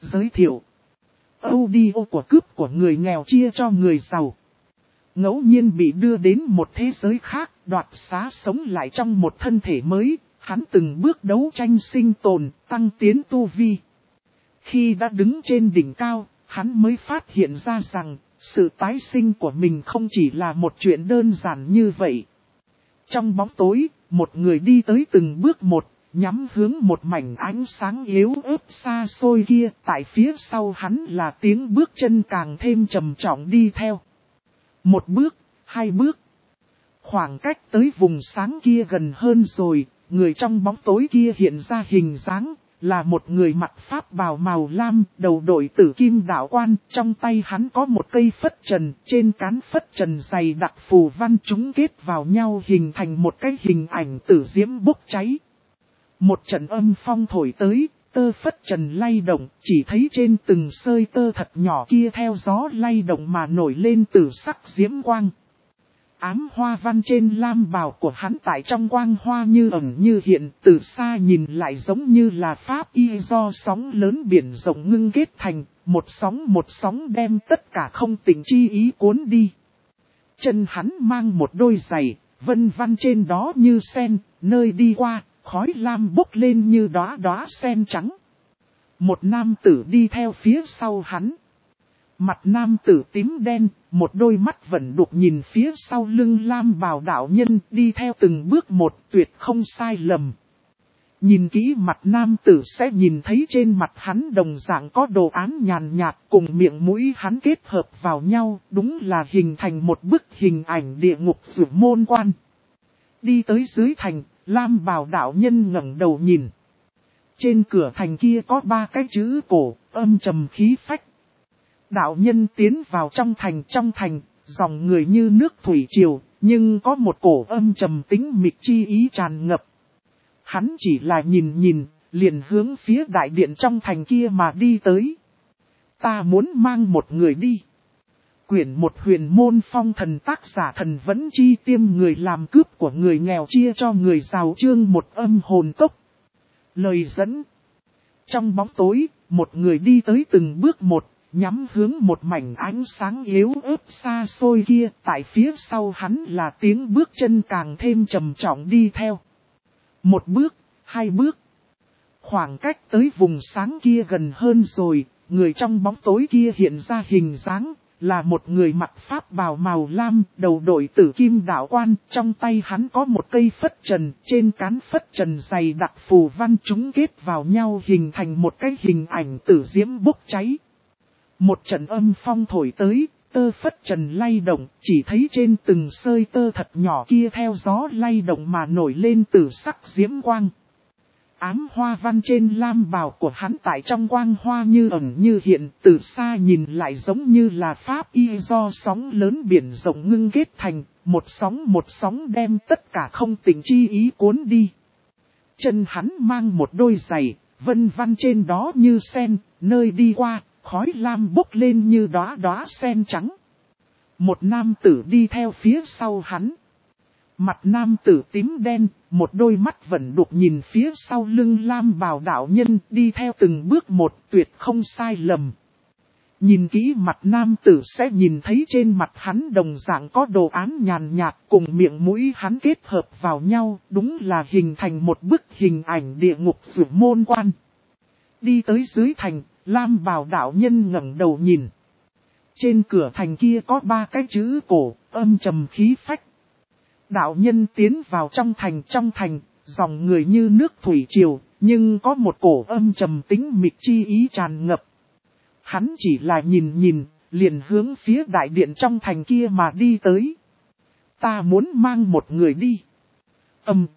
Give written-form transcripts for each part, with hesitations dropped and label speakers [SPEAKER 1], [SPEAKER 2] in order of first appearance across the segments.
[SPEAKER 1] Giới thiệu. Audio của cướp của người nghèo chia cho người giàu. Ngẫu nhiên bị đưa đến một thế giới khác, đoạt xá sống lại trong một thân thể mới, hắn từng bước đấu tranh sinh tồn, tăng tiến tu vi. Khi đã đứng trên đỉnh cao, hắn mới phát hiện ra rằng, sự tái sinh của mình không chỉ là một chuyện đơn giản như vậy. Trong bóng tối, một người đi tới từng bước một, nhắm hướng một mảnh ánh sáng yếu ớt xa xôi kia, tại phía sau hắn là tiếng bước chân càng thêm trầm trọng đi theo. Một bước, hai bước. Khoảng cách tới vùng sáng kia gần hơn rồi, người trong bóng tối kia hiện ra hình dáng, là một người mặc pháp bào màu lam, đầu đội tử kim đạo quan, trong tay hắn có một cây phất trần, trên cán phất trần dày đặc phù văn chúng kết vào nhau hình thành một cái hình ảnh tử diễm bốc cháy. Một trận âm phong thổi tới, tơ phất trần lay động, chỉ thấy trên từng sợi tơ thật nhỏ kia theo gió lay động mà nổi lên tử sắc diễm quang. Ám hoa văn trên lam bào của hắn tại trong quang hoa như ẩn như hiện, từ xa nhìn lại giống như là pháp y do sóng lớn biển rộng ngưng kết thành, một sóng đem tất cả không tình chi ý cuốn đi. Chân hắn mang một đôi giày, vân văn trên đó như sen, nơi đi qua, khói lam bốc lên như đóa đóa sen trắng. Một nam tử đi theo phía sau hắn. Mặt nam tử tím đen, một đôi mắt vẫn đục nhìn phía sau lưng lam bào đạo nhân đi theo từng bước một tuyệt không sai lầm. Nhìn kỹ mặt nam tử sẽ nhìn thấy trên mặt hắn đồng dạng có đồ án nhàn nhạt cùng miệng mũi hắn kết hợp vào nhau, đúng là hình thành một bức hình ảnh địa ngục Dược Môn Quan. Đi tới dưới thành, lam bào đạo nhân ngẩng đầu nhìn. Trên cửa thành kia có 3 cái chữ cổ, âm trầm khí phách. Đạo nhân tiến vào trong thành, dòng người như nước thủy triều, nhưng có một cổ âm trầm tĩnh mịch chi ý tràn ngập. Hắn chỉ là nhìn, liền hướng phía đại điện trong thành kia mà đi tới. Ta muốn mang một người đi. Quyển 1 Huyền Môn Phong Thần, tác giả Thần Vẫn Chi, tiêm người làm cướp của người nghèo chia cho người giàu, chương 1 âm hồn tốc. Lời dẫn. Trong bóng tối, một người đi tới từng bước một, nhắm hướng một mảnh ánh sáng yếu ớt xa xôi kia, tại phía sau hắn là tiếng bước chân càng thêm trầm trọng đi theo. Một bước, hai bước. Khoảng cách tới vùng sáng kia gần hơn rồi, người trong bóng tối kia hiện ra hình dáng, là một người mặc pháp bào màu lam, đầu đội tử kim đạo quan, trong tay hắn có một cây phất trần, trên cán phất trần dày đặc phù văn chúng kết vào nhau hình thành một cái hình ảnh tử diễm bốc cháy. Một trận âm phong thổi tới, tơ phất trần lay động, chỉ thấy trên từng sợi tơ thật nhỏ kia theo gió lay động mà nổi lên tử sắc diễm quang. Ám hoa văn trên lam bào của hắn tại trong quang hoa như ẩn như hiện, từ xa nhìn lại giống như là pháp y do sóng lớn biển rộng ngưng kết thành, một sóng đem tất cả không tình chi ý cuốn đi. Chân hắn mang một đôi giày, vân văn trên đó như sen, nơi đi qua, khói lam bốc lên như đóa đóa sen trắng. Một nam tử đi theo phía sau hắn. Mặt nam tử tím đen, một đôi mắt vẫn đục nhìn phía sau lưng lam bào đạo nhân đi theo từng bước một tuyệt không sai lầm. Nhìn kỹ mặt nam tử sẽ nhìn thấy trên mặt hắn đồng dạng có đồ án nhàn nhạt cùng miệng mũi hắn kết hợp vào nhau, đúng là hình thành một bức hình ảnh địa ngục Dược Môn Quan. Đi tới dưới thành, lam bào đạo nhân ngẩng đầu nhìn. Trên cửa thành kia có 3 cái chữ cổ, âm trầm khí phách. Đạo nhân tiến vào trong thành, dòng người như nước thủy triều, nhưng có một cổ âm trầm tĩnh mịch chi ý tràn ngập. Hắn chỉ là nhìn, liền hướng phía đại điện trong thành kia mà đi tới. Ta muốn mang một người đi. Ầm.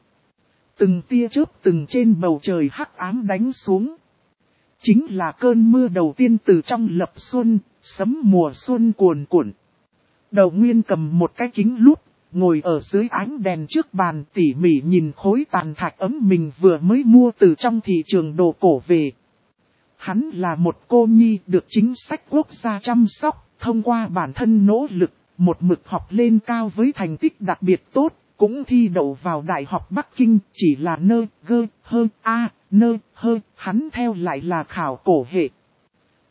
[SPEAKER 1] Từng tia chớp từng trên bầu trời hắc ám đánh xuống. Chính là cơn mưa đầu tiên từ trong lập xuân, sấm mùa xuân cuồn cuộn. Đầu Nguyên cầm một cái kính lúp, ngồi ở dưới ánh đèn trước bàn tỉ mỉ nhìn khối tàn thạch ấm mình vừa mới mua từ trong thị trường đồ cổ về. Hắn là một cô nhi được chính sách quốc gia chăm sóc, thông qua bản thân nỗ lực, một mực học lên cao với thành tích đặc biệt tốt, cũng thi đậu vào Đại học Bắc Kinh, chỉ là hắn theo lại là khảo cổ hệ.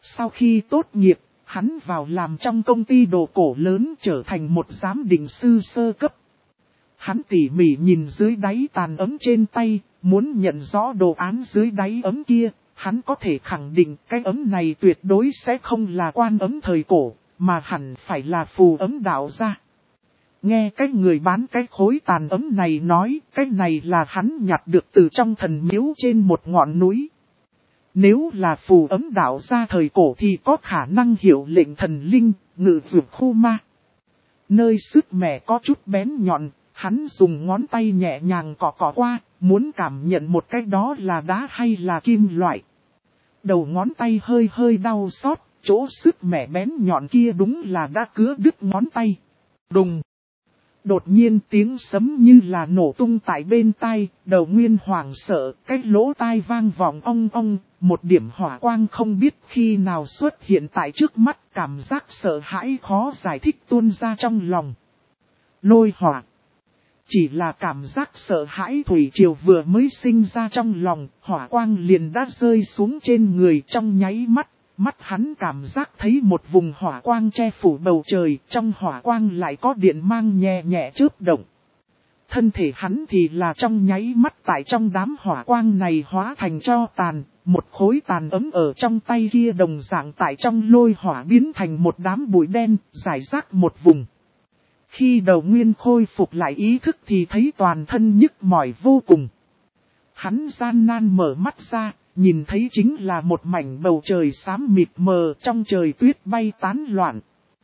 [SPEAKER 1] Sau khi tốt nghiệp, hắn vào làm trong công ty đồ cổ lớn trở thành một giám định sư sơ cấp. Hắn tỉ mỉ nhìn dưới đáy tàn ấm trên tay, muốn nhận rõ đồ án dưới đáy ấm kia. Hắn có thể khẳng định cái ấm này tuyệt đối sẽ không là quan ấm thời cổ, mà hẳn phải là phù ấm đạo gia. Nghe cái người bán cái khối tàn ấm này nói, cái này là hắn nhặt được từ trong thần miếu trên một ngọn núi. Nếu là phù ấm đạo gia thời cổ thì có khả năng hiệu lệnh thần linh, ngự dược khu ma. Nơi sức mẻ có chút bén nhọn, hắn dùng ngón tay nhẹ nhàng cọ qua, muốn cảm nhận một cái đó là đá hay là kim loại. Đầu ngón tay hơi hơi đau xót, chỗ sức mẻ bén nhọn kia đúng là đã cứa đứt ngón tay. Đùng! Đột nhiên tiếng sấm như là nổ tung tại bên tai, Đầu Nguyên hoảng sợ, cái lỗ tai vang vọng ong ong, một điểm hỏa quang không biết khi nào xuất hiện tại trước mắt, cảm giác sợ hãi khó giải thích tuôn ra trong lòng. Lôi hỏa. Chỉ là cảm giác sợ hãi thủy triều vừa mới sinh ra trong lòng, hỏa quang liền đã rơi xuống trên người trong nháy mắt. Mắt hắn cảm giác thấy một vùng hỏa quang che phủ bầu trời, trong hỏa quang lại có điện mang nhẹ nhẹ chớp động. Thân thể hắn thì là trong nháy mắt tại trong đám hỏa quang này hóa thành tro tàn, một khối tàn ấm ở trong tay kia đồng dạng tại trong lôi hỏa biến thành một đám bụi đen, rải rác một vùng. Khi Đầu Nguyên khôi phục lại ý thức thì thấy toàn thân nhức mỏi vô cùng. Hắn gian nan mở mắt ra, nhìn thấy chính là một mảnh bầu trời xám mịt mờ, trong trời tuyết bay tán loạn.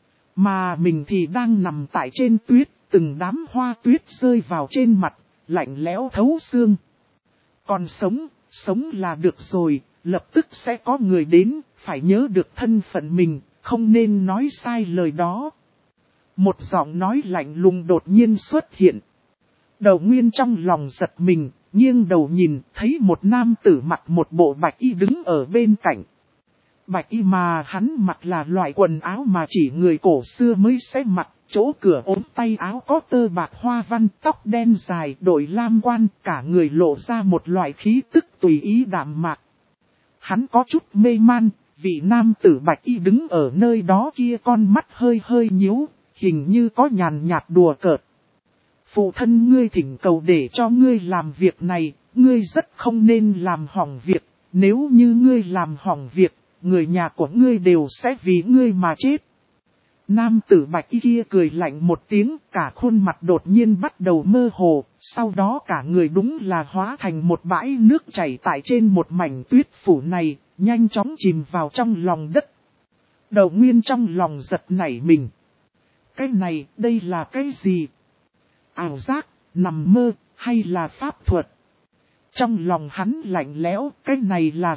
[SPEAKER 1] Mà mình thì đang nằm tại trên tuyết, từng đám hoa tuyết rơi vào trên mặt, lạnh lẽo thấu xương. Còn sống là được rồi, lập tức sẽ có người đến, phải nhớ được thân phận mình, không nên nói sai lời đó. Một giọng nói lạnh lùng đột nhiên xuất hiện. Đầu Nguyên trong lòng giật mình, nghiêng đầu nhìn, thấy một nam tử mặc một bộ bạch y đứng ở bên cạnh. Bạch y mà hắn mặc là loại quần áo mà chỉ người cổ xưa mới sẽ mặc, chỗ cửa ốm tay áo có tơ bạc hoa văn, tóc đen dài, đội lam quan, cả người lộ ra một loại khí tức tùy ý đạm mạc. Hắn có chút mê man, vị nam tử bạch y đứng ở nơi đó kia con mắt hơi hơi nhíu, hình như có nhàn nhạt đùa cợt. Phụ thân ngươi thỉnh cầu để cho ngươi làm việc này, ngươi rất không nên làm hỏng việc, nếu như ngươi làm hỏng việc, người nhà của ngươi đều sẽ vì ngươi mà chết. Nam tử bạch y kia cười lạnh một tiếng, cả khuôn mặt đột nhiên bắt đầu mơ hồ, sau đó cả người đúng là hóa thành một bãi nước chảy tại trên một mảnh tuyết phủ này, nhanh chóng chìm vào trong lòng đất. Đầu Nguyên trong lòng giật nảy mình. Cái này, đây là cái gì? Ảo giác, nằm mơ, hay là pháp thuật? Trong lòng hắn lạnh lẽo, cái này là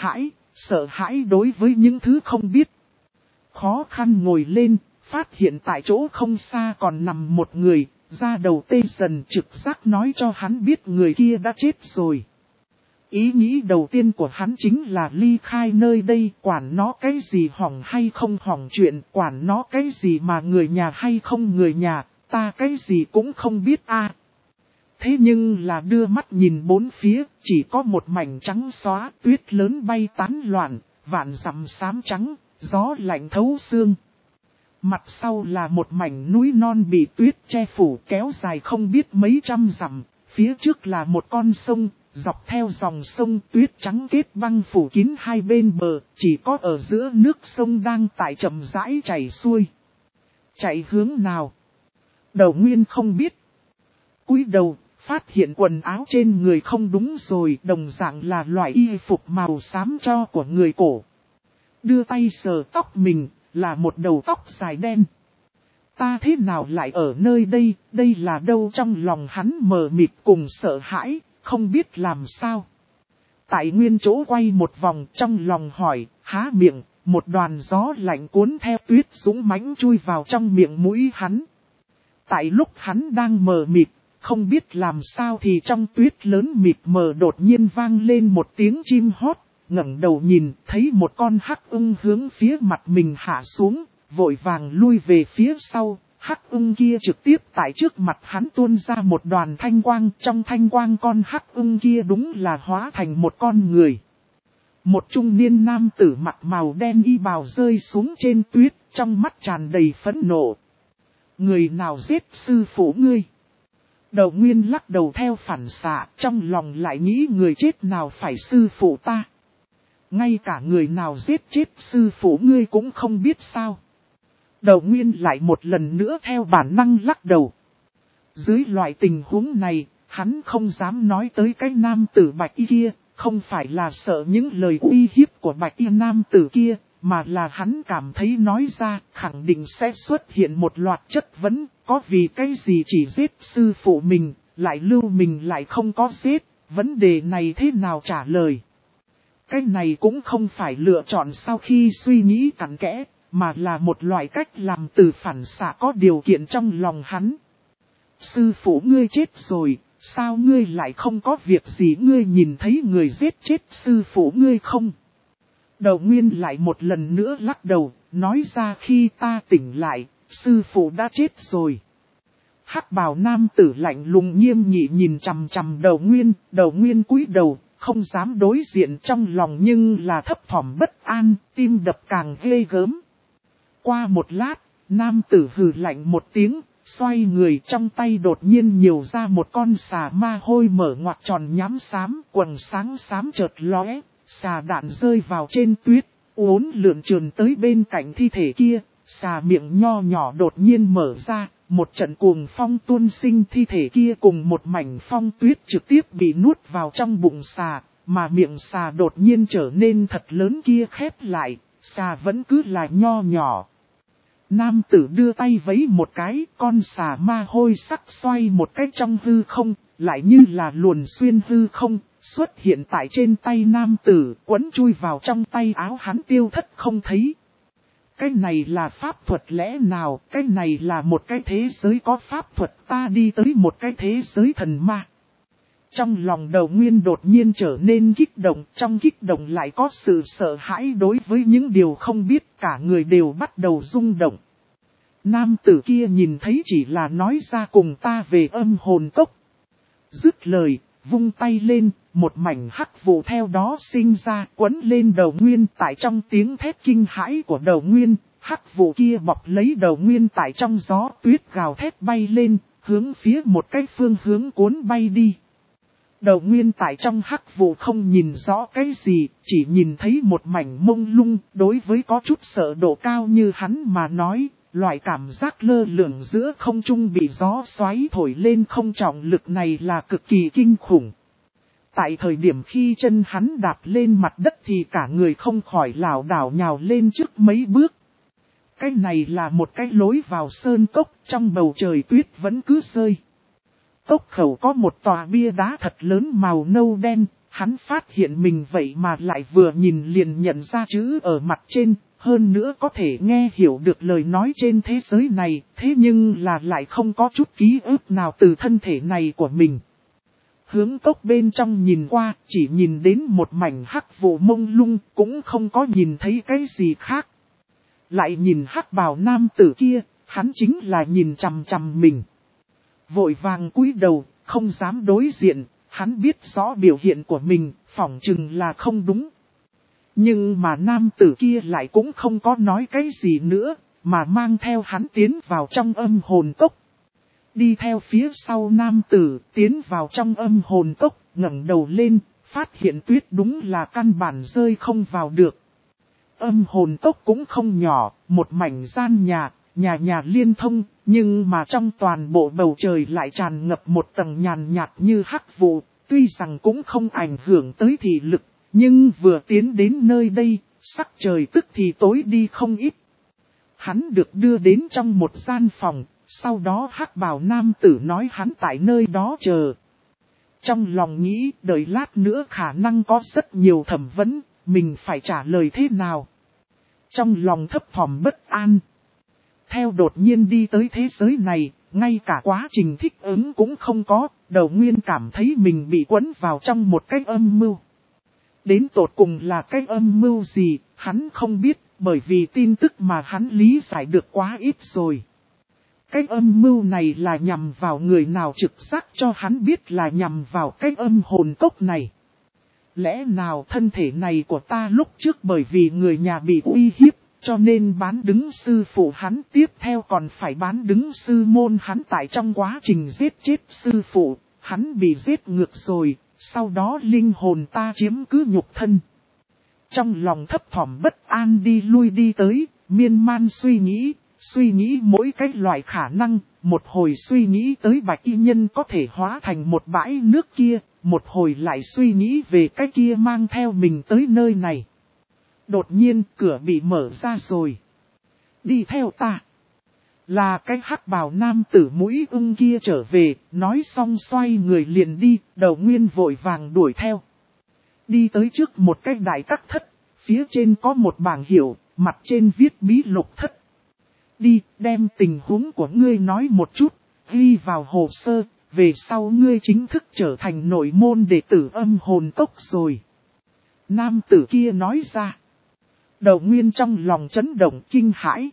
[SPEAKER 1] sợ hãi đối với những thứ không biết. Khó khăn ngồi lên, phát hiện tại chỗ không xa còn nằm một người, da đầu tê dần trực giác nói cho hắn biết người kia đã chết rồi. Ý nghĩ đầu tiên của hắn chính là ly khai nơi đây, quản nó cái gì hỏng hay không hỏng chuyện, quản nó cái gì mà người nhà hay không người nhà, ta cái gì cũng không biết a. Thế nhưng là đưa mắt nhìn bốn phía, chỉ có một mảnh trắng xóa, tuyết lớn bay tán loạn, vạn dặm xám trắng, gió lạnh thấu xương. Mặt sau là một mảnh núi non bị tuyết che phủ kéo dài không biết mấy trăm dặm, phía trước là một con sông, dọc theo dòng sông tuyết trắng kết băng phủ kín hai bên bờ, chỉ có ở giữa nước sông đang tại chậm rãi chảy xuôi. Chạy hướng nào? Đầu Nguyên không biết. Cúi đầu, phát hiện quần áo trên người không đúng rồi, đồng dạng là loại y phục màu xám cho của người cổ. Đưa tay sờ tóc mình, là một đầu tóc dài đen. Ta thế nào lại ở nơi đây, đây là đâu? Trong lòng hắn mờ mịt cùng sợ hãi, không biết làm sao. Tại nguyên chỗ quay một vòng trong lòng hỏi, há miệng, một đoàn gió lạnh cuốn theo tuyết dũng mãnh chui vào trong miệng mũi hắn. Tại lúc hắn đang mờ mịt, không biết làm sao thì trong tuyết lớn mịt mờ đột nhiên vang lên một tiếng chim hót, ngẩng đầu nhìn thấy một con hắc ưng hướng phía mặt mình hạ xuống, vội vàng lui về phía sau, hắc ưng kia trực tiếp tại trước mặt hắn tuôn ra một đoàn thanh quang, trong thanh quang con hắc ưng kia đúng là hóa thành một con người. Một trung niên nam tử mặc màu đen y bào rơi xuống trên tuyết, trong mắt tràn đầy phẫn nộ. Người nào giết sư phụ ngươi? Đầu Nguyên lắc đầu theo phản xạ, trong lòng lại nghĩ người chết nào phải sư phụ ta. Ngay cả người nào giết chết sư phụ ngươi cũng không biết sao. Đầu Nguyên lại một lần nữa theo bản năng lắc đầu. Dưới loại tình huống này, hắn không dám nói tới cái nam tử bạch y kia, không phải là sợ những lời uy hiếp của bạch y nam tử kia, mà là hắn cảm thấy nói ra khẳng định sẽ xuất hiện một loạt chất vấn, có vì cái gì chỉ giết sư phụ mình, lại lưu mình lại không có giết, vấn đề này thế nào trả lời. Cái này cũng không phải lựa chọn sau khi suy nghĩ cặn kẽ, mà là một loại cách làm từ phản xạ có điều kiện trong lòng hắn. Sư phụ ngươi chết rồi, sao ngươi lại không có việc gì, ngươi nhìn thấy người giết chết sư phụ ngươi không? Đầu Nguyên lại một lần nữa lắc đầu, nói ra khi ta tỉnh lại, sư phụ đã chết rồi. Hắc bào nam tử lạnh lùng nghiêm nghị nhìn chằm chằm Đầu Nguyên cúi đầu, không dám đối diện, trong lòng nhưng là thấp thỏm bất an, tim đập càng ghê gớm. Qua một lát, nam tử hừ lạnh một tiếng, xoay người, trong tay đột nhiên nhiều ra một con xà ma hôi mở ngoặt tròn nhám xám, quầng sáng xám chợt lóe, xà đạn rơi vào trên tuyết, uốn lượn trườn tới bên cạnh thi thể kia, xà miệng nho nhỏ đột nhiên mở ra, một trận cuồng phong tuôn sinh, thi thể kia cùng một mảnh phong tuyết trực tiếp bị nuốt vào trong bụng xà, mà miệng xà đột nhiên trở nên thật lớn kia khép lại, xà vẫn cứ là nho nhỏ. Nam tử đưa tay vẫy một cái, con xà ma hôi sắc xoay một cách trong hư không, lại như là luồn xuyên hư không, xuất hiện tại trên tay nam tử, quấn chui vào trong tay áo hắn tiêu thất không thấy. Cái này là pháp thuật lẽ nào, cái này là một cái thế giới có pháp thuật, ta đi tới một cái thế giới thần ma. Trong lòng Đầu Nguyên đột nhiên trở nên kích động, trong kích động lại có sự sợ hãi đối với những điều không biết, cả người đều bắt đầu rung động. Nam tử kia nhìn thấy chỉ là nói ra cùng ta về âm hồn cốc. Dứt lời, vung tay lên, một mảnh hắc vụ theo đó sinh ra quấn lên Đầu Nguyên, tại trong tiếng thét kinh hãi của Đầu Nguyên, hắc vụ kia bọc lấy Đầu Nguyên tại trong gió tuyết gào thét bay lên, hướng phía một cái phương hướng cuốn bay đi. Đầu Nguyên tại trong hắc vụ không nhìn rõ cái gì, chỉ nhìn thấy một mảnh mông lung, đối với có chút sợ độ cao như hắn mà nói, loại cảm giác lơ lửng giữa không trung bị gió xoáy thổi lên không trọng lực này là cực kỳ kinh khủng. Tại thời điểm khi chân hắn đạp lên mặt đất thì cả người không khỏi lảo đảo nhào lên trước mấy bước. Cái này là một cái lối vào sơn cốc, trong bầu trời tuyết vẫn cứ rơi. Cốc khẩu có một tòa bia đá thật lớn màu nâu đen, hắn phát hiện mình vậy mà lại vừa nhìn liền nhận ra chữ ở mặt trên, hơn nữa có thể nghe hiểu được lời nói trên thế giới này, thế nhưng là lại không có chút ký ức nào từ thân thể này của mình. Hướng cốc bên trong nhìn qua, chỉ nhìn đến một mảnh hắc vụ mông lung, cũng không có nhìn thấy cái gì khác. Lại nhìn hắc bào nam tử kia, hắn chính là nhìn chằm chằm mình. Vội vàng cúi đầu, không dám đối diện, hắn biết rõ biểu hiện của mình, phỏng chừng là không đúng. Nhưng mà nam tử kia lại cũng không có nói cái gì nữa, mà mang theo hắn tiến vào trong âm hồn cốc. Đi theo phía sau nam tử, tiến vào trong âm hồn cốc, ngẩng đầu lên, phát hiện tuyết đúng là căn bản rơi không vào được. Âm hồn cốc cũng không nhỏ, một mảnh gian nhà, nhà liên thông, nhưng mà trong toàn bộ bầu trời lại tràn ngập một tầng nhàn nhạt như hắc vụ, tuy rằng cũng không ảnh hưởng tới thị lực, nhưng vừa tiến đến nơi đây, sắc trời tức thì tối đi không ít. Hắn được đưa đến trong một gian phòng, sau đó hắc bào nam tử nói hắn tại nơi đó chờ. Trong lòng nghĩ đợi lát nữa khả năng có rất nhiều thẩm vấn, mình phải trả lời thế nào. Trong lòng thấp thỏm bất an. Theo đột nhiên đi tới thế giới này, ngay cả quá trình thích ứng cũng không có, Đầu Nguyên cảm thấy mình bị quấn vào trong một cái âm mưu. Đến tột cùng là cái âm mưu gì, hắn không biết, bởi vì tin tức mà hắn lý giải được quá ít rồi. Cái âm mưu này là nhằm vào người nào trực giác cho hắn biết là nhằm vào cái âm hồn cốc này. lẽ nào thân thể này của ta lúc trước bởi vì người nhà bị uy hiếp, cho nên bán đứng sư phụ hắn, tiếp theo còn phải bán đứng sư môn hắn. Tại trong quá trình giết chết sư phụ, hắn bị giết ngược rồi, sau đó linh hồn ta chiếm cứ nhục thân. Trong lòng thấp thỏm bất an đi lui đi tới, miên man suy nghĩ mỗi cái loại khả năng, một hồi suy nghĩ tới bạch y nhân có thể hóa thành một bãi nước kia, một hồi lại suy nghĩ về cái kia mang theo mình tới nơi này. Đột nhiên cửa bị mở ra rồi. Đi theo ta. Là cái hắc bào nam tử mũi ưng kia trở về, nói xong xoay người liền đi, Đầu Nguyên vội vàng đuổi theo. Đi tới trước một cái đại tắc thất, phía trên có một bảng hiệu, mặt trên viết bí lục thất. Đi, đem tình huống của ngươi nói một chút, ghi vào hồ sơ, về sau ngươi chính thức trở thành nội môn đệ tử Âm Hồn Cốc rồi. Nam tử kia nói ra. Đầu Nguyên trong lòng chấn động kinh hãi.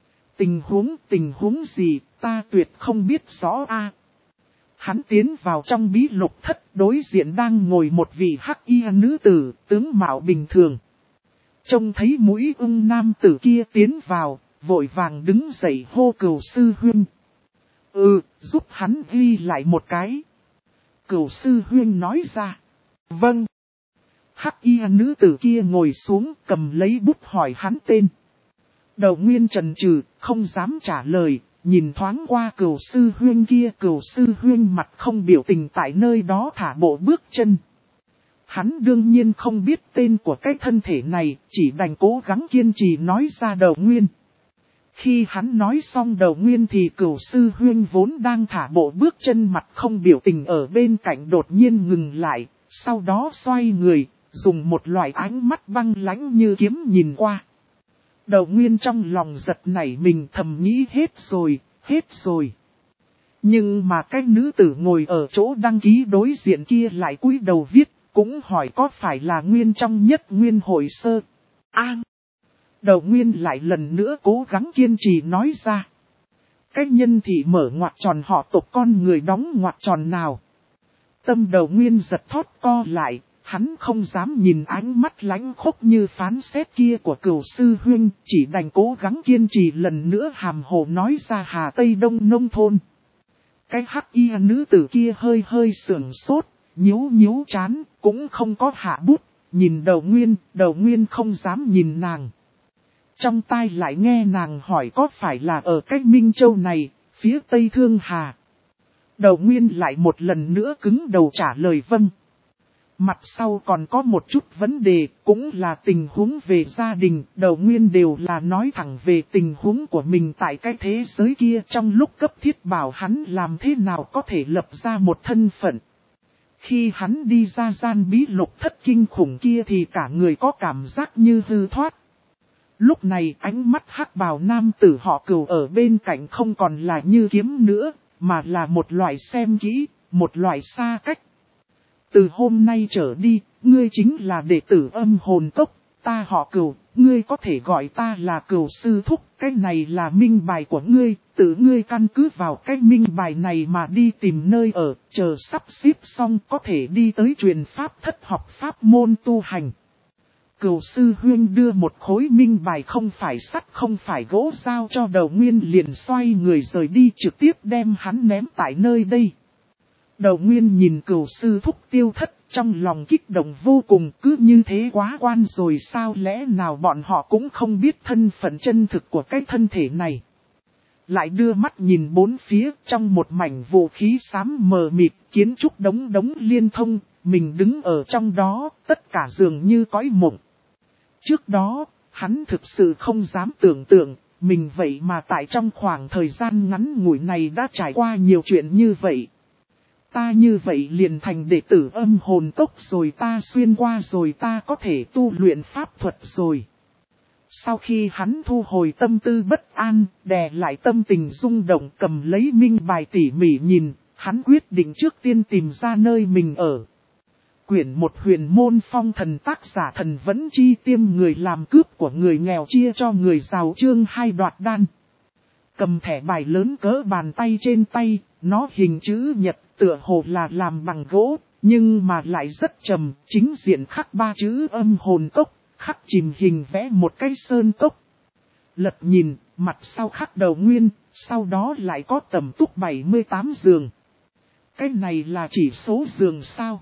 [SPEAKER 1] Tình huống gì, ta tuyệt không biết rõ a. Hắn tiến vào trong bí lục thất, đối diện đang ngồi một vị hắc y nữ tử, tướng mạo bình thường. Trông thấy mũi ưng nam tử kia tiến vào, vội vàng đứng dậy hô Cửu sư huynh. Giúp hắn ghi lại một cái. Cửu sư huynh nói ra. Vâng. Hắc y nữ tử kia ngồi xuống cầm lấy bút hỏi hắn tên. Đầu Nguyên chần chừ, không dám trả lời, nhìn thoáng qua Cửu sư huynh kia. Cửu sư huynh mặt không biểu tình tại nơi đó thả bộ bước chân. Hắn đương nhiên không biết tên của cái thân thể này, chỉ đành cố gắng kiên trì nói ra Đầu Nguyên. Khi hắn nói xong Đầu Nguyên thì Cửu sư huynh vốn đang thả bộ bước chân mặt không biểu tình ở bên cạnh đột nhiên ngừng lại, sau đó xoay người, dùng một loại ánh mắt băng lãnh như kiếm nhìn qua. Đầu Nguyên trong lòng giật nảy mình thầm nghĩ hết rồi. Nhưng mà cái nữ tử ngồi ở chỗ đăng ký đối diện kia lại cúi đầu viết, cũng hỏi có phải là Nguyên trong Nhất Nguyên hội sơ. Đầu Nguyên lại lần nữa cố gắng kiên trì nói ra. Cái nhân thị mở ngoặc tròn họ tộc con người đóng ngoặc tròn nào. Tâm Đầu Nguyên giật thót co lại, hắn không dám nhìn ánh mắt lãnh khốc như phán xét kia của Cửu sư huynh, chỉ đành cố gắng kiên trì lần nữa hàm hồ nói ra Hà Tây Đông nông thôn. Cái hắc y nữ tử kia hơi sưởng sốt, nhíu chán, cũng không có hạ bút, nhìn Đầu Nguyên không dám nhìn nàng. Trong tai lại nghe nàng hỏi có phải là ở cách Minh Châu này, phía Tây Thương Hà. Đầu Nguyên lại một lần nữa cứng đầu trả lời vâng. Mặt sau còn có một chút vấn đề, cũng là tình huống về gia đình, Đầu Nguyên đều là nói thẳng về tình huống của mình tại cái thế giới kia trong lúc cấp thiết bảo hắn làm thế nào có thể lập ra một thân phận. Khi hắn đi ra gian bí lục thất kinh khủng kia thì cả người có cảm giác như hư thoát. Lúc này ánh mắt hắc bào nam tử họ Cửu ở bên cạnh không còn là như kiếm nữa, mà là một loại xem kỹ, một loại xa cách. Từ hôm nay trở đi, ngươi chính là đệ tử Âm Hồn Cốc, ta họ Cửu, ngươi có thể gọi ta là Cửu sư thúc, cái này là minh bài của ngươi, tự ngươi căn cứ vào cái minh bài này mà đi tìm nơi ở, chờ sắp xếp xong có thể đi tới truyền pháp thất học pháp môn tu hành. Cửu sư huynh đưa một khối minh bài không phải sắt không phải gỗ giao cho Đầu Nguyên liền xoay người rời đi trực tiếp đem hắn ném tại nơi đây. Đầu Nguyên nhìn Cửu sư thúc tiêu thất trong lòng kích động vô cùng, cứ như thế quá quan rồi sao, lẽ nào bọn họ cũng không biết thân phận chân thực của cái thân thể này. Lại đưa mắt nhìn bốn phía trong một mảnh vũ khí xám mờ mịt, kiến trúc đống liên thông, mình đứng ở trong đó, tất cả dường như cõi mộng. Trước đó, hắn thực sự không dám tưởng tượng, mình vậy mà tại trong khoảng thời gian ngắn ngủi này đã trải qua nhiều chuyện như vậy. Ta như vậy liền thành đệ tử Âm Hồn Cốc rồi, ta xuyên qua rồi, ta có thể tu luyện pháp thuật rồi. Sau khi hắn thu hồi tâm tư bất an, đè lại tâm tình rung động, cầm lấy minh bài tỉ mỉ nhìn, hắn quyết định trước tiên tìm ra nơi mình ở. Quyển một Huyền môn phong thần, tác giả Thần Vẫn Chi, tiêm người làm cướp của người nghèo chia cho người giàu, chương 2 đoạt đan. Cầm thẻ bài lớn cỡ bàn tay trên tay, nó hình chữ nhật, tựa hồ là làm bằng gỗ, Nhưng mà lại rất trầm, chính diện khắc 3 chữ âm hồn cốc, khắc chìm hình vẽ một cái sơn cốc. Lật nhìn, mặt sau khắc đầu nguyên, sau đó lại có tầm túc 78 giường. Cái này là chỉ số giường sao?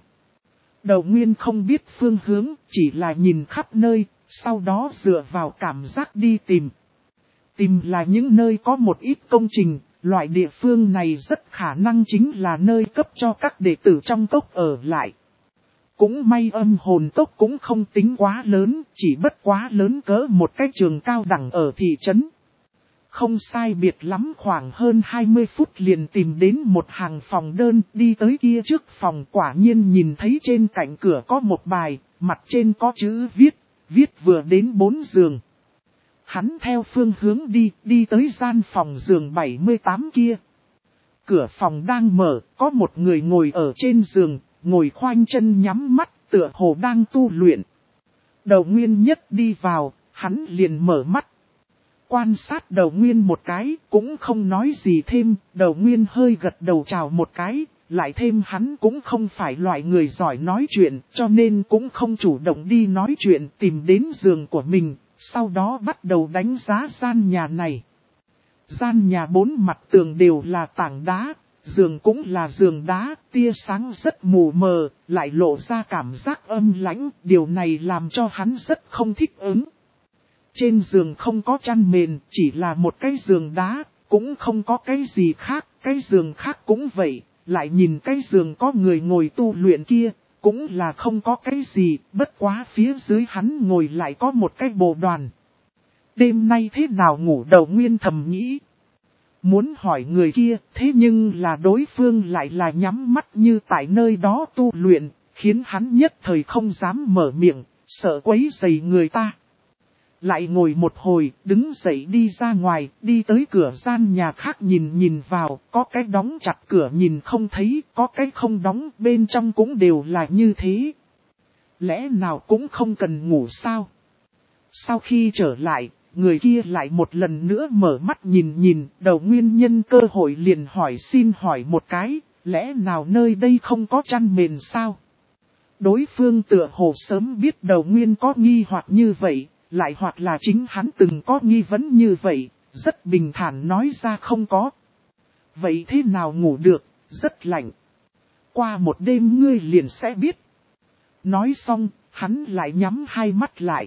[SPEAKER 1] Đầu nguyên không biết phương hướng, chỉ là nhìn khắp nơi, sau đó dựa vào cảm giác đi tìm. Tìm là những nơi có một ít công trình, loại địa phương này rất khả năng chính là nơi cấp cho các đệ tử trong cốc ở lại. Cũng may âm hồn cốc cũng không tính quá lớn, chỉ bất quá lớn cỡ một cái trường cao đẳng ở thị trấn. Không sai biệt lắm khoảng hơn 20 phút liền tìm đến một hàng phòng đơn, đi tới kia trước phòng quả nhiên nhìn thấy trên cạnh cửa có một bài, mặt trên có chữ viết vừa đến 4 giường. Hắn theo phương hướng đi tới gian phòng giường 78 kia. Cửa phòng đang mở, có một người ngồi ở trên giường, ngồi khoanh chân nhắm mắt, tựa hồ đang tu luyện. Đầu nguyên nhất đi vào, hắn liền mở mắt. Quan sát đầu nguyên một cái, cũng không nói gì thêm, đầu nguyên hơi gật đầu chào một cái, lại thêm hắn cũng không phải loại người giỏi nói chuyện, cho nên cũng không chủ động đi nói chuyện, tìm đến giường của mình, sau đó bắt đầu đánh giá gian nhà này. Gian nhà 4 mặt tường đều là tảng đá, giường cũng là giường đá, tia sáng rất mù mờ, lại lộ ra cảm giác âm lãnh, điều này làm cho hắn rất không thích ứng. Trên giường không có chăn mền, chỉ là một cái giường đá, cũng không có cái gì khác, cái giường khác cũng vậy, lại nhìn cái giường có người ngồi tu luyện kia, cũng là không có cái gì, bất quá phía dưới hắn ngồi lại có một cái bồ đoàn. Đêm nay thế nào ngủ đầu nguyên thầm nghĩ. Muốn hỏi người kia, thế nhưng là đối phương lại là nhắm mắt như tại nơi đó tu luyện, khiến hắn nhất thời không dám mở miệng, sợ quấy rầy người ta. Lại ngồi một hồi, đứng dậy đi ra ngoài, đi tới cửa gian nhà khác nhìn vào, có cái đóng chặt cửa nhìn không thấy, có cái không đóng, bên trong cũng đều là như thế. Lẽ nào cũng không cần ngủ sao? Sau khi trở lại, người kia lại một lần nữa mở mắt nhìn, đầu nguyên nhân cơ hội liền xin hỏi một cái, lẽ nào nơi đây không có chăn mền sao? Đối phương tựa hồ sớm biết đầu nguyên có nghi hoặc như vậy. Lại hoặc là chính hắn từng có nghi vấn như vậy, rất bình thản nói ra không có. Vậy thế nào ngủ được, rất lạnh. Qua một đêm ngươi liền sẽ biết. Nói xong, hắn lại nhắm hai mắt lại.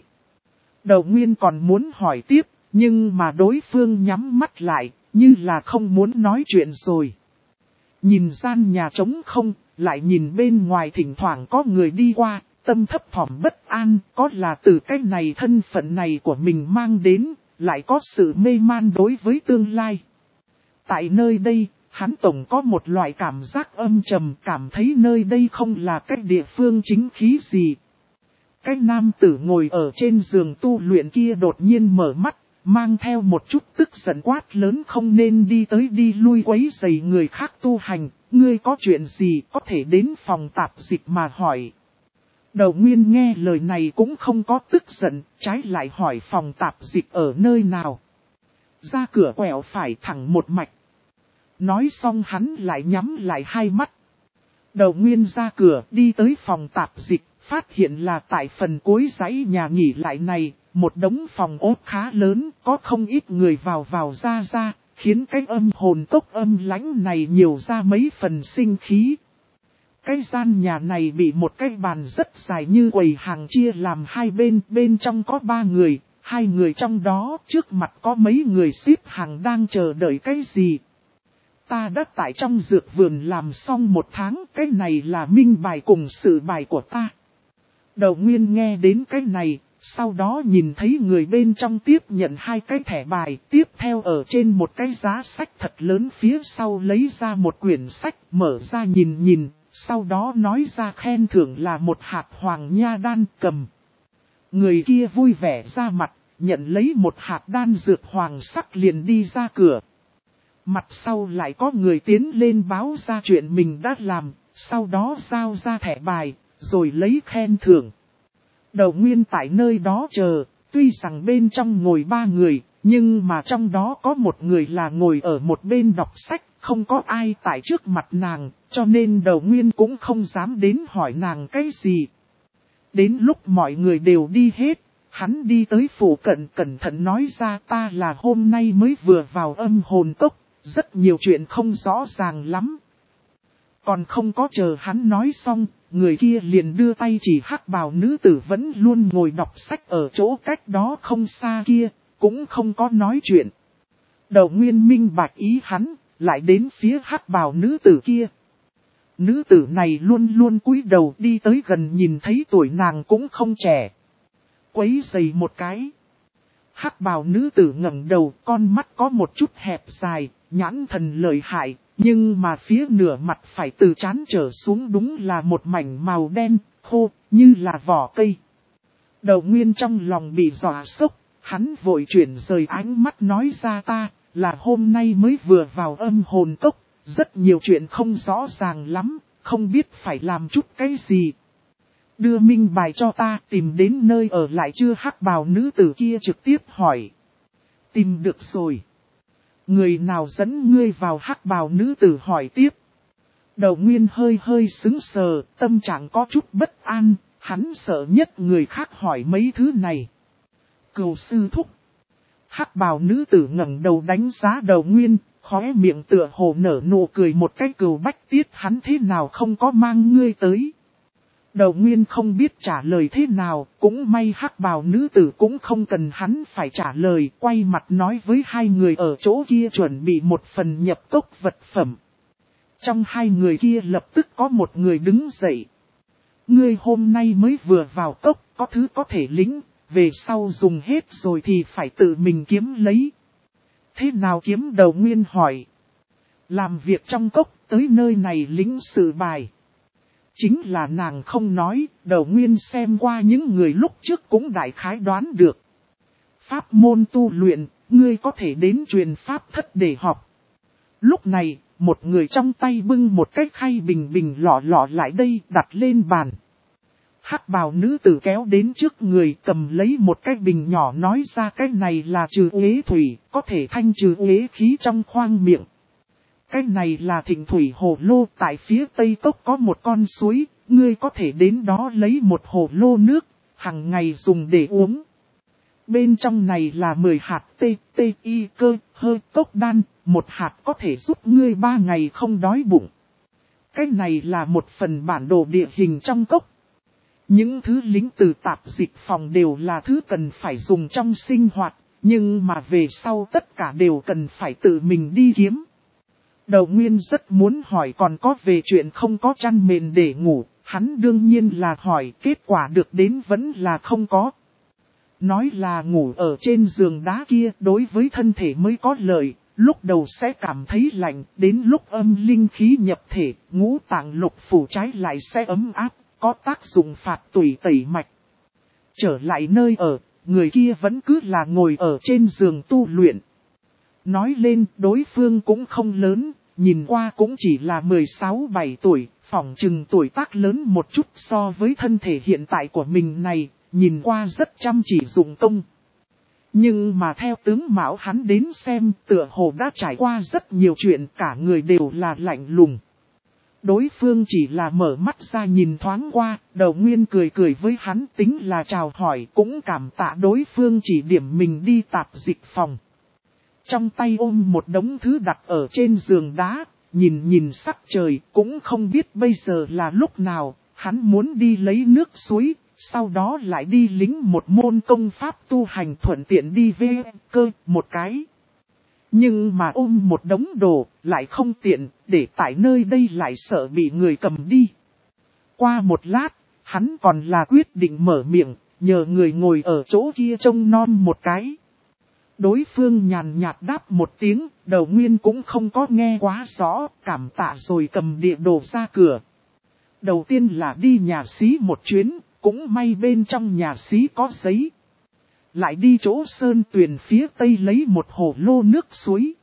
[SPEAKER 1] Đầu nguyên còn muốn hỏi tiếp, nhưng mà đối phương nhắm mắt lại, như là không muốn nói chuyện rồi. Nhìn gian nhà trống không, lại nhìn bên ngoài thỉnh thoảng có người đi qua. Tâm thấp thỏm bất an, có là từ cái này thân phận này của mình mang đến, lại có sự mê man đối với tương lai. Tại nơi đây, hắn tổng có một loại cảm giác âm trầm, cảm thấy nơi đây không là cái địa phương chính khí gì. Cái nam tử ngồi ở trên giường tu luyện kia đột nhiên mở mắt, mang theo một chút tức giận quát lớn không nên đi tới đi lui quấy rầy người khác tu hành, ngươi có chuyện gì có thể đến phòng tạp dịch mà hỏi. Đầu nguyên nghe lời này cũng không có tức giận, trái lại hỏi phòng tạp dịch ở nơi nào. Ra cửa quẹo phải thẳng một mạch. Nói xong hắn lại nhắm lại hai mắt. Đầu nguyên ra cửa đi tới phòng tạp dịch, phát hiện là tại phần cuối dãy nhà nghỉ lại này, một đống phòng ốt khá lớn, có không ít người vào ra, khiến cái âm hồn cốc âm lãnh này nhiều ra mấy phần sinh khí. Cái gian nhà này bị một cái bàn rất dài như quầy hàng chia làm hai bên, bên trong có 3 người, 2 người trong đó trước mặt có mấy người xếp hàng đang chờ đợi cái gì. Ta đã tại trong dược vườn làm xong 1 tháng, cái này là minh bài cùng sự bài của ta. Đầu nguyên nghe đến cái này, sau đó nhìn thấy người bên trong tiếp nhận 2 cái thẻ bài, tiếp theo ở trên một cái giá sách thật lớn phía sau lấy ra một quyển sách, mở ra nhìn. Sau đó nói ra khen thưởng là 1 hạt hoàng nha đan cầm. Người kia vui vẻ ra mặt, nhận lấy 1 hạt đan dược hoàng sắc liền đi ra cửa. Mặt sau lại có người tiến lên báo ra chuyện mình đã làm, sau đó giao ra thẻ bài, rồi lấy khen thưởng. Đầu nguyên tại nơi đó chờ, tuy rằng bên trong ngồi 3 người, nhưng mà trong đó có một người là ngồi ở một bên đọc sách, không có ai tại trước mặt nàng, Cho nên Đầu Nguyên cũng không dám đến hỏi nàng cái gì. Đến lúc mọi người đều đi hết, hắn đi tới phủ cận cẩn thận nói ra ta là hôm nay mới vừa vào âm hồn cốc, rất nhiều chuyện không rõ ràng lắm. Còn không có chờ hắn nói xong, người kia liền đưa tay chỉ hắc bào nữ tử vẫn luôn ngồi đọc sách ở chỗ cách đó không xa kia, cũng không có nói chuyện. Đầu Nguyên minh bạch ý hắn, lại đến phía hắc bào nữ tử kia. Nữ tử này luôn luôn cúi đầu đi tới gần nhìn thấy tuổi nàng cũng không trẻ. Quấy giày một cái. Hắc bào nữ tử ngẩng đầu, con mắt có một chút hẹp dài, nhãn thần lợi hại, nhưng mà phía nửa mặt phải từ trán trở xuống đúng là một mảnh màu đen, khô, như là vỏ cây. Đầu Nguyên trong lòng bị dọa sốc, hắn vội chuyển rời ánh mắt nói ra ta, là hôm nay mới vừa vào âm hồn cốc, rất nhiều chuyện không rõ ràng lắm, không biết phải làm chút cái gì. Đưa minh bài cho ta, tìm đến nơi ở lại chưa? Hắc bào nữ tử kia trực tiếp hỏi. Tìm được rồi. Người nào dẫn ngươi vào? Hắc bào nữ tử hỏi tiếp. Đầu Nguyên hơi sững sờ, tâm trạng có chút bất an, hắn sợ nhất người khác hỏi mấy thứ này. Cừu sư thúc. Hắc bào nữ tử ngẩng đầu đánh giá Đầu Nguyên, khóe miệng tựa hồ nở nụ cười một cái. Cừu bách tiết hắn thế nào không có mang ngươi tới. Đầu Nguyên không biết trả lời thế nào, cũng may hắc bào nữ tử cũng không cần hắn phải trả lời, quay mặt nói với hai người ở chỗ kia chuẩn bị một phần nhập cốc vật phẩm. Trong hai người kia lập tức có một người đứng dậy. Ngươi hôm nay mới vừa vào cốc, có thứ có thể lính, về sau dùng hết rồi thì phải tự mình kiếm lấy. Thế nào kiếm? Đầu Nguyên hỏi. Làm việc trong cốc, tới nơi này lính sự bài. Chính là nàng không nói, Đầu Nguyên xem qua những người lúc trước cũng đại khái đoán được. Pháp môn tu luyện, ngươi có thể đến truyền pháp thất để học. Lúc này, một người trong tay bưng một cái khay bình lọ lại đây đặt lên bàn. Hắc bào nữ tử kéo đến trước người cầm lấy một cái bình nhỏ nói ra cái này là trừ uế thủy, có thể thanh trừ uế khí trong khoang miệng. Cái này là Thịnh Thủy hồ lô, tại phía tây cốc có một con suối, ngươi có thể đến đó lấy một hồ lô nước, hàng ngày dùng để uống. Bên trong này là 10 hạt TTI cơ, hơi cốc đan, một hạt có thể giúp ngươi 3 ngày không đói bụng. Cái này là một phần bản đồ địa hình trong cốc. Những thứ lính từ tạp dịch phòng đều là thứ cần phải dùng trong sinh hoạt, nhưng mà về sau tất cả đều cần phải tự mình đi kiếm. Đầu Nguyên rất muốn hỏi còn có về chuyện không có chăn mền để ngủ, hắn đương nhiên là hỏi, kết quả được đến vẫn là không có. Nói là ngủ ở trên giường đá kia đối với thân thể mới có lợi, lúc đầu sẽ cảm thấy lạnh, đến lúc âm linh khí nhập thể, ngũ tạng lục phủ trái lại sẽ ấm áp, có tác dụng phạt tủy tẩy mạch. Trở lại nơi ở, người kia vẫn cứ là ngồi ở trên giường tu luyện. Nói lên đối phương cũng không lớn, nhìn qua cũng chỉ là 16-17 tuổi, phỏng chừng tuổi tác lớn một chút so với thân thể hiện tại của mình này, nhìn qua rất chăm chỉ dụng công. Nhưng mà theo tướng mạo hắn đến xem tựa hồ đã trải qua rất nhiều chuyện, cả người đều là lạnh lùng. Đối phương chỉ là mở mắt ra nhìn thoáng qua, Đầu Nguyên cười với hắn tính là chào hỏi, cũng cảm tạ đối phương chỉ điểm mình đi tạp dịch phòng. Trong tay ôm một đống thứ đặt ở trên giường đá, nhìn sắc trời, cũng không biết bây giờ là lúc nào, hắn muốn đi lấy nước suối, sau đó lại đi lính một môn công pháp tu hành thuận tiện đi về cơ một cái. Nhưng mà ôm một đống đồ, lại không tiện, để tại nơi đây lại sợ bị người cầm đi. Qua một lát, hắn còn là quyết định mở miệng, nhờ người ngồi ở chỗ kia trông non một cái. Đối phương nhàn nhạt đáp một tiếng, Đầu Nguyên cũng không có nghe quá rõ, cảm tạ rồi cầm địa đồ ra cửa. Đầu tiên là đi nhà xí một chuyến, cũng may bên trong nhà xí có giấy. Lại đi chỗ sơn tuyền phía tây lấy một hồ lô nước suối.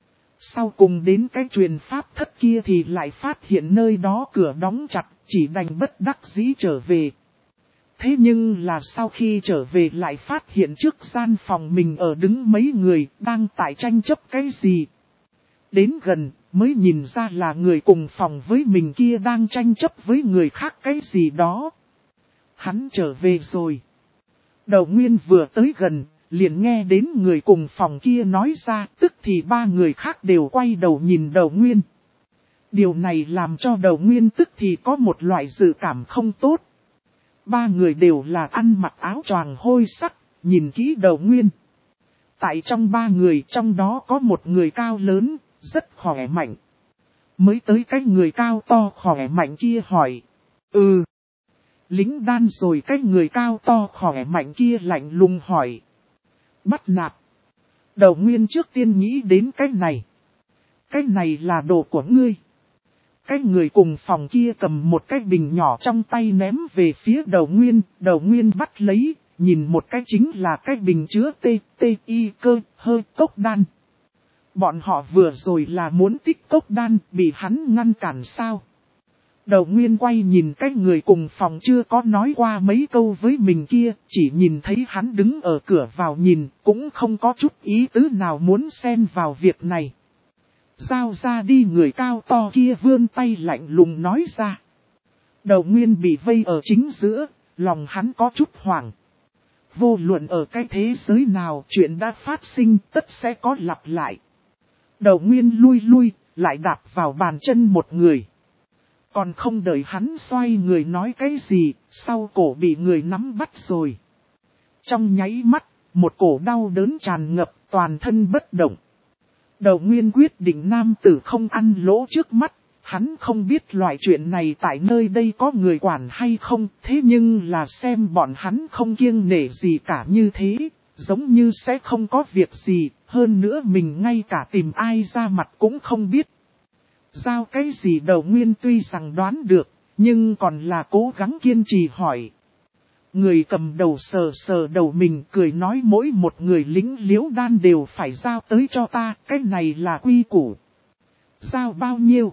[SPEAKER 1] Sau cùng đến cái truyền pháp thất kia thì lại phát hiện nơi đó cửa đóng chặt, chỉ đành bất đắc dĩ trở về. Thế nhưng là sau khi trở về lại phát hiện trước gian phòng mình ở đứng mấy người đang tại tranh chấp cái gì. Đến gần, mới nhìn ra là người cùng phòng với mình kia đang tranh chấp với người khác cái gì đó. Hắn trở về rồi. Đầu Nguyên vừa tới gần, liền nghe đến người cùng phòng kia nói ra, tức thì ba người khác đều quay đầu nhìn Đầu Nguyên. Điều này làm cho Đầu Nguyên tức thì có một loại dự cảm không tốt. Ba người đều là ăn mặc áo choàng hôi sắc, nhìn kỹ Đầu Nguyên. Tại trong ba người trong đó có một người cao lớn, rất khỏe mạnh. Mới tới cái người cao to khỏe mạnh kia hỏi. Lính đan rồi cái người cao to khỏe mạnh kia lạnh lùng hỏi. Bắt nạt. Đầu Nguyên trước tiên nghĩ đến cái này. Cái này là đồ của ngươi. Cái người cùng phòng kia cầm một cái bình nhỏ trong tay ném về phía Đầu Nguyên bắt lấy, nhìn một cái chính là cái bình chứa TTI cơ hơi cốc đan. Bọn họ vừa rồi là muốn tích cốc đan, bị hắn ngăn cản sao? Đầu Nguyên quay nhìn cái người cùng phòng chưa có nói qua mấy câu với mình kia, chỉ nhìn thấy hắn đứng ở cửa vào nhìn, cũng không có chút ý tứ nào muốn xen vào việc này. Giao ra đi, người cao to kia vươn tay lạnh lùng nói ra. Đầu Nguyên bị vây ở chính giữa, lòng hắn có chút hoảng. Vô luận ở cái thế giới nào chuyện đã phát sinh tất sẽ có lặp lại. Đầu Nguyên lui, lại đạp vào bàn chân một người. Còn không đợi hắn xoay người nói cái gì, sau cổ bị người nắm bắt rồi. Trong nháy mắt, một cổ đau đớn tràn ngập, toàn thân bất động. Đầu Nguyên quyết định nam tử không ăn lỗ trước mắt, hắn không biết loại chuyện này tại nơi đây có người quản hay không, thế nhưng là xem bọn hắn không kiêng nể gì cả như thế, giống như sẽ không có việc gì, hơn nữa mình ngay cả tìm ai ra mặt cũng không biết. Giao cái gì Đầu Nguyên tuy rằng đoán được, nhưng còn là cố gắng kiên trì hỏi. Người cầm đầu sờ sờ đầu mình cười nói mỗi một người lính liễu đan đều phải giao tới cho ta, cái này là quy củ. Giao bao nhiêu?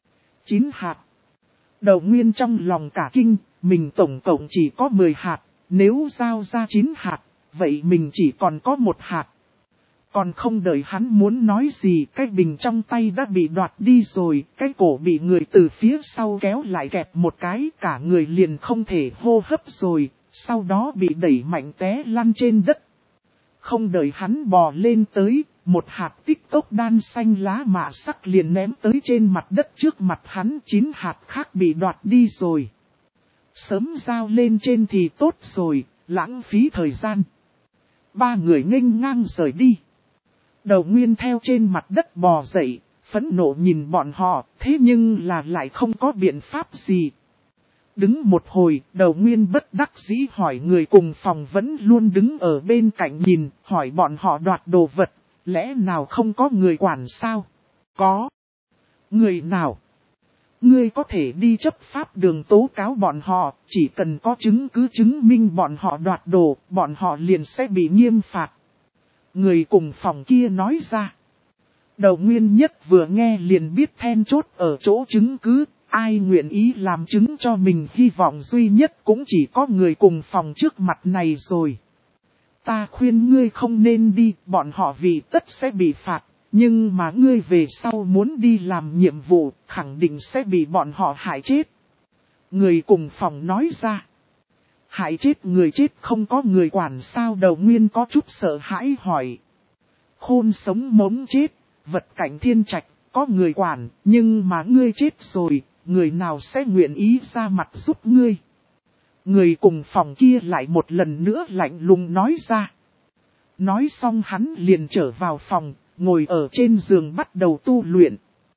[SPEAKER 1] 9 hạt. Đầu Nguyên trong lòng cả kinh, mình tổng cộng chỉ có 10 hạt, nếu giao ra 9 hạt, vậy mình chỉ còn có 1 hạt. Còn không đợi hắn muốn nói gì, cái bình trong tay đã bị đoạt đi rồi, cái cổ bị người từ phía sau kéo lại kẹp một cái, cả người liền không thể hô hấp rồi, sau đó bị đẩy mạnh té lăn trên đất. Không đợi hắn bò lên tới, một hạt tích cốc đan xanh lá mạ sắc liền ném tới trên mặt đất trước mặt hắn, 9 hạt khác bị đoạt đi rồi. Sớm giao lên trên thì tốt rồi, lãng phí thời gian. Ba người nghênh ngang rời đi. Đầu Nguyên theo trên mặt đất bò dậy, phẫn nộ nhìn bọn họ, thế nhưng là lại không có biện pháp gì. Đứng một hồi, Đầu Nguyên bất đắc dĩ hỏi người cùng phòng vẫn luôn đứng ở bên cạnh nhìn, hỏi bọn họ đoạt đồ vật, lẽ nào không có người quản sao? Có. Người nào? Ngươi có thể đi chấp pháp đường tố cáo bọn họ, chỉ cần có chứng cứ chứng minh bọn họ đoạt đồ, bọn họ liền sẽ bị nghiêm phạt. Người cùng phòng kia nói ra. Đầu Nguyên nhất vừa nghe liền biết then chốt ở chỗ chứng cứ, ai nguyện ý làm chứng cho mình, hy vọng duy nhất cũng chỉ có người cùng phòng trước mặt này rồi. Ta khuyên ngươi không nên đi, bọn họ vì tất sẽ bị phạt, nhưng mà ngươi về sau muốn đi làm nhiệm vụ, khẳng định sẽ bị bọn họ hại chết. Người cùng phòng nói ra. Hại chết người chết không có người quản sao? Đầu Nguyên có chút sợ hãi hỏi. Khôn sống mống chết, vật cảnh thiên trạch, có người quản, nhưng mà ngươi chết rồi, người nào sẽ nguyện ý ra mặt giúp ngươi? Người cùng phòng kia lại một lần nữa lạnh lùng nói ra. Nói xong hắn liền trở vào phòng, ngồi ở trên giường bắt đầu tu luyện.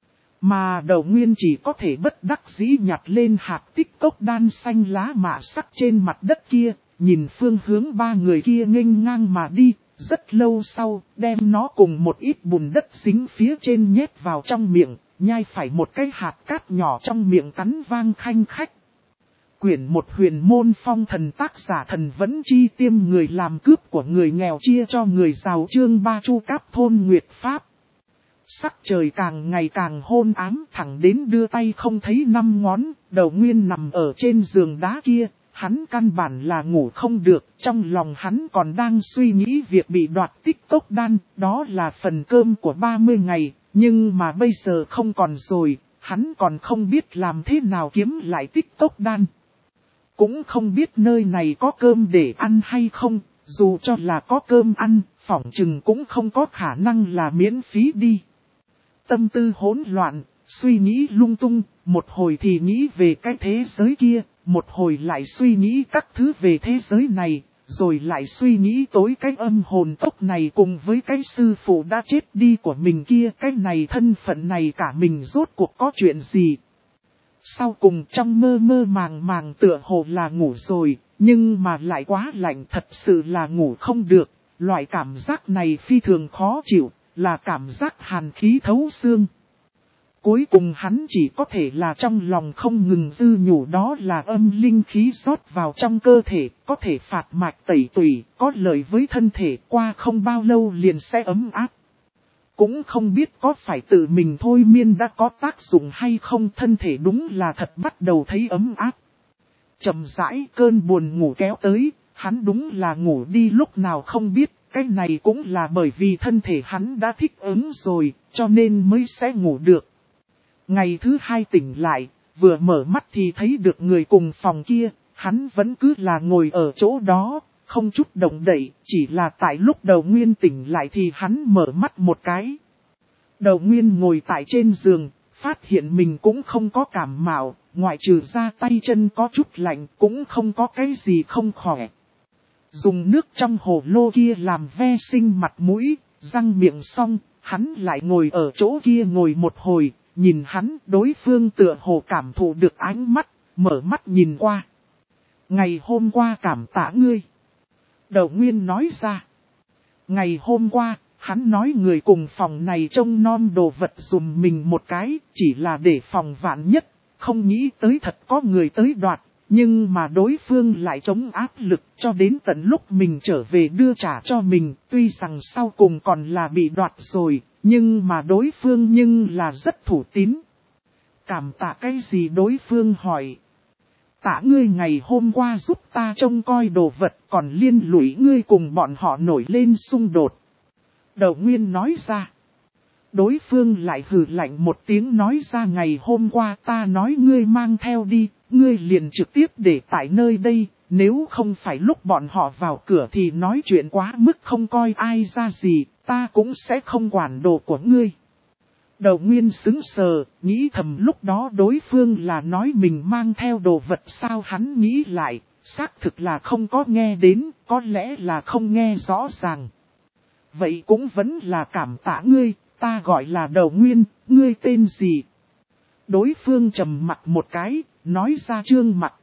[SPEAKER 1] Mà Đầu Nguyên chỉ có thể bất đắc dĩ nhặt lên hạt tích cốc đan xanh lá mạ sắc trên mặt đất kia, nhìn phương hướng ba người kia nghênh ngang mà đi, rất lâu sau, đem nó cùng một ít bùn đất dính phía trên nhét vào trong miệng, nhai phải một cái hạt cát nhỏ trong miệng cắn vang khanh khách. Quyển 1 Huyền môn phong thần, tác giả Thần Vẫn Chi, tiêm người làm cướp của người nghèo chia cho người giàu, chương 3 Chu Cáp Thôn Nguyệt Pháp. Sắc trời càng ngày càng hôn ám, thẳng đến đưa tay không thấy 5 ngón, Đầu Nguyên nằm ở trên giường đá kia, hắn căn bản là ngủ không được, trong lòng hắn còn đang suy nghĩ việc bị đoạt tích cốc đan, đó là phần cơm của 30 ngày, Nhưng mà bây giờ không còn rồi, hắn còn không biết làm thế nào kiếm lại tích tốc đan. Cũng không biết nơi này có cơm để ăn hay không, dù cho là có cơm ăn, phỏng chừng cũng không có khả năng là miễn phí đi. Tâm tư hỗn loạn, suy nghĩ lung tung, một hồi thì nghĩ về cái thế giới kia, một hồi lại suy nghĩ các thứ về thế giới này, rồi lại suy nghĩ tối cái âm hồn tốc này cùng với cái sư phụ đã chết đi của mình kia, cái này thân phận này cả mình rốt cuộc có chuyện gì. Sau cùng trong mơ mơ màng màng tựa hồ là ngủ rồi, nhưng mà lại quá lạnh, thật sự là ngủ không được, loại cảm giác này phi thường khó chịu, là cảm giác hàn khí thấu xương. Cuối cùng hắn chỉ có thể là trong lòng không ngừng dư nhủ đó là âm linh khí rót vào trong cơ thể, có thể phạt mạch tẩy tủy, có lợi với thân thể, qua không bao lâu liền sẽ ấm áp. Cũng không biết có phải tự mình thôi miên đã có tác dụng hay không, thân thể đúng là thật bắt đầu thấy ấm áp. Chậm rãi cơn buồn ngủ kéo tới, hắn đúng là ngủ đi lúc nào không biết, cái này cũng là bởi vì thân thể hắn đã thích ứng rồi, cho nên mới sẽ ngủ được. Ngày thứ hai tỉnh lại, vừa mở mắt thì thấy được người cùng phòng kia, hắn vẫn cứ là ngồi ở chỗ đó, không chút động đậy, chỉ là tại lúc Đầu Nguyên tỉnh lại thì hắn mở mắt một cái. Đầu Nguyên ngồi tại trên giường, phát hiện mình cũng không có cảm mạo, ngoại trừ ra tay chân có chút lạnh cũng không có cái gì không khỏe. Dùng nước trong hồ lô kia làm ve sinh mặt mũi, răng miệng xong, hắn lại ngồi ở chỗ kia ngồi một hồi, nhìn hắn đối phương tựa hồ cảm thụ được ánh mắt, mở mắt nhìn qua. Ngày hôm qua cảm tạ ngươi. Đầu Nguyên nói ra. Ngày hôm qua, hắn nói người cùng phòng này trông nom đồ vật dùm mình một cái, chỉ là để phòng vạn nhất, không nghĩ tới thật có người tới đoạt, nhưng mà đối phương lại chống áp lực cho đến tận lúc mình trở về đưa trả cho mình, tuy rằng sau cùng còn là bị đoạt rồi, nhưng mà đối phương nhưng là rất thủ tín. Cảm tạ cái gì đối phương hỏi. Tạ ngươi ngày hôm qua giúp ta trông coi đồ vật còn liên lụy ngươi cùng bọn họ nổi lên xung đột. Đầu Nguyên nói ra. Đối phương lại hừ lạnh một tiếng nói ra ngày hôm qua ta nói ngươi mang theo đi, ngươi liền trực tiếp để tại nơi đây, nếu không phải lúc bọn họ vào cửa thì nói chuyện quá mức không coi ai ra gì, ta cũng sẽ không quản đồ của ngươi. Đầu Nguyên sững sờ, nghĩ thầm lúc đó đối phương là nói mình mang theo đồ vật sao, hắn nghĩ lại, xác thực là không có nghe đến, có lẽ là không nghe rõ ràng. Vậy cũng vẫn là cảm tạ ngươi, ta gọi là Đầu Nguyên, ngươi tên gì? Đối phương trầm mặt một cái, nói ra Trương Mặc.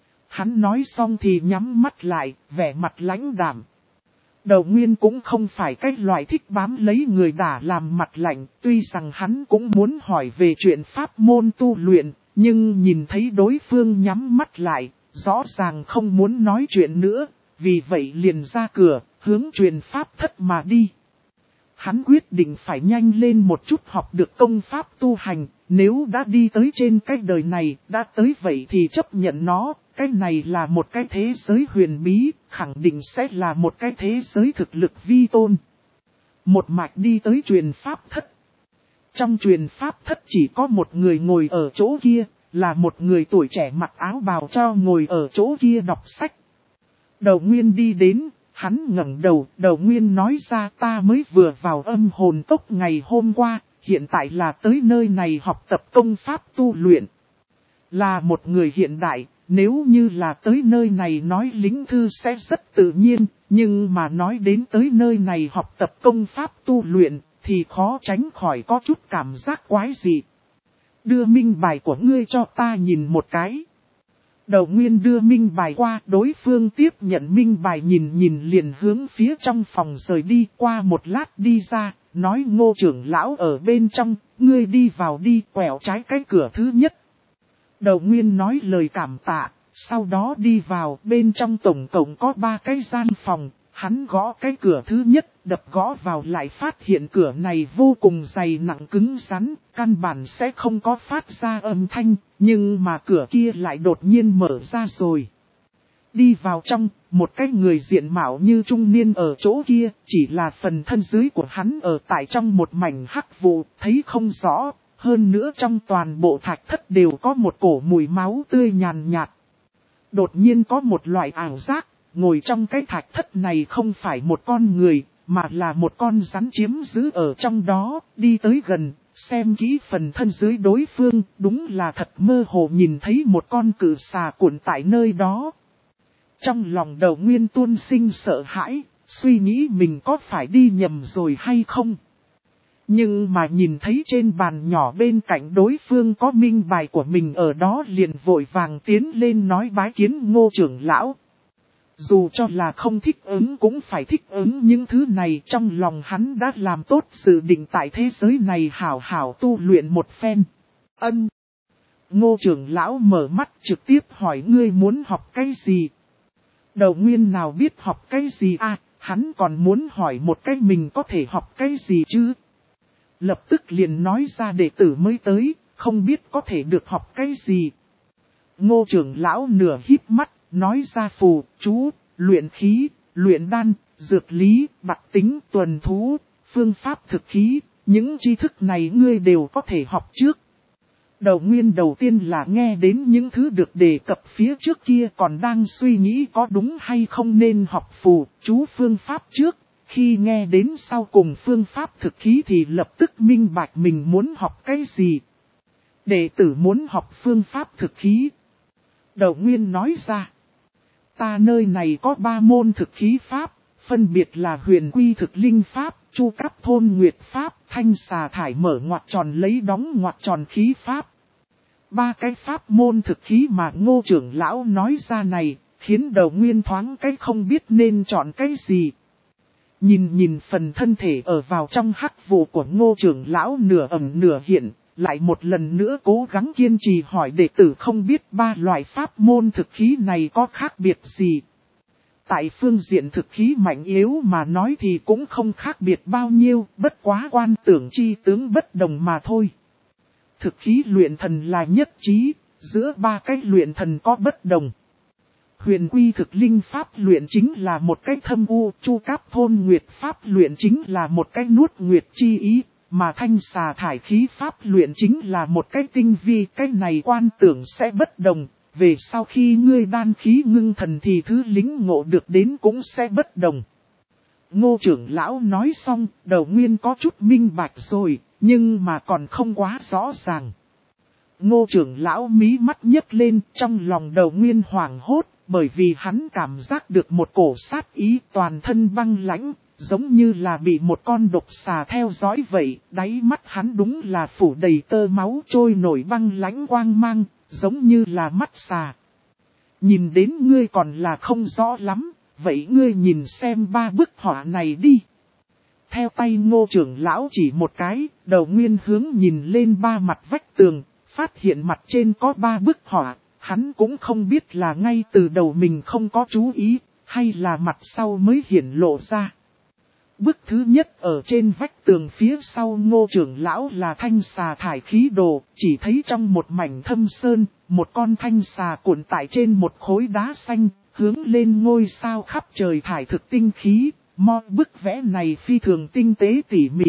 [SPEAKER 1] Hắn nói xong thì nhắm mắt lại, vẻ mặt lãnh đạm. Đầu Nguyên cũng không phải cái loại thích bám lấy người đả làm mặt lạnh, tuy rằng hắn cũng muốn hỏi về chuyện pháp môn tu luyện, nhưng nhìn thấy đối phương nhắm mắt lại, rõ ràng không muốn nói chuyện nữa, vì vậy liền ra cửa, hướng truyền pháp thất mà đi. Hắn quyết định phải nhanh lên một chút học được công pháp tu hành, nếu đã đi tới trên cái đời này, đã tới vậy thì chấp nhận nó, cái này là một cái thế giới huyền bí, khẳng định sẽ là một cái thế giới thực lực vi tôn. Một mạch đi tới truyền pháp thất. Trong truyền pháp thất chỉ có một người ngồi ở chỗ kia, là một người tuổi trẻ mặc áo bào cho ngồi ở chỗ kia đọc sách. Đầu Nguyên đi đến. Hắn ngẩng đầu, Đầu Nguyên nói ra ta mới vừa vào âm hồn tốc ngày hôm qua, hiện tại là tới nơi này học tập công pháp tu luyện. Là một người hiện đại, nếu như là tới nơi này nói lính thư sẽ rất tự nhiên, nhưng mà nói đến tới nơi này học tập công pháp tu luyện, thì khó tránh khỏi có chút cảm giác quái dị. Đưa minh bài của ngươi cho ta nhìn một cái. Đầu Nguyên đưa minh bài qua, đối phương tiếp nhận minh bài nhìn liền hướng phía trong phòng rời đi, qua một lát đi ra, nói Ngô trưởng lão ở bên trong, ngươi đi vào đi, quẹo trái cái cửa thứ nhất. Đầu Nguyên nói lời cảm tạ, sau đó đi vào, bên trong tổng cộng có 3 cái gian phòng, hắn gõ cái cửa thứ nhất, đập gõ vào lại phát hiện cửa này vô cùng dày nặng cứng rắn, căn bản sẽ không có phát ra âm thanh, nhưng mà cửa kia lại đột nhiên mở ra rồi. Đi vào trong, một cái người diện mạo như trung niên ở chỗ kia, chỉ là phần thân dưới của hắn ở tại trong một mảnh hắc vụ, thấy không rõ, hơn nữa trong toàn bộ thạch thất đều có một cổ mùi máu tươi nhàn nhạt. Đột nhiên có một loại ảo giác, ngồi trong cái thạch thất này không phải một con người, mà là một con rắn chiếm giữ ở trong đó, đi tới gần, xem kỹ phần thân dưới đối phương, đúng là thật mơ hồ nhìn thấy một con cự xà cuộn tại nơi đó. Trong lòng Đầu Nguyên tuôn sinh sợ hãi, suy nghĩ mình có phải đi nhầm rồi hay không. Nhưng mà nhìn thấy trên bàn nhỏ bên cạnh đối phương có minh bài của mình ở đó liền vội vàng tiến lên nói bái kiến Ngô trưởng lão. Dù cho là không thích ứng cũng phải thích ứng những thứ này, trong lòng hắn đã làm tốt dự định tại thế giới này hảo hảo tu luyện một phen. Ân. Ngô trưởng lão mở mắt trực tiếp hỏi ngươi muốn học cái gì? Đầu Nguyên nào biết học cái gì à, hắn còn muốn hỏi một cái mình có thể học cái gì chứ? Lập tức liền nói ra đệ tử mới tới, không biết có thể được học cái gì. Ngô trưởng lão nửa híp mắt, nói ra phù, chú, luyện khí, luyện đan, dược lý, bạc tính, tuần thú, phương pháp thực khí, những tri thức này ngươi đều có thể học trước. Đầu Nguyên đầu tiên là nghe đến những thứ được đề cập phía trước kia còn đang suy nghĩ có đúng hay không nên học phù, chú phương pháp trước. Khi nghe đến sau cùng phương pháp thực khí thì lập tức minh bạch mình muốn học cái gì. Đệ tử muốn học phương pháp thực khí. Đầu Nguyên nói ra. Ta nơi này có 3 môn thực khí pháp, phân biệt là huyền quy thực linh pháp, chu cấp thôn nguyệt pháp, thanh xà thải mở ngoặc tròn lấy đóng ngoặc tròn khí pháp. 3 cái pháp môn thực khí mà Ngô trưởng lão nói ra này, khiến Đầu Nguyên thoáng cái không biết nên chọn cái gì. Nhìn phần thân thể ở vào trong hắc vụ của Ngô trưởng lão nửa ẩn nửa hiện, lại một lần nữa cố gắng kiên trì hỏi đệ tử không biết 3 loại pháp môn thực khí này có khác biệt gì. Tại phương diện thực khí mạnh yếu mà nói thì cũng không khác biệt bao nhiêu, bất quá quan tưởng chi tướng bất đồng mà thôi. Thực khí luyện thần là nhất trí, giữa 3 cái luyện thần có bất đồng. Huyền quy thực linh pháp luyện chính là một cái thâm u, chu cấp thôn nguyệt pháp luyện chính là một cái nuốt nguyệt chi ý, mà thanh xà thải khí pháp luyện chính là một cái tinh vi, cái này quan tưởng sẽ bất đồng, về sau khi ngươi đan khí ngưng thần thì thứ lĩnh ngộ được đến cũng sẽ bất đồng. Ngô trưởng lão nói xong, Đầu Nguyên có chút minh bạch rồi, nhưng mà còn không quá rõ ràng. Ngô trưởng lão mí mắt nhấc lên, trong lòng Đầu Nguyên hoảng hốt, bởi vì hắn cảm giác được một cổ sát ý toàn thân băng lãnh, giống như là bị một con độc xà theo dõi vậy, đáy mắt hắn đúng là phủ đầy tơ máu trôi nổi băng lãnh quang mang, giống như là mắt xà. Nhìn đến ngươi còn là không rõ lắm, vậy ngươi nhìn xem 3 bức họa này đi. Theo tay Ngô trưởng lão chỉ một cái, Đầu Nguyên hướng nhìn lên 3 mặt vách tường, phát hiện mặt trên có 3 bức họa. Hắn cũng không biết là ngay từ đầu mình không có chú ý, hay là mặt sau mới hiển lộ ra. Bức thứ nhất ở trên vách tường phía sau Ngô trưởng lão là thanh xà thải khí đồ, chỉ thấy trong một mảnh thâm sơn, một con thanh xà cuộn tại trên một khối đá xanh, hướng lên ngôi sao khắp trời thải thực tinh khí. Bức vẽ này phi thường tinh tế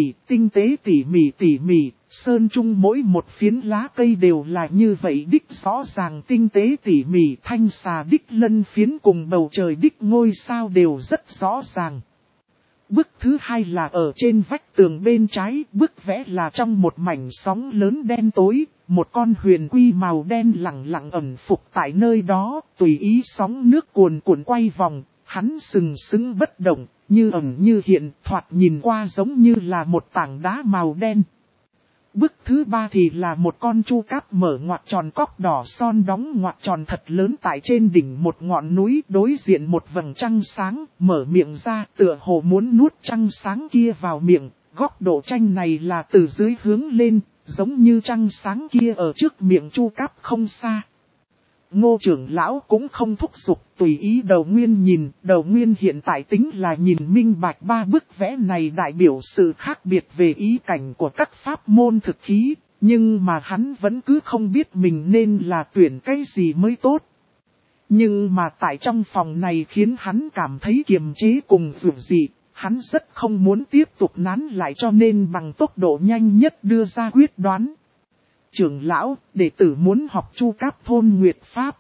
[SPEAKER 1] tỉ mỉ, sơn trung mỗi một phiến lá cây đều là như vậy đích rõ ràng tinh tế tỉ mỉ, thanh xà đích lân phiến cùng bầu trời đích ngôi sao đều rất rõ ràng. Bức thứ hai là ở trên vách tường bên trái, bức vẽ là trong một mảnh sóng lớn đen tối, một con huyền quy màu đen lặng lặng ẩn phục tại nơi đó, tùy ý sóng nước cuồn cuộn quay vòng, hắn sừng sững bất động, như ẩn như hiện, thoạt nhìn qua giống như là một tảng đá màu đen. Bức thứ ba thì là một con chu cáp mở ngoặc tròn cóc đỏ son đóng ngoặc tròn thật lớn tại trên đỉnh một ngọn núi, đối diện một vầng trăng sáng, mở miệng ra tựa hồ muốn nuốt trăng sáng kia vào miệng, góc độ tranh này là từ dưới hướng lên, giống như trăng sáng kia ở trước miệng chu cáp không xa. Ngô trưởng lão cũng không thúc giục, tùy ý Đầu Nguyên nhìn, Đầu Nguyên hiện tại tính là nhìn minh bạch 3 bức vẽ này đại biểu sự khác biệt về ý cảnh của các pháp môn thực khí, nhưng mà hắn vẫn cứ không biết mình nên là tuyển cái gì mới tốt. Nhưng mà tại trong phòng này khiến hắn cảm thấy kiềm chế cùng dường dị, hắn rất không muốn tiếp tục nán lại cho nên bằng tốc độ nhanh nhất đưa ra quyết đoán. Trưởng lão, đệ tử muốn học Chu Cáp Thôn Nguyệt Pháp.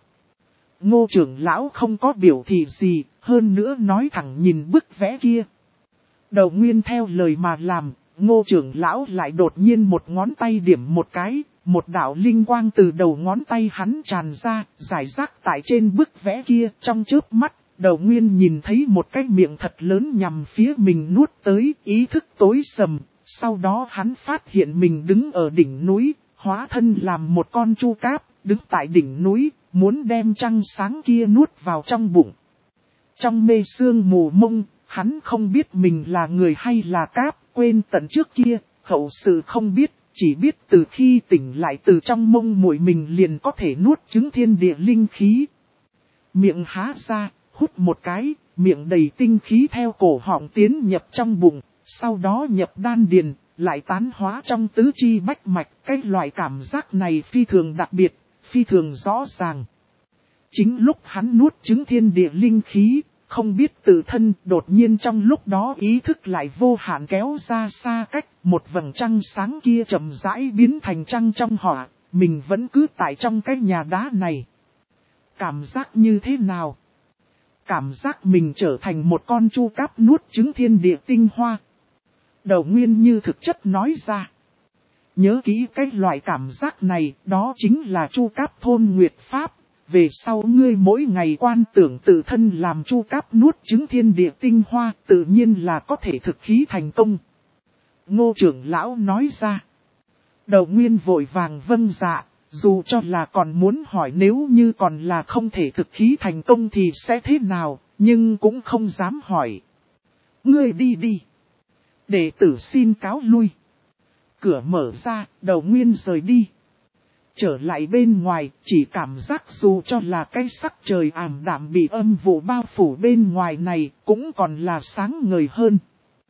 [SPEAKER 1] Ngô trưởng lão không có biểu thị gì, hơn nữa nói thẳng nhìn bức vẽ kia. Đầu Nguyên theo lời mà làm, Ngô trưởng lão lại đột nhiên một ngón tay điểm một cái, một đạo linh quang từ đầu ngón tay hắn tràn ra, rải rác tại trên bức vẽ kia. Trong chớp mắt, Đầu Nguyên nhìn thấy một cái miệng thật lớn nhằm phía mình nuốt tới, ý thức tối sầm. Sau đó hắn phát hiện mình đứng ở đỉnh núi, hóa thân làm một con chu cáp, đứng tại đỉnh núi, muốn đem trăng sáng kia nuốt vào trong bụng. Trong mê sương mù mông, hắn không biết mình là người hay là cáp, quên tận trước kia, hậu sự không biết, chỉ biết từ khi tỉnh lại từ trong mông muội mình liền có thể nuốt trứng thiên địa linh khí. Miệng há ra, hút một cái, miệng đầy tinh khí theo cổ họng tiến nhập trong bụng, sau đó nhập đan điền, lại tán hóa trong tứ chi bách mạch. Cái loại cảm giác này phi thường đặc biệt, phi thường rõ ràng. Chính lúc hắn nuốt trứng thiên địa linh khí, không biết tự thân, đột nhiên trong lúc đó ý thức lại vô hạn kéo ra xa cách, một vầng trăng sáng kia chậm rãi biến thành trăng trong hỏa, mình vẫn cứ tại trong cái nhà đá này. Cảm giác như thế nào? Cảm giác mình trở thành một con chu cáp nuốt trứng thiên địa tinh hoa. Đầu Nguyên như thực chất nói ra. Nhớ kỹ cái loại cảm giác này, đó chính là Chu Cáp Thôn Nguyệt Pháp. Về sau ngươi mỗi ngày quan tưởng tự thân làm chu cáp nuốt trứng thiên địa tinh hoa, tự nhiên là có thể thực khí thành công. Ngô trưởng lão nói ra. Đầu Nguyên vội vàng vâng dạ, dù cho là còn muốn hỏi nếu như còn là không thể thực khí thành công thì sẽ thế nào, nhưng cũng không dám hỏi. Ngươi đi đi. Đệ tử xin cáo lui. Cửa mở ra, Đầu Nguyên rời đi. Trở lại bên ngoài, chỉ cảm giác dù cho là cái sắc trời ảm đạm bị âm vụ bao phủ bên ngoài này, cũng còn là sáng ngời hơn.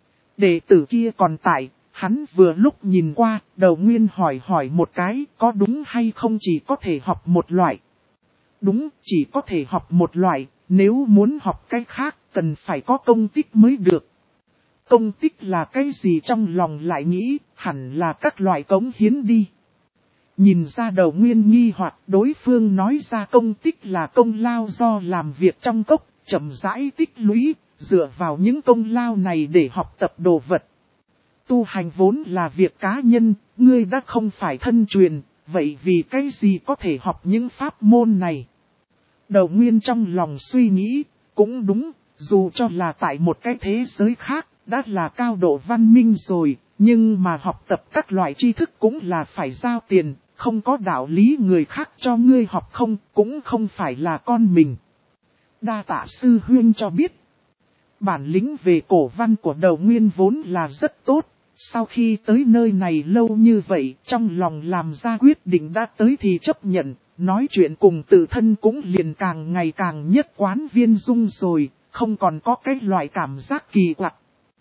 [SPEAKER 1] Đệ tử kia còn tại, hắn vừa lúc nhìn qua, Đầu Nguyên hỏi một cái, có đúng hay không chỉ có thể học một loại. Đúng, chỉ có thể học một loại, nếu muốn học cái khác, cần phải có công tích mới được. Công tích là cái gì trong lòng lại nghĩ, hẳn là các loại cống hiến đi. Nhìn ra Đầu Nguyên nghi hoặc, đối phương nói ra công tích là công lao do làm việc trong cốc, chậm rãi tích lũy, dựa vào những công lao này để học tập đồ vật. Tu hành vốn là việc cá nhân, ngươi đã không phải thân truyền, vậy vì cái gì có thể học những pháp môn này? Đầu Nguyên trong lòng suy nghĩ, cũng đúng, dù cho là tại một cái thế giới khác, đã là cao độ văn minh rồi, nhưng mà học tập các loại tri thức cũng là phải giao tiền, không có đạo lý người khác cho ngươi học không, cũng không phải là con mình. Đa tạ sư huynh cho biết. Bản lĩnh về cổ văn của Đầu Nguyên vốn là rất tốt, sau khi tới nơi này lâu như vậy, trong lòng làm ra quyết định đã tới thì chấp nhận, nói chuyện cùng tự thân cũng liền càng ngày càng nhất quán viên dung rồi, không còn có cái loại cảm giác kỳ quặc.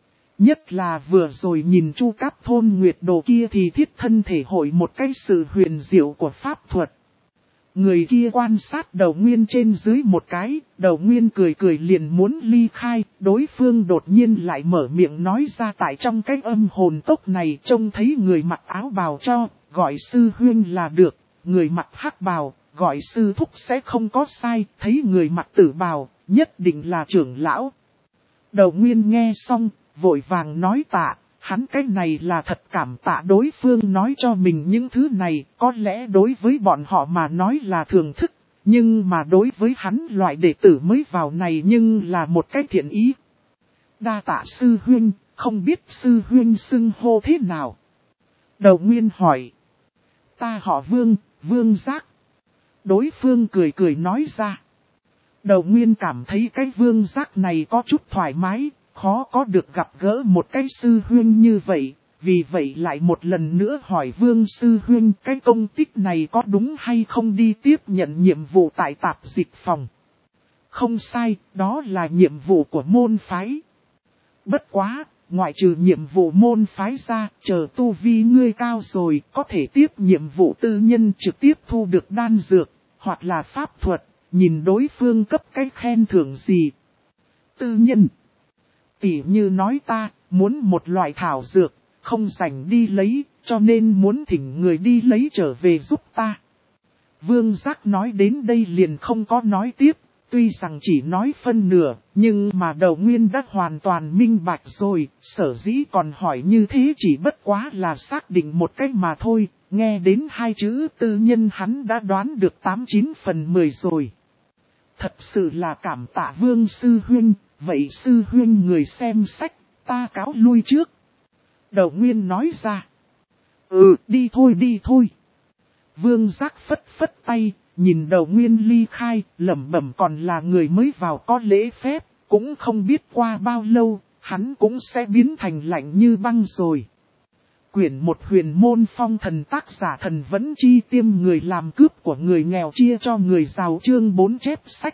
[SPEAKER 1] Nhất là vừa rồi nhìn Chu Cáp Thôn Nguyệt Đồ kia thì thiết thân thể hội một cái sự huyền diệu của pháp thuật. Người kia quan sát Đầu Nguyên trên dưới một cái, Đầu Nguyên cười cười liền muốn ly khai, đối phương đột nhiên lại mở miệng nói ra tại trong cái âm hồn tốc này trông thấy người mặc áo bào cho, gọi sư huynh là được, người mặc hắc bào, gọi sư thúc sẽ không có sai, thấy người mặc tử bào, nhất định là trưởng lão. Đầu Nguyên nghe xong, vội vàng nói tạ, hắn cái này là thật cảm tạ đối phương nói cho mình những thứ này, có lẽ đối với bọn họ mà nói là thường thức, nhưng mà đối với hắn loại đệ tử mới vào này nhưng là một cái thiện ý. Đa tạ sư huynh, không biết sư huynh xưng hô thế nào? Đầu Nguyên hỏi. Ta họ Vương, Vương Giác. Đối phương cười cười nói ra. Đầu Nguyên cảm thấy cái Vương Giác này có chút thoải mái. Khó có được gặp gỡ một cái sư huynh như vậy, vì vậy lại một lần nữa hỏi Vương sư huynh cái công tích này có đúng hay không đi tiếp nhận nhiệm vụ tại tạp dịch phòng. Không sai, đó là nhiệm vụ của môn phái. Bất quá, ngoại trừ nhiệm vụ môn phái ra, chờ tu vi ngươi cao rồi, có thể tiếp nhiệm vụ tư nhân trực tiếp thu được đan dược, hoặc là pháp thuật, nhìn đối phương cấp cái khen thưởng gì. Tư nhân. Tỉ như nói ta, muốn một loại thảo dược, không rảnh đi lấy, cho nên muốn thỉnh người đi lấy trở về giúp ta. Vương Giác nói đến đây liền không có nói tiếp, tuy rằng chỉ nói phân nửa, nhưng mà Đầu Nguyên đã hoàn toàn minh bạch rồi, sở dĩ còn hỏi như thế chỉ bất quá là xác định một cách mà thôi, nghe đến hai chữ tư nhân hắn đã đoán được 89 phần 10 rồi. Thật sự là cảm tạ Vương Sư Huynh, vậy Sư Huynh người xem sách, ta cáo lui trước. Đầu Nguyên nói ra. Đi thôi. Vương Giác phất phất tay, nhìn Đầu Nguyên ly khai, lẩm bẩm còn là người mới vào có lễ phép, cũng không biết qua bao lâu, hắn cũng sẽ biến thành lạnh như băng rồi. Quyển 1 Huyền Môn Phong Thần, tác giả Thần Vẫn Chi, tiêm người làm cướp của người nghèo chia cho người giàu, chương 4 chép sách.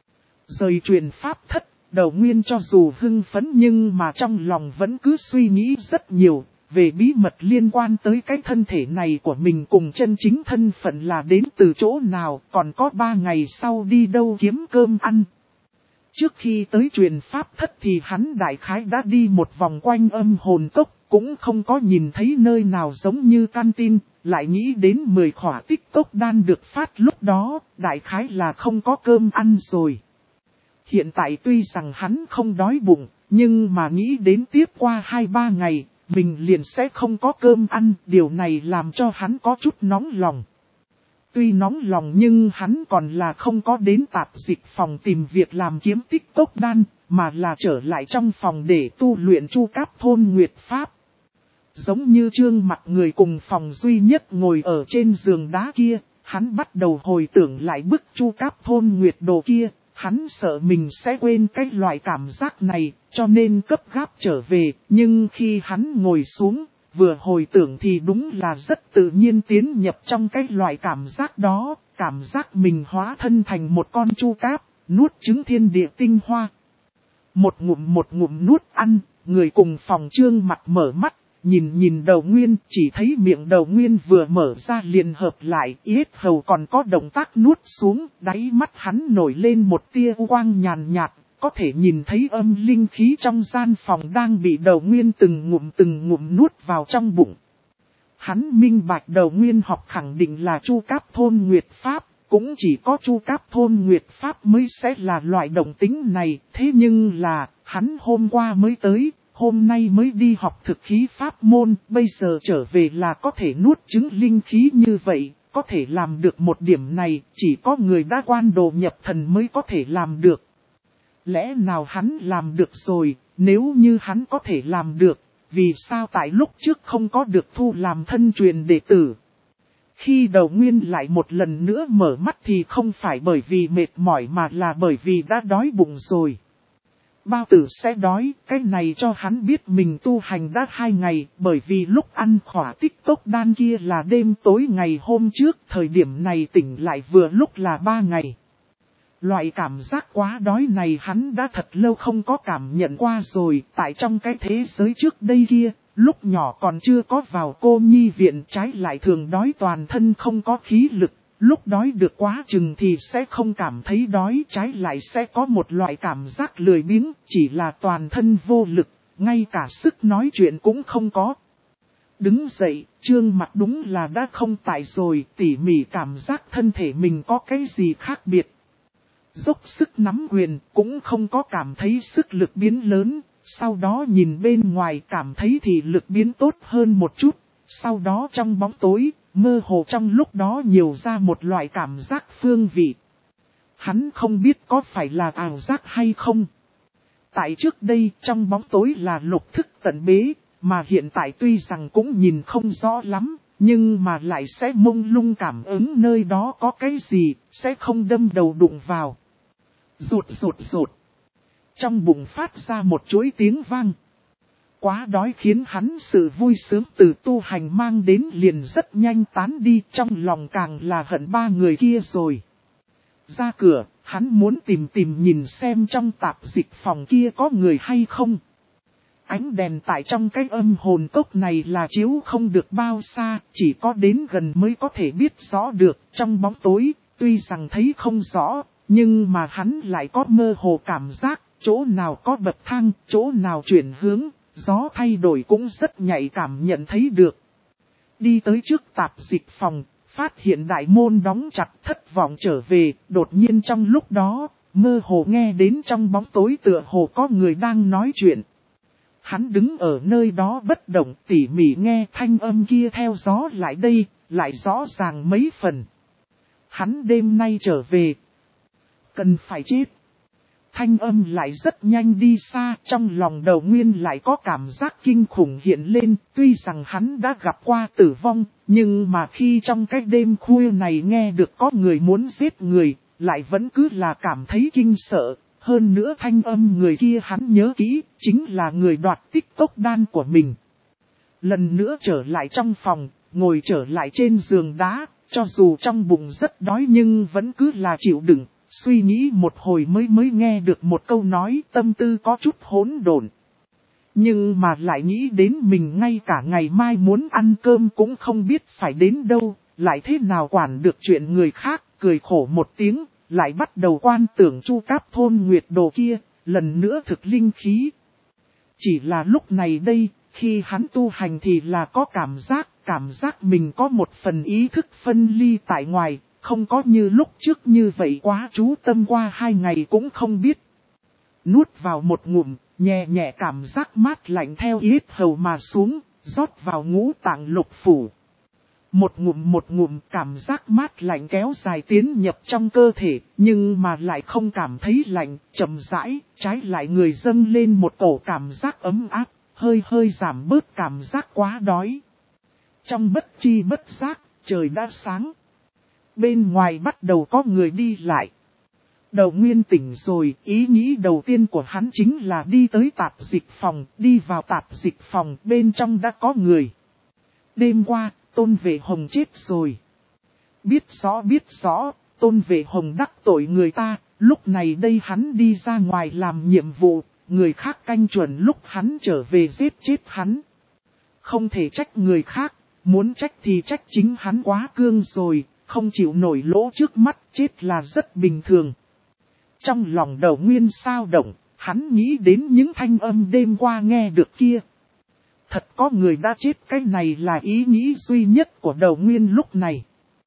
[SPEAKER 1] Rời truyền pháp thất, Đầu Nguyên cho dù hưng phấn nhưng mà trong lòng vẫn cứ suy nghĩ rất nhiều. Về bí mật liên quan tới cái thân thể này của mình cùng chân chính thân phận là đến từ chỗ nào, còn có 3 ngày sau đi đâu kiếm cơm ăn. Trước khi tới truyền pháp thất thì hắn đại khái đã đi một vòng quanh âm hồn cốc, cũng không có nhìn thấy nơi nào giống như canteen, lại nghĩ đến 10 khỏa tích cốc đan được phát lúc đó, đại khái là không có cơm ăn rồi. Hiện tại tuy rằng hắn không đói bụng, nhưng mà nghĩ đến tiếp qua 2-3 ngày, mình liền sẽ không có cơm ăn, điều này làm cho hắn có chút nóng lòng. Tuy nóng lòng nhưng hắn còn là không có đến tạp dịch phòng tìm việc làm kiếm tích cốc đan, mà là trở lại trong phòng để tu luyện chu cáp thôn nguyệt pháp. Giống như Trương Mặc người cùng phòng duy nhất ngồi ở trên giường đá kia, hắn bắt đầu hồi tưởng lại bức chu cáp thôn nguyệt đồ kia. Hắn sợ mình sẽ quên cái loại cảm giác này, cho nên cấp gáp trở về, nhưng khi hắn ngồi xuống, vừa hồi tưởng thì đúng là rất tự nhiên tiến nhập trong cái loại cảm giác đó, cảm giác mình hóa thân thành một con chu cáp, nuốt trứng thiên địa tinh hoa. Một ngụm nuốt ăn, người cùng phòng Trương Mặc mở mắt. Nhìn Đầu Nguyên, chỉ thấy miệng Đầu Nguyên vừa mở ra liền hợp lại, yết hầu còn có động tác nuốt xuống, đáy mắt hắn nổi lên một tia quang nhàn nhạt, có thể nhìn thấy âm linh khí trong gian phòng đang bị Đầu Nguyên từng ngụm nuốt vào trong bụng. Hắn minh bạch Đầu Nguyên học khẳng định là chu cáp thôn nguyệt pháp, cũng chỉ có chu cáp thôn nguyệt pháp mới sẽ là loại động tính này, thế nhưng là, hắn hôm qua mới tới. Hôm nay mới đi học thực khí pháp môn, bây giờ trở về là có thể nuốt trứng linh khí như vậy, có thể làm được một điểm này, chỉ có người đã quan đồ nhập thần mới có thể làm được. Lẽ nào hắn làm được rồi, nếu như hắn có thể làm được, vì sao tại lúc trước không có được thu làm thân truyền đệ tử? Khi Đầu Nguyên lại một lần nữa mở mắt thì không phải bởi vì mệt mỏi mà là bởi vì đã đói bụng rồi. Bao tử sẽ đói, cái này cho hắn biết mình tu hành đã 2 ngày, bởi vì lúc ăn khỏa tích cốc đan kia là đêm tối ngày hôm trước, thời điểm này tỉnh lại vừa lúc là 3 ngày. Loại cảm giác quá đói này hắn đã thật lâu không có cảm nhận qua rồi, tại trong cái thế giới trước đây kia, lúc nhỏ còn chưa có vào cô nhi viện trái lại thường đói toàn thân không có khí lực. Lúc đói được quá chừng thì sẽ không cảm thấy đói, trái lại sẽ có một loại cảm giác lười biếng, chỉ là toàn thân vô lực, ngay cả sức nói chuyện cũng không có. Đứng dậy, Trương Mặc đúng là đã không tại rồi, tỉ mỉ cảm giác thân thể mình có cái gì khác biệt. Dốc sức nắm quyền, cũng không có cảm thấy sức lực biến lớn, sau đó nhìn bên ngoài cảm thấy thì lực biến tốt hơn một chút, sau đó trong bóng tối. Mơ hồ trong lúc đó nhiều ra một loại cảm giác phương vị. Hắn không biết có phải là ảo giác hay không. Tại trước đây trong bóng tối là lục thức tận bế, mà hiện tại tuy rằng cũng nhìn không rõ lắm, nhưng mà lại sẽ mông lung cảm ứng nơi đó có cái gì, sẽ không đâm đầu đụng vào. Rụt. Trong bụng phát ra một chuỗi tiếng vang. Quá đói khiến hắn sự vui sướng từ tu hành mang đến liền rất nhanh tán đi, trong lòng càng là hận 3 người kia rồi. Ra cửa, hắn muốn tìm nhìn xem trong tạp dịch phòng kia có người hay không. Ánh đèn tại trong cái âm hồn cốc này là chiếu không được bao xa, chỉ có đến gần mới có thể biết rõ được, trong bóng tối, tuy rằng thấy không rõ, Nhưng mà hắn lại có mơ hồ cảm giác, chỗ nào có bậc thang, chỗ nào chuyển hướng, gió thay đổi cũng rất nhạy cảm nhận thấy được. Đi tới trước tạp dịch phòng, phát hiện đại môn đóng chặt, thất vọng trở về, đột nhiên trong lúc đó, mơ hồ nghe đến trong bóng tối tựa hồ có người đang nói chuyện. Hắn đứng ở nơi đó bất động, tỉ mỉ nghe thanh âm kia theo gió lại đây, lại rõ ràng mấy phần. Hắn đêm nay trở về, cần phải chết. Thanh âm lại rất nhanh đi xa, trong lòng Đầu Nguyên lại có cảm giác kinh khủng hiện lên, tuy rằng hắn đã gặp qua tử vong, nhưng mà khi trong cái đêm khuya này nghe được có người muốn giết người, lại vẫn cứ là cảm thấy kinh sợ. Hơn nữa thanh âm người kia hắn nhớ kỹ, chính là người đoạt tích cốc đan của mình. Lần nữa trở lại trong phòng, ngồi trở lại trên giường đá, cho dù trong bụng rất đói nhưng vẫn cứ là chịu đựng. Suy nghĩ một hồi mới nghe được một câu nói, tâm tư có chút hỗn độn. Nhưng mà lại nghĩ đến mình ngay cả ngày mai muốn ăn cơm cũng không biết phải đến đâu, lại thế nào quản được chuyện người khác, cười khổ một tiếng, lại bắt đầu quan tưởng chu cáp thôn nguyệt đồ kia, lần nữa thực linh khí. Chỉ là lúc này đây, khi hắn tu hành thì là có cảm giác mình có một phần ý thức phân ly tại ngoài. Không có như lúc trước như vậy quá chú tâm qua 2 ngày cũng không biết. Nuốt vào một ngụm, nhẹ nhẹ cảm giác mát lạnh theo yết hầu mà xuống, rót vào ngũ tạng lục phủ. Một ngụm cảm giác mát lạnh kéo dài tiến nhập trong cơ thể, nhưng mà lại không cảm thấy lạnh, chậm rãi, trái lại người dâng lên một cổ cảm giác ấm áp, hơi giảm bớt cảm giác quá đói. Trong bất chi bất giác, trời đã sáng. Bên ngoài bắt đầu có người đi lại. Đầu Nguyên tỉnh rồi, ý nghĩ đầu tiên của hắn chính là đi tới tạp dịch phòng, đi vào tạp dịch phòng, bên trong đã có người. Đêm qua, Tôn Vệ Hồng chết rồi. Biết rõ, Tôn Vệ Hồng đắc tội người ta, lúc này đây hắn đi ra ngoài làm nhiệm vụ, người khác canh chuẩn lúc hắn trở về giết chết hắn. Không thể trách người khác, muốn trách thì trách chính hắn quá cương rồi. Không chịu nổi lỗ trước mắt, chết là rất bình thường. Trong lòng Đầu Nguyên sao động, hắn nghĩ đến những thanh âm đêm qua nghe được kia. Thật có người đã chết, cái này là ý nghĩ duy nhất của Đầu Nguyên lúc này.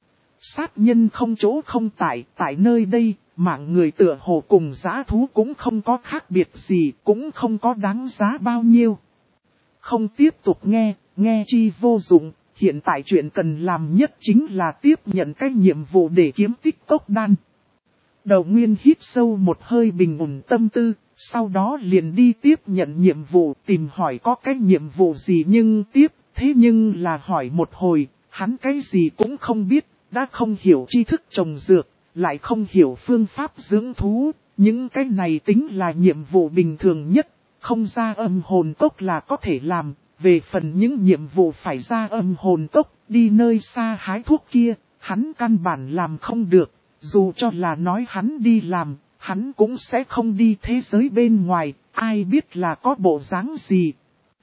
[SPEAKER 1] Sát nhân không chỗ không tại nơi đây, mạng người tựa hồ cùng dã thú cũng không có khác biệt gì, cũng không có đáng giá bao nhiêu. Không tiếp tục nghe chi vô dụng. Hiện tại chuyện cần làm nhất chính là tiếp nhận cái nhiệm vụ để kiếm tích cốc đan. Đầu Nguyên hít sâu một hơi bình ổn tâm tư, sau đó liền đi tiếp nhận nhiệm vụ, tìm hỏi có cái nhiệm vụ gì nhưng thế nhưng là hỏi một hồi, hắn cái gì cũng không biết, đã không hiểu tri thức trồng dược, lại không hiểu phương pháp dưỡng thú, những cái này tính là nhiệm vụ bình thường nhất, không ra âm hồn cốc là có thể làm. Về phần những nhiệm vụ phải ra âm hồn cốc, đi nơi xa hái thuốc kia, hắn căn bản làm không được. Dù cho là nói hắn đi làm, hắn cũng sẽ không đi thế giới bên ngoài, ai biết là có bộ dáng gì.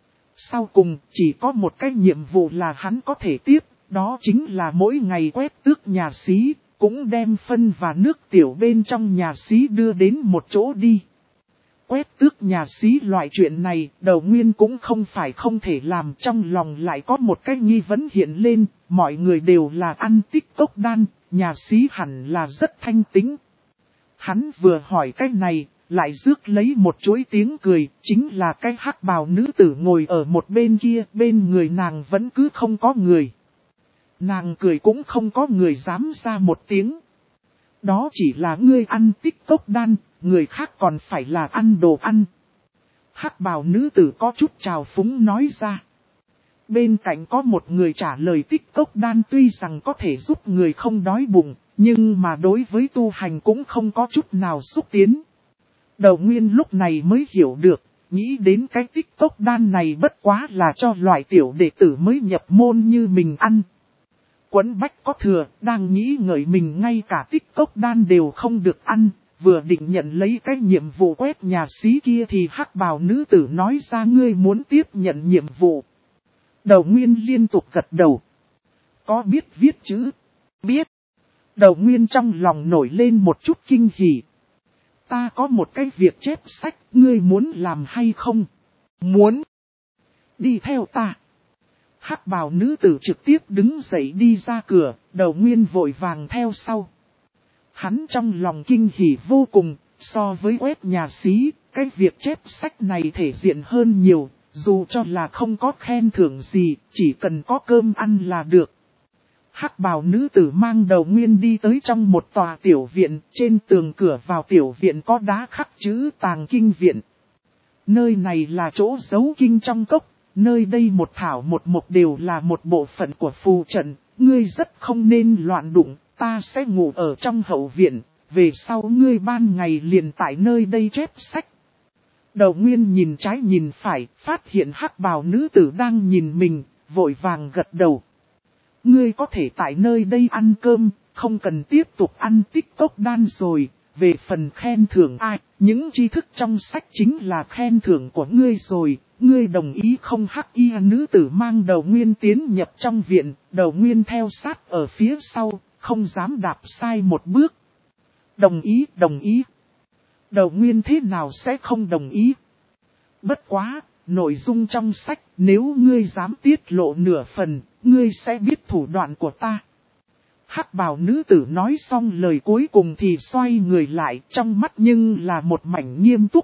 [SPEAKER 1] Sau cùng, chỉ có một cái nhiệm vụ là hắn có thể tiếp, đó chính là mỗi ngày quét tước nhà xí, cũng đem phân và nước tiểu bên trong nhà xí đưa đến một chỗ đi. Quét tước nhà xí loại chuyện này, Đầu Nguyên cũng không phải không thể làm, trong lòng lại có một cái nghi vấn hiện lên, mọi người đều là ăn tích cốc đan, nhà xí hẳn là rất thanh tĩnh. Hắn vừa hỏi cái này, lại rước lấy một chuỗi tiếng cười, chính là cái hắc bào nữ tử ngồi ở một bên kia, bên người nàng vẫn cứ không có người. Nàng cười cũng không có người dám ra một tiếng. Đó chỉ là ngươi ăn tích cốc đan, người khác còn phải là ăn đồ ăn. Hắc bào nữ tử có chút trào phúng nói ra. Bên cạnh có một người trả lời tích cốc đan tuy rằng có thể giúp người không đói bụng, nhưng mà đối với tu hành cũng không có chút nào xúc tiến. Đầu Nguyên lúc này mới hiểu được, nghĩ đến cái tích cốc đan này bất quá là cho loại tiểu đệ tử mới nhập môn như mình ăn. Quấn bách có thừa, đang nghĩ ngợi mình ngay cả tích cốc đan đều không được ăn, vừa định nhận lấy cái nhiệm vụ quét nhà xí kia thì hắc bào nữ tử nói ra ngươi muốn tiếp nhận nhiệm vụ. Đầu Nguyên liên tục gật đầu. Có biết viết chữ? Biết. Đầu Nguyên trong lòng nổi lên một chút kinh hỉ. Ta có một cái việc chép sách, ngươi muốn làm hay không? Muốn. Đi theo ta. Hắc bào nữ tử trực tiếp đứng dậy đi ra cửa, Đầu Nguyên vội vàng theo sau. Hắn trong lòng kinh hỉ vô cùng, so với quét nhà xí, cái việc chép sách này thể diện hơn nhiều, dù cho là không có khen thưởng gì, chỉ cần có cơm ăn là được. Hắc bào nữ tử mang Đầu Nguyên đi tới trong một tòa tiểu viện, trên tường cửa vào tiểu viện có đá khắc chữ tàng kinh viện. Nơi này là chỗ giấu kinh trong cốc, nơi đây một thảo một mộc đều là một bộ phận của phù trận, ngươi rất không nên loạn đụng, ta sẽ ngủ ở trong hậu viện, về sau ngươi ban ngày liền tại nơi đây chép sách. Đầu Nguyên nhìn trái nhìn phải, phát hiện hắc bào nữ tử đang nhìn mình, vội vàng gật đầu. Ngươi có thể tại nơi đây ăn cơm, không cần tiếp tục ăn tích cốc đan rồi, về phần khen thưởng ai, những tri thức trong sách chính là khen thưởng của ngươi rồi, ngươi đồng ý không? Hắc y nữ tử mang Đầu Nguyên tiến nhập trong viện, Đầu Nguyên theo sát ở phía sau, không dám đạp sai một bước. Đồng ý, đồng ý. Đầu Nguyên thế nào sẽ không đồng ý? Bất quá, nội dung trong sách, nếu ngươi dám tiết lộ nửa phần, ngươi sẽ biết thủ đoạn của ta. Hắc bào nữ tử nói xong lời cuối cùng thì xoay người lại, trong mắt nhưng là một mảnh nghiêm túc.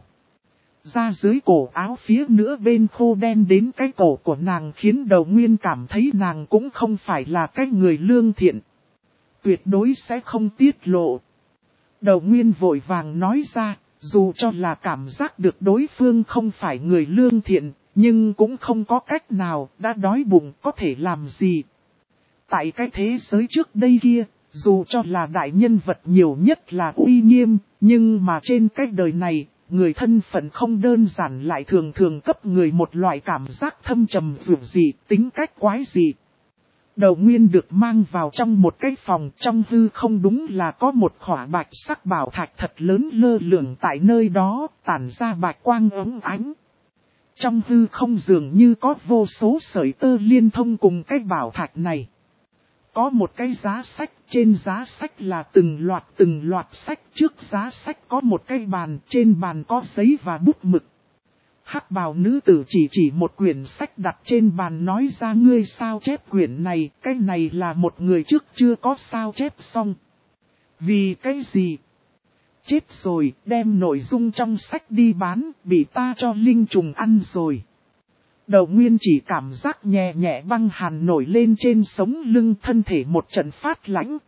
[SPEAKER 1] Ra dưới cổ áo phía nữa bên khô đen đến cái cổ của nàng khiến Đầu Nguyên cảm thấy nàng cũng không phải là cái người lương thiện. Tuyệt đối sẽ không tiết lộ. Đầu Nguyên vội vàng nói ra, dù cho là cảm giác được đối phương không phải người lương thiện, nhưng cũng không có cách nào, đã đói bụng có thể làm gì. Tại cái thế giới trước đây kia, dù cho là đại nhân vật nhiều nhất là uy nghiêm, nhưng mà trên cái đời này, người thân phận không đơn giản lại thường thường cấp người một loại cảm giác thâm trầm dường dị, tính cách quái dị. Đầu Nguyên được mang vào trong một cái phòng, trong hư không đúng là có một khỏa bạch sắc bảo thạch thật lớn lơ lửng tại nơi đó, tản ra bạch quang óng ánh. Trong hư không dường như có vô số sợi tơ liên thông cùng cái bảo thạch này. Có một cái giá sách, trên giá sách là từng loạt sách, trước giá sách có một cái bàn, trên bàn có giấy và bút mực. Hắc bào nữ tử chỉ một quyển sách đặt trên bàn nói ra, ngươi sao chép quyển này, cái này là một người trước chưa có sao chép xong. Vì cái gì? Chết rồi, đem nội dung trong sách đi bán, bị ta cho linh trùng ăn rồi. Đầu Nguyên chỉ cảm giác nhẹ nhẹ băng hàn nổi lên trên sống lưng, thân thể một trận phát lãnh.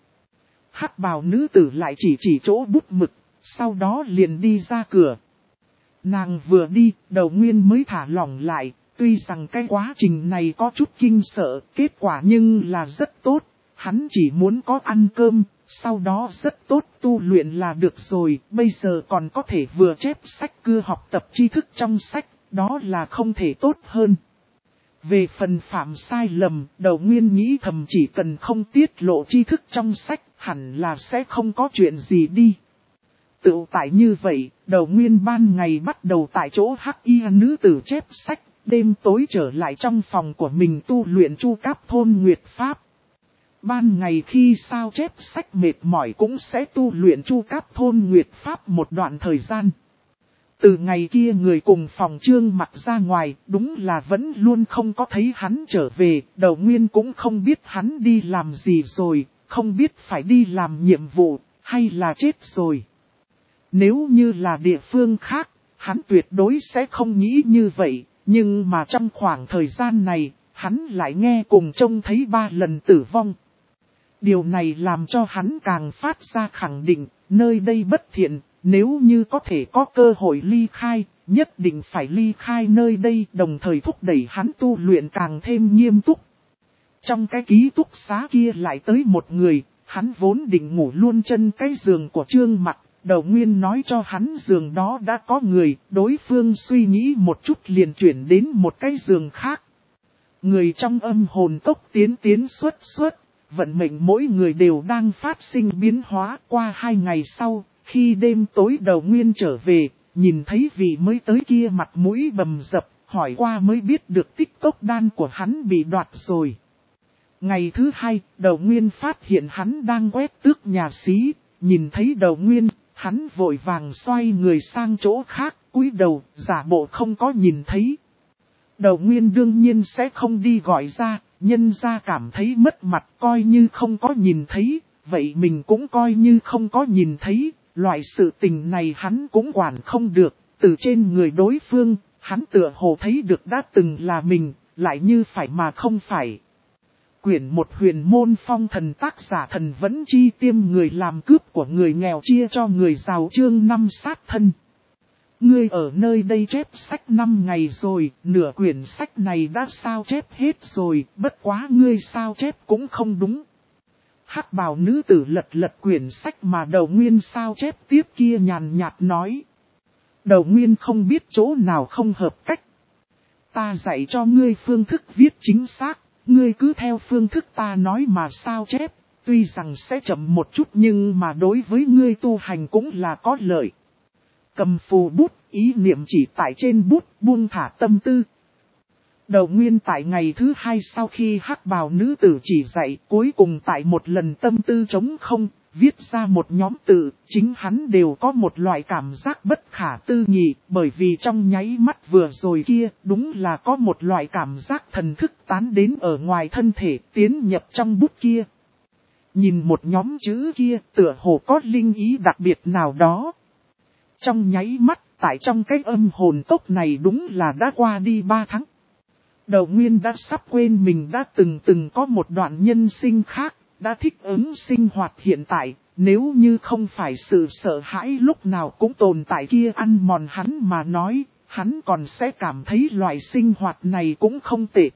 [SPEAKER 1] Hắc bào nữ tử lại chỉ chỗ bút mực, sau đó liền đi ra cửa. Nàng vừa đi, Đầu Nguyên mới thả lỏng lại, tuy rằng cái quá trình này có chút kinh sợ, kết quả nhưng là rất tốt, hắn chỉ muốn có ăn cơm, sau đó rất tốt tu luyện là được rồi, bây giờ còn có thể vừa chép sách cưa học tập tri thức trong sách, đó là không thể tốt hơn. Về phần phạm sai lầm, Đầu Nguyên nghĩ thầm chỉ cần không tiết lộ tri thức trong sách, hẳn là sẽ không có chuyện gì đi. Tự tại như vậy, Đầu Nguyên ban ngày bắt đầu tại chỗ hắc y nữ tử chép sách, đêm tối trở lại trong phòng của mình tu luyện Chu Cáp Thôn Nguyệt Pháp. Ban ngày khi sao chép sách mệt mỏi cũng sẽ tu luyện Chu Cáp Thôn Nguyệt Pháp một đoạn thời gian. Từ ngày kia người cùng phòng Trương Mặc ra ngoài, đúng là vẫn luôn không có thấy hắn trở về, Đầu Nguyên cũng không biết hắn đi làm gì rồi, không biết phải đi làm nhiệm vụ, hay là chết rồi. Nếu như là địa phương khác, hắn tuyệt đối sẽ không nghĩ như vậy, nhưng mà trong khoảng thời gian này, hắn lại nghe cùng trông thấy 3 lần tử vong. Điều này làm cho hắn càng phát ra khẳng định, nơi đây bất thiện, nếu như có thể có cơ hội ly khai, nhất định phải ly khai nơi đây, đồng thời thúc đẩy hắn tu luyện càng thêm nghiêm túc. Trong cái ký túc xá kia lại tới một người, hắn vốn định ngủ luôn chân cái giường của Trương Mặc. Đầu Nguyên nói cho hắn giường đó đã có người, đối phương suy nghĩ một chút liền chuyển đến một cái giường khác. Người trong âm hồn cốc tiến xuất, vận mệnh mỗi người đều đang phát sinh biến hóa. Qua 2 ngày sau, khi đêm tối Đầu Nguyên trở về, nhìn thấy vị mới tới kia mặt mũi bầm dập, hỏi qua mới biết được tích cốc đan của hắn bị đoạt rồi. Ngày thứ hai, Đầu Nguyên phát hiện hắn đang quét tước nhà xí, nhìn thấy Đầu Nguyên, hắn vội vàng xoay người sang chỗ khác, cúi đầu, giả bộ không có nhìn thấy. Đầu Nguyên đương nhiên sẽ không đi gọi ra, nhân ra cảm thấy mất mặt coi như không có nhìn thấy, vậy mình cũng coi như không có nhìn thấy, loại sự tình này hắn cũng quản không được, từ trên người đối phương, hắn tựa hồ thấy được đã từng là mình, lại như phải mà không phải. Quyển 1 Huyền Môn Phong Thần, tác giả Thần Vẫn Chi, tiêm người làm cướp của người nghèo chia cho người giàu, chương 5 sát thân. Ngươi ở nơi đây chép sách 5 ngày rồi, nửa quyển sách này đã sao chép hết rồi, bất quá ngươi sao chép cũng không đúng. Hắc bào nữ tử lật lật quyển sách mà Đầu Nguyên sao chép tiếp kia, nhàn nhạt nói. Đầu Nguyên không biết chỗ nào không hợp cách. Ta dạy cho ngươi phương thức viết chính xác, ngươi cứ theo phương thức ta nói mà sao chép, tuy rằng sẽ chậm một chút nhưng mà đối với ngươi tu hành cũng là có lợi. Cầm phù bút, ý niệm chỉ tại trên bút, buông thả tâm tư. Đầu Nguyên tại ngày thứ hai sau khi hắc bào nữ tử chỉ dạy, cuối cùng tại một lần tâm tư trống không, viết ra một nhóm từ, chính hắn đều có một loại cảm giác bất khả tư nghị, bởi vì trong nháy mắt vừa rồi kia, đúng là có một loại cảm giác thần thức tán đến ở ngoài thân thể, tiến nhập trong bút kia. Nhìn một nhóm chữ kia, tựa hồ có linh ý đặc biệt nào đó. Trong nháy mắt, tại trong cái âm hồn tốc này đúng là đã qua đi 3 tháng. Đầu Nguyên đã sắp quên mình đã từng có một đoạn nhân sinh khác, đã thích ứng sinh hoạt hiện tại, nếu như không phải sự sợ hãi lúc nào cũng tồn tại kia ăn mòn hắn mà nói, hắn còn sẽ cảm thấy loại sinh hoạt này cũng không tệ.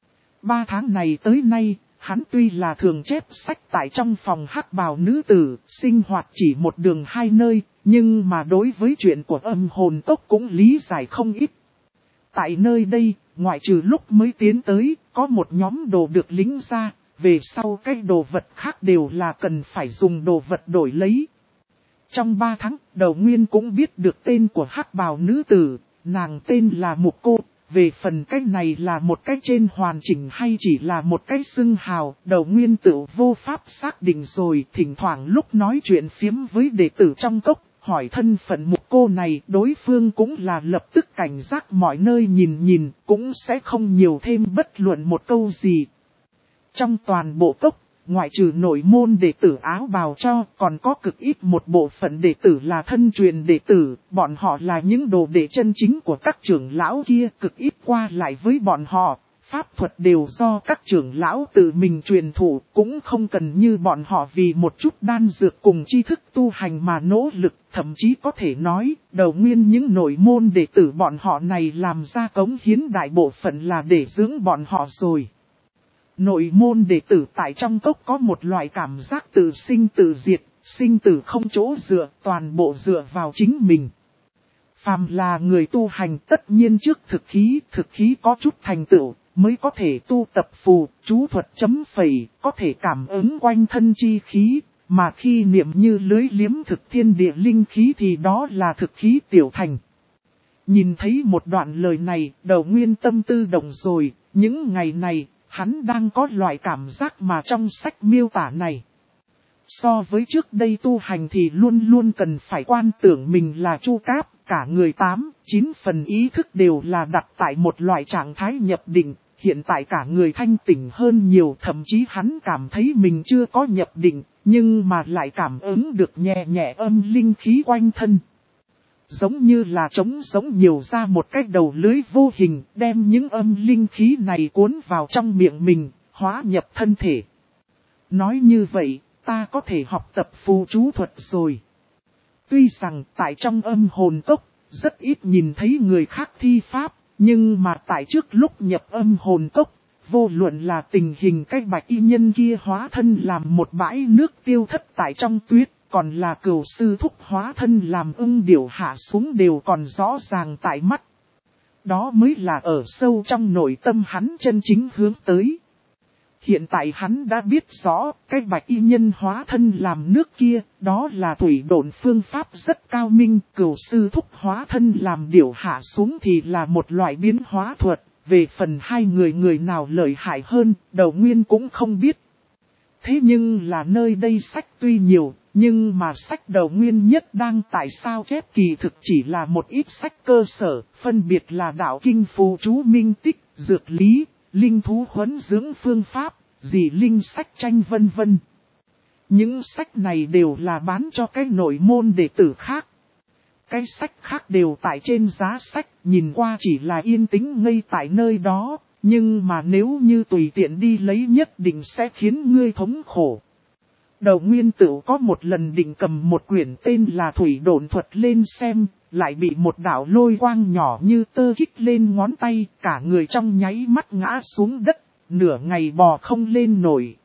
[SPEAKER 1] 3 tháng này tới nay, hắn tuy là thường chép sách tại trong phòng hắc bào nữ tử, sinh hoạt chỉ một đường hai nơi, nhưng mà đối với chuyện của âm hồn tốc cũng lý giải không ít. Tại nơi đây, ngoại trừ lúc mới tiến tới, có một nhóm đồ được lính ra, về sau cái đồ vật khác đều là cần phải dùng đồ vật đổi lấy. Trong 3 tháng, Đầu Nguyên cũng biết được tên của hắc bào nữ tử, nàng tên là Mục Cô. Về phần cái này là một cái trên hoàn chỉnh hay chỉ là một cái xưng hào, Đầu Nguyên tự vô pháp xác định rồi, thỉnh thoảng lúc nói chuyện phiếm với đệ tử trong cốc, hỏi thân phận Mục Cô này, đối phương cũng là lập tức cảnh giác mọi nơi nhìn, cũng sẽ không nhiều thêm bất luận một câu gì. Trong toàn bộ cốc, ngoại trừ nội môn đệ tử áo bào cho, còn có cực ít một bộ phận đệ tử là thân truyền đệ tử, bọn họ là những đồ đệ chân chính của các trưởng lão kia, cực ít qua lại với bọn họ, pháp thuật đều do các trưởng lão tự mình truyền thụ, cũng không cần như bọn họ vì một chút đan dược cùng tri thức tu hành mà nỗ lực, thậm chí có thể nói, Đầu Nguyên những nội môn đệ tử bọn họ này làm ra cống hiến đại bộ phận là để dưỡng bọn họ rồi. Nội môn đệ tử tại trong cốc có một loại cảm giác tự sinh tự diệt, sinh tử không chỗ dựa, toàn bộ dựa vào chính mình. Phàm là người tu hành tất nhiên trước thực khí có chút thành tựu, mới có thể tu tập phù, chú thuật chấm phẩy, có thể cảm ứng quanh thân chi khí, mà khi niệm như lưới liếm thực thiên địa linh khí thì đó là thực khí tiểu thành. Nhìn thấy một đoạn lời này, Đầu Nguyên tâm tư động rồi, những ngày này, hắn đang có loại cảm giác mà trong sách miêu tả này. So với trước đây tu hành thì luôn luôn cần phải quan tưởng mình là Chu Cáp, cả người 8-9 phần ý thức đều là đặt tại một loại trạng thái nhập định, hiện tại cả người thanh tỉnh hơn nhiều, thậm chí hắn cảm thấy mình chưa có nhập định, nhưng mà lại cảm ứng được nhẹ nhẹ âm linh khí quanh thân. Giống như là trống giống nhiều ra một cái đầu lưới vô hình, đem những âm linh khí này cuốn vào trong miệng mình, hóa nhập thân thể. Nói như vậy, ta có thể học tập phù chú thuật rồi. Tuy rằng tại trong âm hồn cốc, rất ít nhìn thấy người khác thi pháp, nhưng mà tại trước lúc nhập âm hồn cốc, vô luận là tình hình cái bạch y nhân kia hóa thân làm một bãi nước tiêu thất tại trong tuyết, còn là cửu sư thúc hóa thân làm ưng điểu hạ xuống đều còn rõ ràng tại mắt. Đó mới là ở sâu trong nội tâm hắn chân chính hướng tới. Hiện tại hắn đã biết rõ, cái bạch y nhân hóa thân làm nước kia, đó là thủy độn phương pháp rất cao minh, cửu sư thúc hóa thân làm điểu hạ xuống thì là một loại biến hóa thuật, về phần hai người người nào lợi hại hơn, Đầu Nguyên cũng không biết. Thế nhưng là nơi đây sách tuy nhiều, nhưng mà sách Đầu Nguyên nhất đang tại sao chép kỳ thực chỉ là một ít sách cơ sở, phân biệt là đạo kinh phù chú minh tích, dược lý, linh thú huấn dưỡng phương pháp, dị linh sách tranh vân vân. Những sách này đều là bán cho cái nội môn đệ tử khác. Cái sách khác đều tại trên giá sách, nhìn qua chỉ là yên tĩnh ngây tại nơi đó, nhưng mà nếu như tùy tiện đi lấy nhất định sẽ khiến ngươi thống khổ. Đầu Nguyên Tửu có một lần định cầm một quyển tên là Thủy Độn Thuật lên xem, lại bị một đạo lôi quang nhỏ như tơ kích lên ngón tay, cả người trong nháy mắt ngã xuống đất, nửa ngày bò không lên nổi.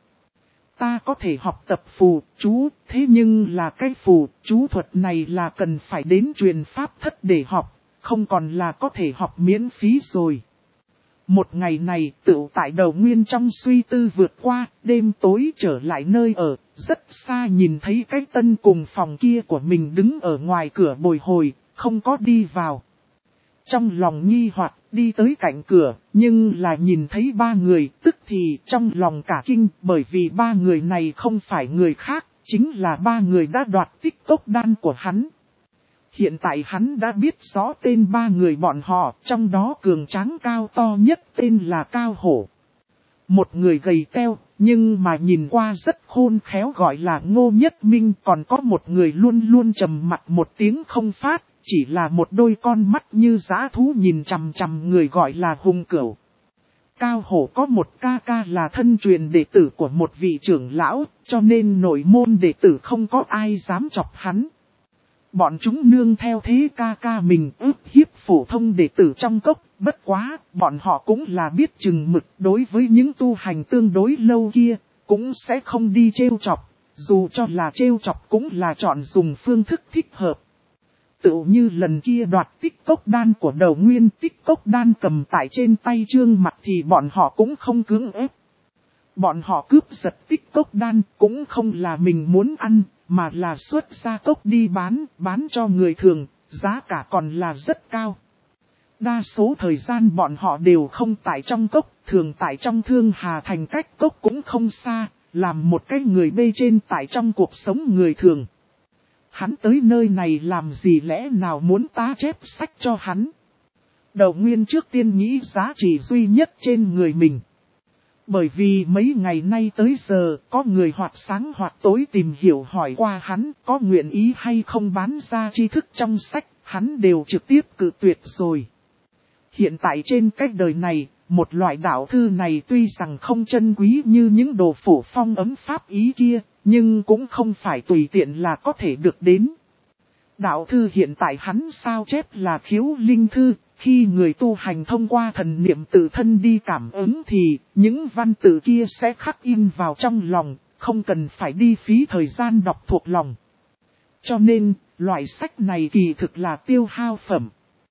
[SPEAKER 1] Ta có thể học tập phù, chú, thế nhưng là cái phù, chú thuật này là cần phải đến truyền pháp thất để học, không còn là có thể học miễn phí rồi. Một ngày này tựu tại Đầu Nguyên trong suy tư vượt qua, đêm tối trở lại nơi ở, rất xa nhìn thấy cái tân cùng phòng kia của mình đứng ở ngoài cửa bồi hồi, không có đi vào. Trong lòng nghi hoặc đi tới cạnh cửa, nhưng là nhìn thấy ba người, tức thì trong lòng cả kinh, bởi vì ba người này không phải người khác, chính là ba người đã đoạt tích cốc đan của hắn. Hiện tại hắn đã biết rõ tên ba người bọn họ, trong đó cường tráng cao to nhất tên là Cao Hổ. Một người gầy teo, nhưng mà nhìn qua rất khôn khéo gọi là Ngô Nhất Minh, còn có một người luôn luôn trầm mặt một tiếng không phát, chỉ là một đôi con mắt như dã thú nhìn chằm chằm người gọi là Hung Cửu. Cao Hổ có một ca ca là thân truyền đệ tử của một vị trưởng lão, cho nên nội môn đệ tử không có ai dám chọc hắn. Bọn chúng nương theo thế ca ca mình ức hiếp phổ thông đệ tử trong cốc, bất quá, bọn họ cũng là biết chừng mực đối với những tu hành tương đối lâu kia, cũng sẽ không đi trêu chọc, dù cho là trêu chọc cũng là chọn dùng phương thức thích hợp. Tựu như lần kia đoạt tích cốc đan của Đầu Nguyên, tích cốc đan cầm tại trên tay Trương Mặc thì bọn họ cũng không cưỡng ép. Bọn họ cướp giật tích cốc đan cũng không là mình muốn ăn, mà là xuất ra cốc đi bán cho người thường, giá cả còn là rất cao. Đa số thời gian bọn họ đều không tại trong cốc, thường tại trong Thương Hà Thành cách cốc cũng không xa, làm một cái người bê trên tại trong cuộc sống người thường. Hắn tới nơi này làm gì lẽ nào muốn tá chép sách cho hắn? Đầu Nguyên trước tiên nghĩ giá trị duy nhất trên người mình. Bởi vì mấy ngày nay tới giờ, có người hoặc sáng hoặc tối tìm hiểu hỏi qua hắn, có nguyện ý hay không bán ra tri thức trong sách, hắn đều trực tiếp cự tuyệt rồi. Hiện tại trên cách đời này, một loại đạo thư này tuy rằng không chân quý như những đồ phổ phong ấm pháp ý kia, nhưng cũng không phải tùy tiện là có thể được đến. Đạo thư hiện tại hắn sao chép là khiếu linh thư, khi người tu hành thông qua thần niệm tự thân đi cảm ứng thì những văn tự kia sẽ khắc in vào trong lòng, không cần phải đi phí thời gian đọc thuộc lòng. Cho nên, loại sách này kỳ thực là tiêu hao phẩm.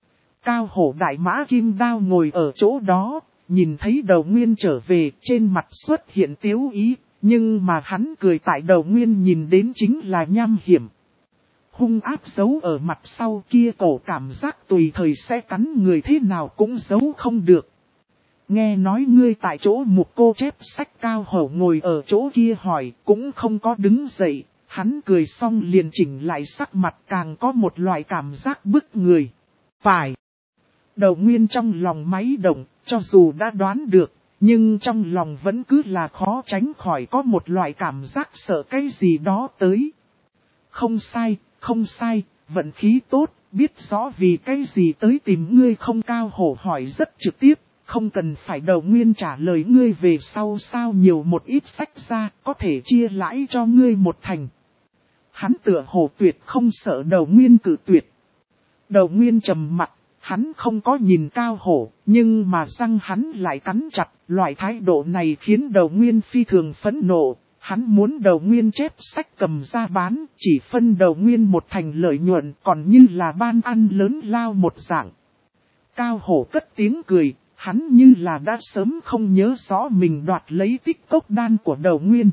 [SPEAKER 1] Cao Hổ đại mã kim đao ngồi ở chỗ đó, nhìn thấy Đầu Nguyên trở về, trên mặt xuất hiện tiếu ý, nhưng mà hắn cười tại Đầu Nguyên nhìn đến chính là nham hiểm. Hung ác giấu ở mặt sau kia cổ cảm giác tùy thời sẽ cắn người thế nào cũng giấu không được. Nghe nói ngươi tại chỗ một cô chép sách. Cao Hổ ngồi ở chỗ kia hỏi, cũng không có đứng dậy, hắn cười xong liền chỉnh lại sắc mặt, càng có một loại cảm giác bức người. Phải. Đầu Nguyên trong lòng máy động, cho dù đã đoán được, nhưng trong lòng vẫn cứ là khó tránh khỏi có một loại cảm giác sợ cái gì đó tới. Không sai, không sai, vận khí tốt, biết rõ vì cái gì tới tìm ngươi không? Cao Hổ hỏi rất trực tiếp, không cần phải Đầu Nguyên trả lời ngươi về sau sao nhiều một ít sách ra, có thể chia lãi cho ngươi một thành. Hắn tựa hồ tuyệt không sợ Đầu Nguyên cự tuyệt. Đầu Nguyên trầm mặt, hắn không có nhìn Cao Hổ, nhưng mà răng hắn lại cắn chặt, loại thái độ này khiến Đầu Nguyên phi thường phẫn nộ. Hắn muốn Đầu Nguyên chép sách cầm ra bán, chỉ phân Đầu Nguyên một thành lợi nhuận, còn như là ban ăn lớn lao một dạng. Cao Hổ cất tiếng cười, hắn như là đã sớm không nhớ rõ mình đoạt lấy tích cốc đan của Đầu Nguyên.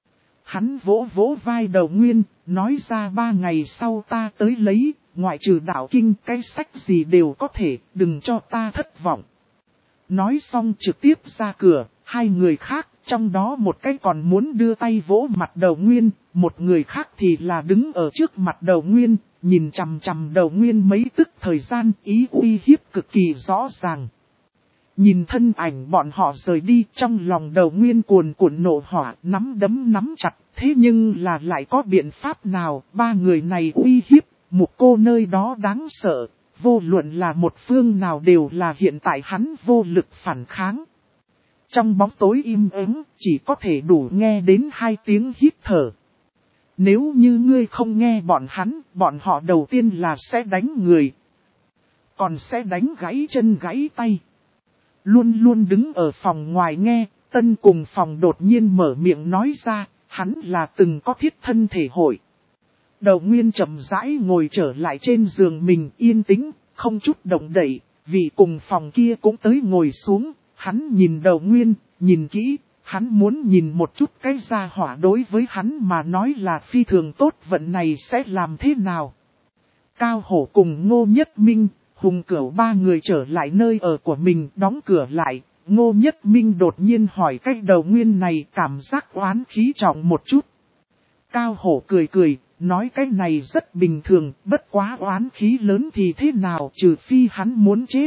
[SPEAKER 1] Hắn vỗ vỗ vai Đầu Nguyên, nói ra 3 ngày sau ta tới lấy, ngoại trừ đạo kinh cái sách gì đều có thể, đừng cho ta thất vọng. Nói xong trực tiếp ra cửa, hai người khác, trong đó một cái còn muốn đưa tay vỗ mặt Đầu Nguyên, một người khác thì là đứng ở trước mặt Đầu Nguyên, nhìn chằm chằm Đầu Nguyên mấy tức thời gian, ý uy hiếp cực kỳ rõ ràng. Nhìn thân ảnh bọn họ rời đi, trong lòng Đầu Nguyên cuồn cuộn nộ hỏa, nắm đấm nắm chặt, thế nhưng là lại có biện pháp nào, ba người này uy hiếp, Mục Cô nơi đó đáng sợ, vô luận là một phương nào đều là hiện tại hắn vô lực phản kháng. Trong bóng tối im ắng, chỉ có thể đủ nghe đến hai tiếng hít thở. Nếu như ngươi không nghe bọn họ đầu tiên là sẽ đánh người, còn sẽ đánh gãy chân gãy tay. Luôn luôn đứng ở phòng ngoài nghe, Tân cùng phòng đột nhiên mở miệng nói ra, hắn là từng có thiết thân thể hội. Đầu Nguyên chậm rãi ngồi trở lại trên giường mình yên tĩnh, không chút động đậy, vì cùng phòng kia cũng tới ngồi xuống, hắn nhìn Đầu Nguyên, nhìn kỹ, hắn muốn nhìn một chút cái gia hỏa đối với hắn mà nói là phi thường tốt vận này sẽ làm thế nào. Cao Hổ cùng Ngô Nhất Minh, Hùng Cửu ba người trở lại nơi ở của mình đóng cửa lại, Ngô Nhất Minh đột nhiên hỏi cách Đầu Nguyên này cảm giác oán khí trọng một chút. Cao Hổ cười cười, nói cái này rất bình thường, bất quá oán khí lớn thì thế nào trừ phi hắn muốn chết.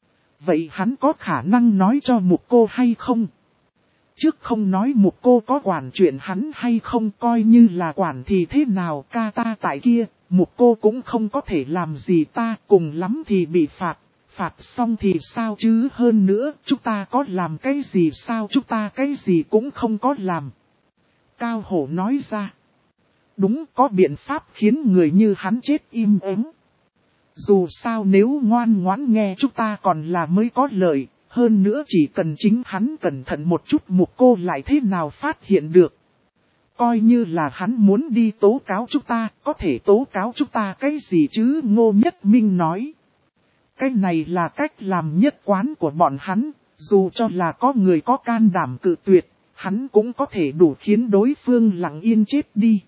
[SPEAKER 1] Vậy hắn có khả năng nói cho Mục Cô hay không? Trước không nói Mục Cô có quản chuyện hắn hay không coi như là quản thì thế nào ca ta tại kia, Mục Cô cũng không có thể làm gì ta cùng lắm thì bị phạt, phạt xong thì sao chứ hơn nữa chúng ta có làm cái gì sao chúng ta cái gì cũng không có làm. Cao Hổ nói ra. Đúng có biện pháp khiến người như hắn chết im ắng. Dù sao nếu ngoan ngoãn nghe chúng ta còn là mới có lợi, hơn nữa chỉ cần chính hắn cẩn thận một chút Mục Cô lại thế nào phát hiện được. Coi như là hắn muốn đi tố cáo chúng ta, có thể tố cáo chúng ta cái gì chứ Ngô Nhất Minh nói. Cái này là cách làm nhất quán của bọn hắn, dù cho là có người có can đảm cự tuyệt, hắn cũng có thể đủ khiến đối phương lặng yên chết đi.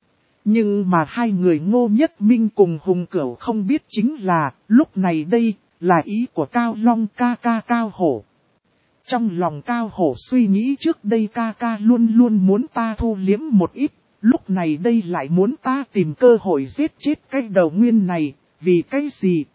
[SPEAKER 1] Nhưng mà hai người Ngô Nhất Minh cùng Hùng Cửu không biết chính là, lúc này đây, là ý của Cao Long ca ca Cao Hổ. Trong lòng Cao Hổ suy nghĩ trước đây ca ca luôn luôn muốn ta thu liếm một ít, lúc này đây lại muốn ta tìm cơ hội giết chết cái Đầu Nguyên này, vì cái gì?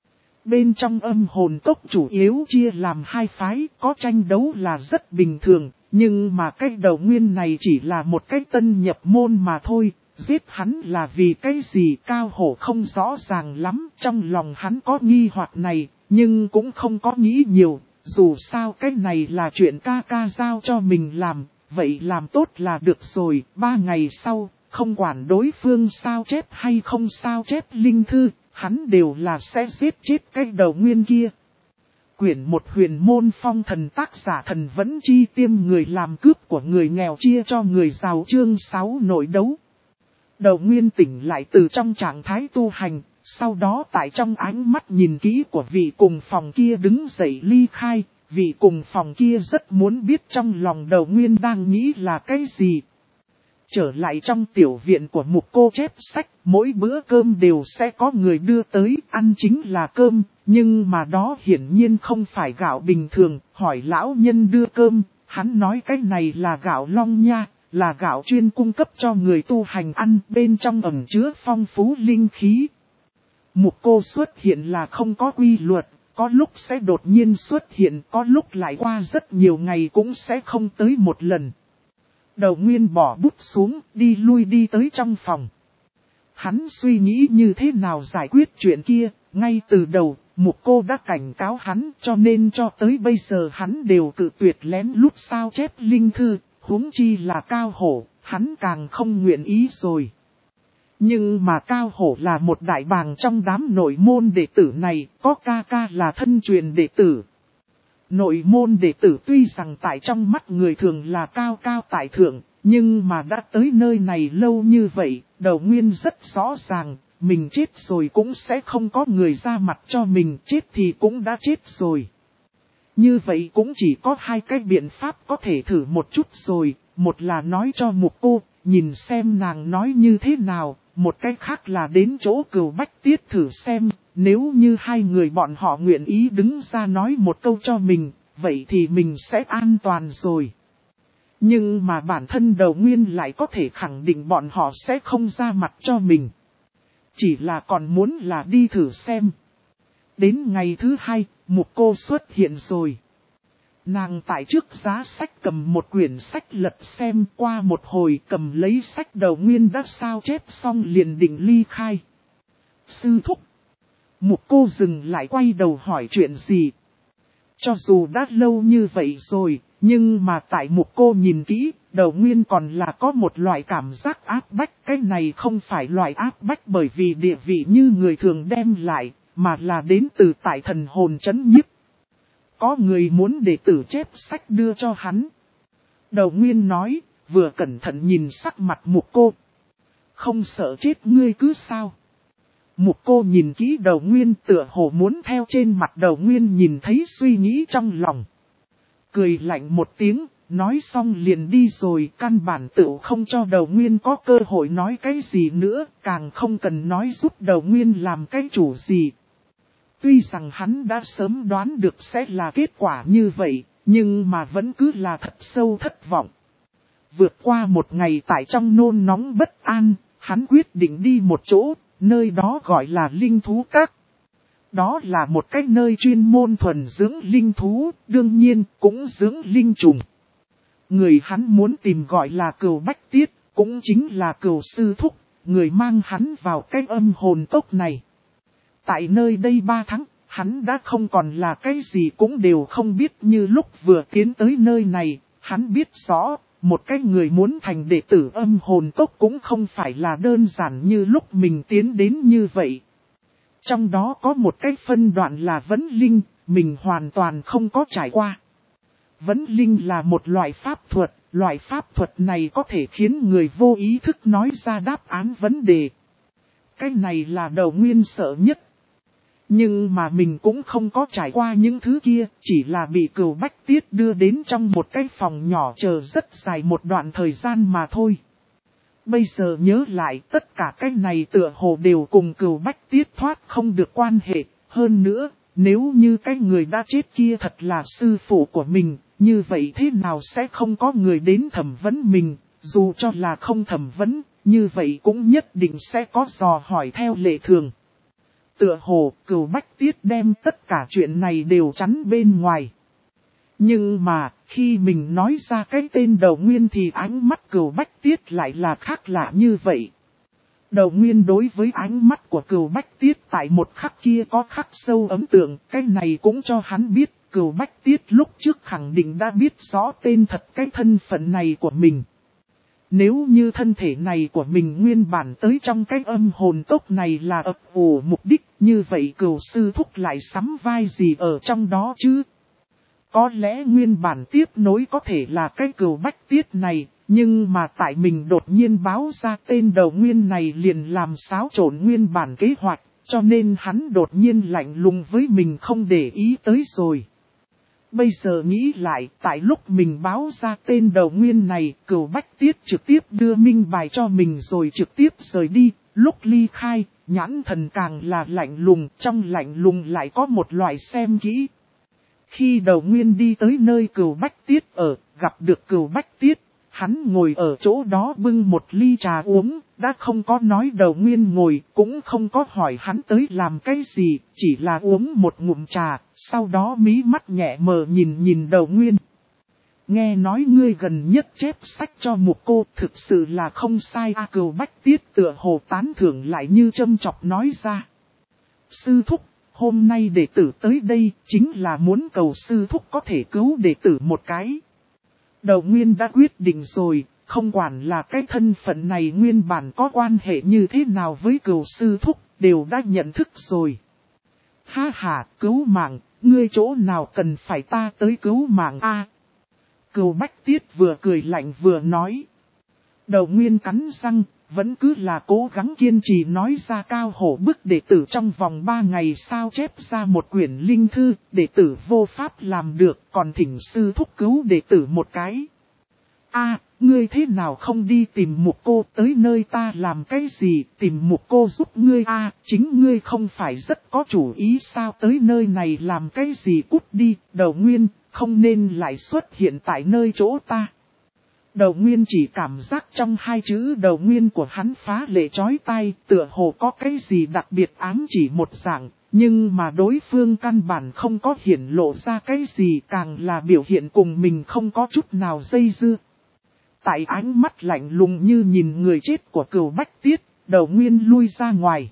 [SPEAKER 1] Bên trong âm hồn cốc chủ yếu chia làm hai phái, có tranh đấu là rất bình thường, nhưng mà cái Đầu Nguyên này chỉ là một cái tân nhập môn mà thôi. Giết hắn là vì cái gì Cao Hổ không rõ ràng lắm, trong lòng hắn có nghi hoặc này, nhưng cũng không có nghĩ nhiều, dù sao cái này là chuyện ca ca giao cho mình làm, vậy làm tốt là được rồi, 3 ngày sau, không quản đối phương sao chép hay không sao chép linh thư, hắn đều là sẽ giết chết cái Đầu Nguyên kia. Quyển 1 Huyền Môn Phong Thần tác giả Thần Vẫn Chi Tiêm người làm cướp của người nghèo chia cho người giàu chương 6 nội đấu. Đầu Nguyên tỉnh lại từ trong trạng thái tu hành, sau đó tại trong ánh mắt nhìn kỹ của vị cùng phòng kia đứng dậy ly khai, vị cùng phòng kia rất muốn biết trong lòng Đầu Nguyên đang nghĩ là cái gì. Trở lại trong tiểu viện của Mục Cô chép sách, mỗi bữa cơm đều sẽ có người đưa tới, ăn chính là cơm, nhưng mà đó hiển nhiên không phải gạo bình thường, hỏi lão nhân đưa cơm, hắn nói cái này là gạo long nha. Là gạo chuyên cung cấp cho người tu hành ăn bên trong ẩn chứa phong phú linh khí. Mục Cô xuất hiện là không có quy luật, có lúc sẽ đột nhiên xuất hiện, có lúc lại qua rất nhiều ngày cũng sẽ không tới một lần. Đầu Nguyên bỏ bút xuống, đi lui đi tới trong phòng. Hắn suy nghĩ như thế nào giải quyết chuyện kia, ngay từ đầu, Mục Cô đã cảnh cáo hắn cho nên cho tới bây giờ hắn đều cự tuyệt lén lút sao chép linh thư. Huống chi là Cao Hổ, hắn càng không nguyện ý rồi. Nhưng mà Cao Hổ là một đại bàng trong đám nội môn đệ tử này, có ca ca là thân truyền đệ tử. Nội môn đệ tử tuy rằng tại trong mắt người thường là cao cao tại thượng, nhưng mà đã tới nơi này lâu như vậy, Đầu Nguyên rất rõ ràng, mình chết rồi cũng sẽ không có người ra mặt cho mình, chết thì cũng đã chết rồi. Như vậy cũng chỉ có hai cái biện pháp có thể thử một chút rồi, một là nói cho Mục Cô, nhìn xem nàng nói như thế nào, một cái khác là đến chỗ Cửu Bách Tiết thử xem, nếu như hai người bọn họ nguyện ý đứng ra nói một câu cho mình, vậy thì mình sẽ an toàn rồi. Nhưng mà bản thân Đầu Nguyên lại có thể khẳng định bọn họ sẽ không ra mặt cho mình. Chỉ là còn muốn là đi thử xem. Đến ngày thứ 2, Mục Cô xuất hiện rồi. Nàng tại trước giá sách cầm một quyển sách lật xem, qua một hồi cầm lấy sách Đầu Nguyên đã sao chép xong liền định ly khai. Sư thúc. Mục Cô dừng lại quay đầu hỏi chuyện gì. Cho dù đã lâu như vậy rồi, nhưng mà tại Mục Cô nhìn kỹ, Đầu Nguyên còn là có một loại cảm giác áp bách. Cái này không phải loại áp bách bởi vì địa vị như người thường đem lại, mà là đến từ tại thần hồn chấn nhiếp. Có người muốn đệ tử chép sách đưa cho hắn. Đầu Nguyên nói, vừa cẩn thận nhìn sắc mặt Mục Cô. Không sợ chết ngươi cứ sao. Mục Cô nhìn kỹ Đầu Nguyên tựa hồ muốn theo trên mặt Đầu Nguyên nhìn thấy suy nghĩ trong lòng. Cười lạnh một tiếng, nói xong liền đi rồi, căn bản tự không cho Đầu Nguyên có cơ hội nói cái gì nữa, càng không cần nói giúp Đầu Nguyên làm cái chủ gì. Tuy rằng hắn đã sớm đoán được sẽ là kết quả như vậy, nhưng mà vẫn cứ là thật sâu thất vọng. Vượt qua một ngày tại trong nôn nóng bất an, hắn quyết định đi một chỗ, nơi đó gọi là Linh Thú Các. Đó là một cái nơi chuyên môn thuần dưỡng linh thú, đương nhiên cũng dưỡng linh trùng. Người hắn muốn tìm gọi là Cừu Bách Tiết, cũng chính là Cừu Sư Thúc, người mang hắn vào cái âm hồn cốc này. Tại nơi đây 3 tháng, hắn đã không còn là cái gì cũng đều không biết như lúc vừa tiến tới nơi này, hắn biết rõ, một cái người muốn thành đệ tử âm hồn cốc cũng không phải là đơn giản như lúc mình tiến đến như vậy. Trong đó có một cái phân đoạn là vấn linh, mình hoàn toàn không có trải qua. Vấn linh là một loại pháp thuật này có thể khiến người vô ý thức nói ra đáp án vấn đề. Cái này là Đầu Nguyên sợ nhất. Nhưng mà mình cũng không có trải qua những thứ kia, chỉ là bị Cừu Bách Tiết đưa đến trong một cái phòng nhỏ chờ rất dài một đoạn thời gian mà thôi. Bây giờ nhớ lại tất cả cái này tựa hồ đều cùng Cừu Bách Tiết thoát không được quan hệ. Hơn nữa, nếu như cái người đã chết kia thật là sư phụ của mình, như vậy thế nào sẽ không có người đến thẩm vấn mình, dù cho là không thẩm vấn, như vậy cũng nhất định sẽ có dò hỏi theo lệ thường. Tựa hồ, Cừu Bách Tiết đem tất cả chuyện này đều chắn bên ngoài. Nhưng mà, khi mình nói ra cái tên Đầu Nguyên thì ánh mắt Cừu Bách Tiết lại là khác lạ như vậy. Đầu Nguyên đối với ánh mắt của Cừu Bách Tiết tại một khắc kia có khắc sâu ấn tượng, cái này cũng cho hắn biết, Cừu Bách Tiết lúc trước khẳng định đã biết rõ tên thật cái thân phận này của mình. Nếu như thân thể này của mình nguyên bản tới trong cái âm hồn cốc này là ấp ủ mục đích, như vậy Cừu Sư Thúc lại sắm vai gì ở trong đó chứ? Có lẽ nguyên bản tiếp nối có thể là cái Cừu Bách Tiết này, nhưng mà tại mình đột nhiên báo ra tên Đầu Nguyên này liền làm xáo trộn nguyên bản kế hoạch, cho nên hắn đột nhiên lạnh lùng với mình không để ý tới rồi. Bây giờ nghĩ lại, tại lúc mình báo ra tên Đầu Nguyên này, Cừu Bách Tiết trực tiếp đưa minh bài cho mình rồi trực tiếp rời đi, lúc ly khai, nhãn thần càng là lạnh lùng, trong lạnh lùng lại có một loại xem kỹ. Khi Đầu Nguyên đi tới nơi Cừu Bách Tiết ở, gặp được Cừu Bách Tiết, hắn ngồi ở chỗ đó bưng một ly trà uống, đã không có nói Đầu Nguyên ngồi, cũng không có hỏi hắn tới làm cái gì, chỉ là uống một ngụm trà, sau đó mí mắt nhẹ mờ nhìn Đầu Nguyên. Nghe nói ngươi gần nhất chép sách cho Mục Cô, thực sự là không sai a. Cừu Bách Tiết tựa hồ tán thưởng lại như châm chọc nói ra. Sư thúc, hôm nay đệ tử tới đây chính là muốn cầu sư thúc có thể cứu đệ tử một cái. Đầu Nguyên đã quyết định rồi, không quản là cái thân phận này nguyên bản có quan hệ như thế nào với Cừu sư thúc, đều đã nhận thức rồi. Ha ha, cứu mạng, ngươi chỗ nào cần phải ta tới cứu mạng a? Cừu Bách Tiết vừa cười lạnh vừa nói. Đầu Nguyên cắn răng, vẫn cứ là cố gắng kiên trì nói ra cao hổ bức đệ tử trong vòng 3 ngày sao chép ra một quyển linh thư, đệ tử vô pháp làm được, còn thỉnh sư thúc cứu đệ tử một cái. A, ngươi thế nào không đi tìm Mục Cô tới nơi ta làm cái gì, tìm Mục Cô giúp ngươi a, chính ngươi không phải rất có chủ ý sao tới nơi này làm cái gì cút đi. Đầu Nguyên, không nên lại xuất hiện tại nơi chỗ ta. Đầu Nguyên chỉ cảm giác trong hai chữ đầu Nguyên của hắn phá lệ chói tai, tựa hồ có cái gì đặc biệt ám chỉ một dạng, nhưng mà đối phương căn bản không có hiển lộ ra cái gì, càng là biểu hiện cùng mình không có chút nào dây dưa. Tại ánh mắt lạnh lùng như nhìn người chết của Cửu Bách Tiết, đầu Nguyên lui ra ngoài.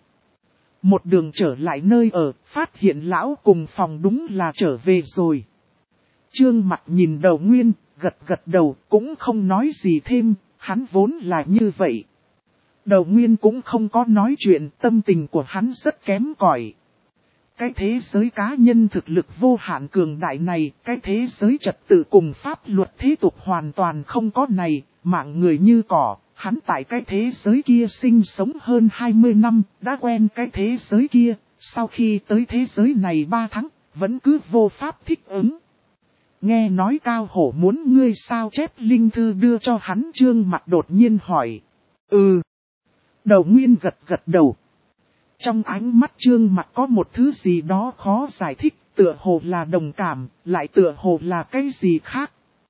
[SPEAKER 1] Một đường trở lại nơi ở, phát hiện lão cùng phòng đúng là trở về rồi. Trương Mặc nhìn đầu Nguyên, gật gật đầu, cũng không nói gì thêm, hắn vốn là như vậy. Đầu Nguyên cũng không có nói chuyện, tâm tình của hắn rất kém cỏi. Cái thế giới cá nhân thực lực vô hạn cường đại này, cái thế giới trật tự cùng pháp luật thế tục hoàn toàn không có này, mạng người như cỏ. Hắn tại cái thế giới kia sinh sống hơn 20 năm, đã quen cái thế giới kia, sau khi tới thế giới này 3 tháng, vẫn cứ vô pháp thích ứng. Nghe nói Cao Hổ muốn ngươi sao chép linh thư đưa cho hắn, Trương Mặc đột nhiên hỏi. Ừ. Đầu Nguyên gật gật đầu. Trong ánh mắt Trương Mặc có một thứ gì đó khó giải thích, tựa hồ là đồng cảm, lại tựa hồ là cái gì khác.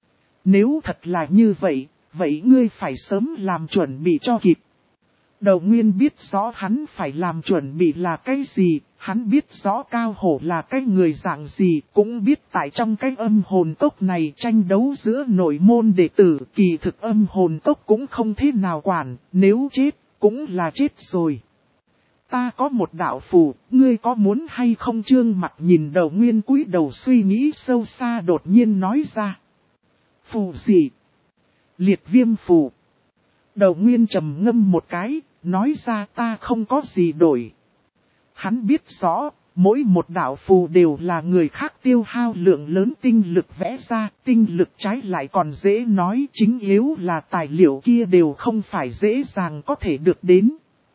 [SPEAKER 1] Nếu thật là như vậy, vậy ngươi phải sớm làm chuẩn bị cho kịp. Đầu Nguyên biết rõ hắn phải làm chuẩn bị là cái gì, hắn biết rõ Cao Hổ là cái người dạng gì, cũng biết tại trong cái âm hồn cốc này tranh đấu giữa nội môn đệ tử, kỳ thực âm hồn cốc cũng không thế nào quản, nếu chết, cũng là chết rồi. Ta có một đạo phù, ngươi có muốn hay không? Trương Mặc nhìn đầu Nguyên cúi đầu suy nghĩ sâu xa, đột nhiên nói ra. Phù gì? Liệt viêm phù. Đầu Nguyên trầm ngâm một cái, nói ra ta không có gì đổi. Hắn biết rõ, mỗi một đạo phù đều là người khác tiêu hao lượng lớn tinh lực vẽ ra, tinh lực trái lại còn dễ nói, chính yếu là tài liệu kia đều không phải dễ dàng có thể được đến.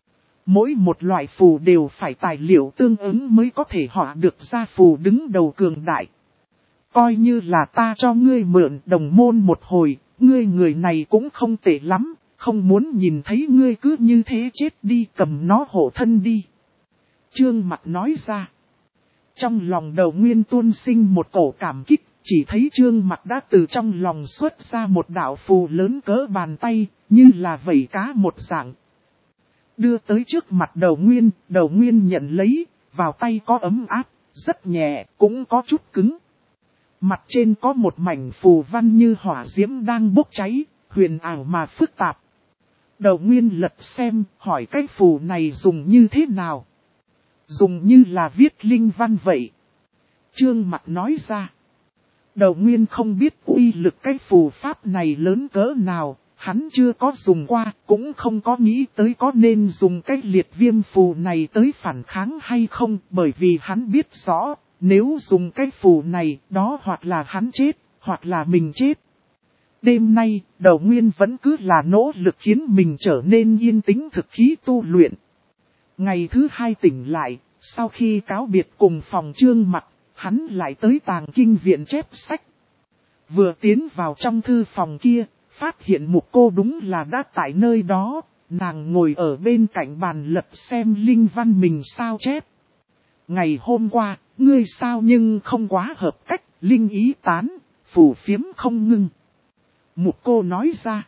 [SPEAKER 1] Mỗi một loại phù đều phải tài liệu tương ứng mới có thể họa được ra phù đứng đầu cường đại. Coi như là ta cho ngươi mượn đồng môn một hồi, ngươi người này cũng không tệ lắm, không muốn nhìn thấy ngươi cứ như thế chết đi, cầm nó hộ thân đi. Trương Mặc nói ra. Trong lòng đầu Nguyên tuôn sinh một cổ cảm kích, chỉ thấy Trương Mặc đã từ trong lòng xuất ra một đạo phù lớn cỡ bàn tay, như là vẩy cá một dạng. Đưa tới trước mặt đầu Nguyên nhận lấy, vào tay có ấm áp, rất nhẹ, cũng có chút cứng. Mặt trên có một mảnh phù văn như hỏa diễm đang bốc cháy, huyền ảo mà phức tạp. Đầu Nguyên lật xem, hỏi cái phù này dùng như thế nào? Dùng như là viết linh văn vậy. Trương Mặc nói ra. Đầu Nguyên không biết uy lực cái phù pháp này lớn cỡ nào, hắn chưa có dùng qua, cũng không có nghĩ tới có nên dùng cái liệt viêm phù này tới phản kháng hay không, bởi vì hắn biết rõ, nếu dùng cái phù này, đó hoặc là hắn chết, hoặc là mình chết. Đêm nay, đầu Nguyên vẫn cứ là nỗ lực khiến mình trở nên yên tĩnh thực khí tu luyện. Ngày thứ 2 tỉnh lại, sau khi cáo biệt cùng phòng Trương Mặc, hắn lại tới tàng kinh viện chép sách. Vừa tiến vào trong thư phòng kia, phát hiện Mục Cô đúng là đã tại nơi đó, nàng ngồi ở bên cạnh bàn lật xem linh văn mình sao chép. Ngày hôm qua, ngươi sao nhưng không quá hợp cách, linh ý tán, phù phiếm không ngưng. Mục Cô nói ra.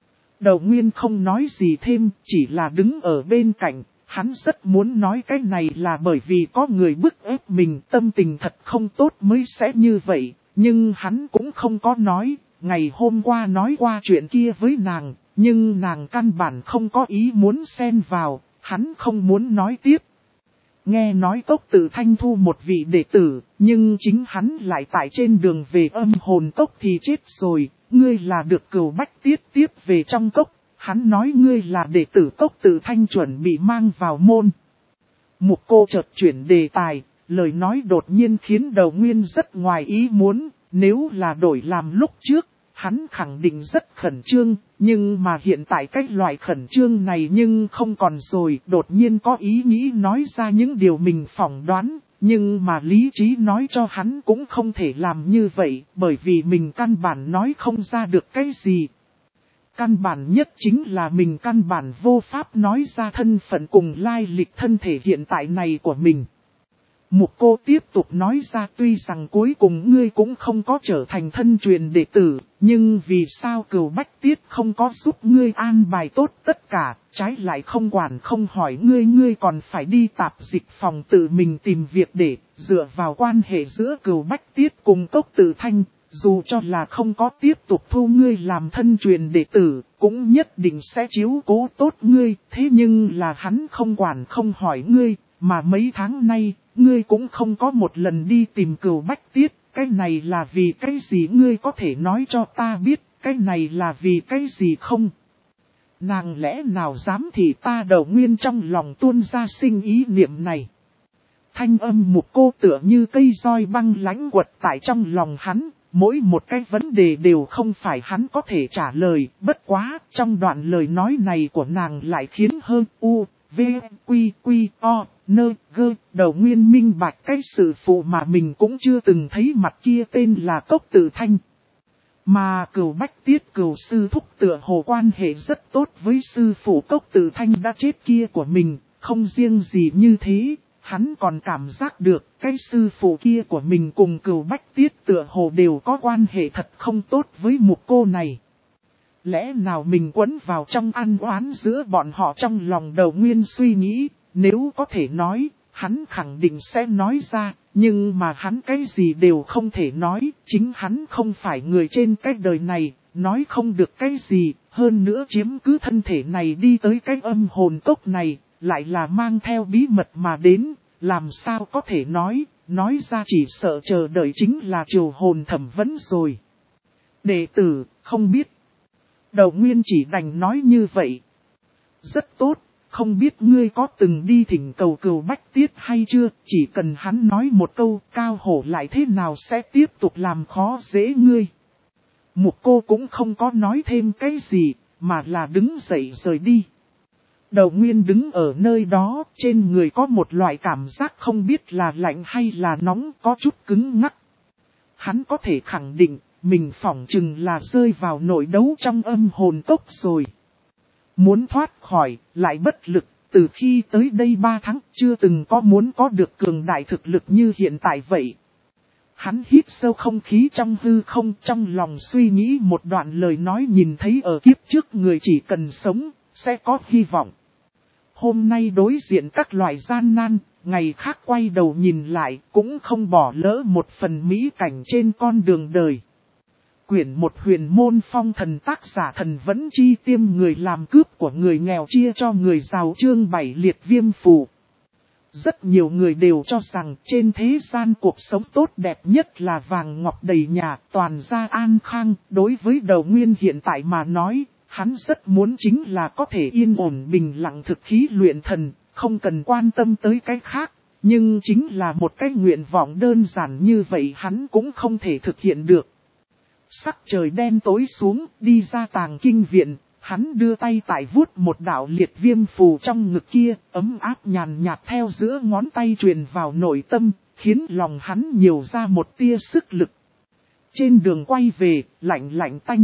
[SPEAKER 1] Đầu Nguyên không nói gì thêm, chỉ là đứng ở bên cạnh. Hắn rất muốn nói cái này là bởi vì có người bức ép mình, tâm tình thật không tốt mới sẽ như vậy, nhưng hắn cũng không có nói. Ngày hôm qua nói qua chuyện kia với nàng, nhưng nàng căn bản không có ý muốn xen vào, hắn không muốn nói tiếp. Nghe nói Cốc Tử Thanh thu một vị đệ tử, nhưng chính hắn lại tại trên đường về âm hồn cốc thì chết rồi, ngươi là được Cửu Bách Tiết tiếp về trong cốc. Hắn nói ngươi là đệ tử Cốc Tử Thanh chuẩn bị mang vào môn. Mục Cô chợt chuyển đề tài, lời nói đột nhiên khiến đầu Nguyên rất ngoài ý muốn, nếu là đổi làm lúc trước, hắn khẳng định rất khẩn trương, nhưng mà hiện tại cái loại khẩn trương này nhưng không còn rồi, đột nhiên có ý nghĩ nói ra những điều mình phỏng đoán, nhưng mà lý trí nói cho hắn cũng không thể làm như vậy, bởi vì mình căn bản nói không ra được cái gì. Căn bản nhất chính là mình căn bản vô pháp nói ra thân phận cùng lai lịch thân thể hiện tại này của mình. Mục cô tiếp tục nói ra, tuy rằng cuối cùng ngươi cũng không có trở thành thân truyền đệ tử, nhưng vì sao Cửu Bách Tiết không có giúp ngươi an bài tốt tất cả, trái lại không quản không hỏi ngươi còn phải đi tạp dịch phòng tự mình tìm việc để dựa vào quan hệ giữa Cửu Bách Tiết cùng Cốc Tử Thanh, dù cho là không có tiếp tục thu ngươi làm thân truyền đệ tử, cũng nhất định sẽ chiếu cố tốt ngươi, thế nhưng là hắn không quản không hỏi ngươi, mà mấy tháng nay, ngươi cũng không có một lần đi tìm Cửu Bách Tiết, cái này là vì cái gì ngươi có thể nói cho ta biết, cái này là vì cái gì không? Nàng lẽ nào dám thì ta Đầu Nguyên trong lòng tuôn ra sinh ý niệm này. Thanh âm Mục cô tựa như cây roi băng lãnh quật tại trong lòng hắn, mỗi một cái vấn đề đều không phải hắn có thể trả lời, bất quá, trong đoạn lời nói này của nàng lại khiến hơn u, v, quy, quy, o, nơ, gơ, Đầu Nguyên minh bạch cái sự phụ mà mình cũng chưa từng thấy mặt kia tên là Cốc Tử Thanh. Mà Cửu Bách Tiết Cửu sư thúc tựa hồ quan hệ rất tốt với sư phụ Cốc Tử Thanh đã chết kia của mình, không riêng gì như thế, hắn còn cảm giác được cái sư phụ kia của mình cùng Cửu Bách Tiết tựa hồ đều có quan hệ thật không tốt với Mục cô này. Lẽ nào mình quấn vào trong ăn oán giữa bọn họ? Trong lòng Đầu Nguyên suy nghĩ, nếu có thể nói, hắn khẳng định sẽ nói ra, nhưng mà hắn cái gì đều không thể nói, chính hắn không phải người trên cái đời này, nói không được cái gì, hơn nữa chiếm cứ thân thể này đi tới cái âm hồn cốc này, lại là mang theo bí mật mà đến, làm sao có thể nói ra chỉ sợ chờ đợi chính là triều hồn thẩm vấn rồi. Đệ tử, không biết. Đầu Nguyên chỉ đành nói như vậy. Rất tốt, không biết ngươi có từng đi thỉnh cầu Cửu Bách Tiết hay chưa, chỉ cần hắn nói một câu, Cao Hổ lại thế nào sẽ tiếp tục làm khó dễ ngươi. Mục cô cũng không có nói thêm cái gì, mà là đứng dậy rời đi. Đầu Nguyên đứng ở nơi đó, trên người có một loại cảm giác không biết là lạnh hay là nóng, có chút cứng ngắc. Hắn có thể khẳng định, mình phỏng chừng là rơi vào nội đấu trong âm hồn cốc rồi. Muốn thoát khỏi, lại bất lực, từ khi tới đây 3 tháng chưa từng có muốn có được cường đại thực lực như hiện tại vậy. Hắn hít sâu không khí trong hư không, trong lòng suy nghĩ một đoạn lời nói nhìn thấy ở kiếp trước người chỉ cần sống, sẽ có hy vọng. Hôm nay đối diện các loại gian nan, ngày khác quay đầu nhìn lại cũng không bỏ lỡ một phần mỹ cảnh trên con đường đời. Quyển 1 Huyền Môn Phong Thần, tác giả Thần Vẫn Chi, tiêm người làm cướp của người nghèo chia cho người giàu, chương 7 liệt viêm phù. Rất nhiều người đều cho rằng trên thế gian cuộc sống tốt đẹp nhất là vàng ngọc đầy nhà, toàn gia an khang. Đối với Đầu Nguyên hiện tại mà nói, hắn rất muốn chính là có thể yên ổn bình lặng thực khí luyện thần, không cần quan tâm tới cái khác. Nhưng chính là một cái nguyện vọng đơn giản như vậy hắn cũng không thể thực hiện được. Sắc trời đen tối xuống, đi ra tàng kinh viện, hắn đưa tay tại vuốt một đạo liệt viêm phù trong ngực kia, ấm áp nhàn nhạt theo giữa ngón tay truyền vào nội tâm, khiến lòng hắn nhiều ra một tia sức lực. Trên đường quay về, lạnh lạnh tanh.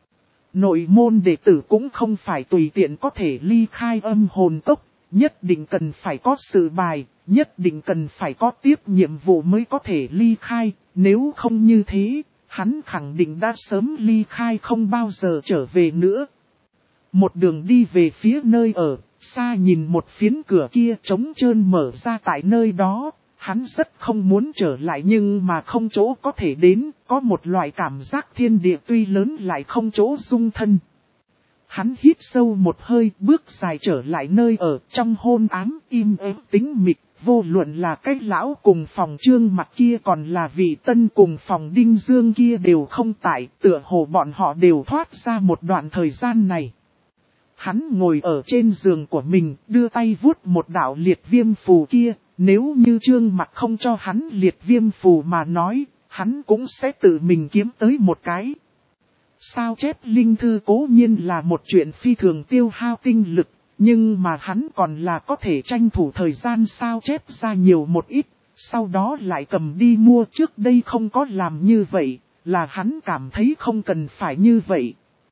[SPEAKER 1] Nội môn đệ tử cũng không phải tùy tiện có thể ly khai âm hồn cốc, nhất định cần phải có sự bài, nhất định cần phải có tiếp nhiệm vụ mới có thể ly khai, nếu không như thế, hắn khẳng định đã sớm ly khai không bao giờ trở về nữa. Một đường đi về phía nơi ở, xa nhìn một phiến cửa kia trống trơn mở ra tại nơi đó, hắn rất không muốn trở lại nhưng mà không chỗ có thể đến, có một loại cảm giác thiên địa tuy lớn lại không chỗ dung thân. Hắn hít sâu một hơi, bước dài trở lại nơi ở, trong hôn ám, im ắng tĩnh mịch, vô luận là cái lão cùng phòng Trương Mặc kia còn là vị tân cùng phòng Đinh Dương kia đều không tại, tựa hồ bọn họ đều thoát ra một đoạn thời gian này. Hắn ngồi ở trên giường của mình, đưa tay vuốt một đạo liệt viêm phù kia, nếu như Trương Mặc không cho hắn liệt viêm phù mà nói, hắn cũng sẽ tự mình kiếm tới một cái. Sao chép linh thư cố nhiên là một chuyện phi thường tiêu hao tinh lực, nhưng mà hắn còn là có thể tranh thủ thời gian sao chép ra nhiều một ít, sau đó lại cầm đi mua. Trước đây không có làm như vậy, là hắn cảm thấy không cần phải như vậy.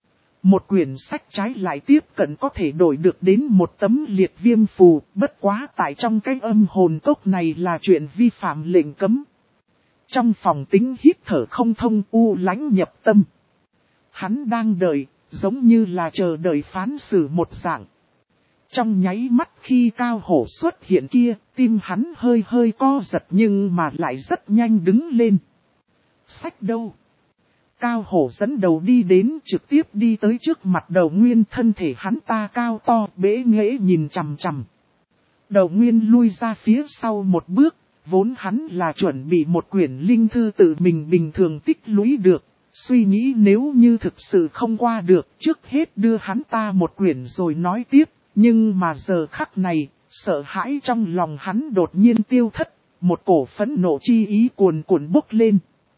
[SPEAKER 1] Một quyển sách trái lại tiếp cận có thể đổi được đến một tấm liệt viêm phù, bất quá tại trong cái âm hồn cốc này là chuyện vi phạm lệnh cấm. Trong phòng Tính hít thở không thông, u lãnh nhập tâm. Hắn đang đợi, giống như là chờ đợi phán xử một dạng. Trong nháy mắt khi Cao Hổ xuất hiện kia, tim hắn hơi hơi co giật nhưng mà lại rất nhanh đứng lên. Sách đâu? Cao Hổ dẫn đầu đi đến, trực tiếp đi tới trước mặt Đầu Nguyên, thân thể hắn ta cao to bế nghễ nhìn chằm chằm. Đầu Nguyên lui ra phía sau một bước, vốn hắn là chuẩn bị một quyển linh thư tự mình bình thường tích lũy được, suy nghĩ nếu như thực sự không qua được, trước hết đưa hắn ta một quyển rồi nói tiếp, nhưng mà giờ khắc này, sợ hãi trong lòng hắn đột nhiên tiêu thất, một cổ phẫn nộ chi ý cuồn cuộn bốc lên.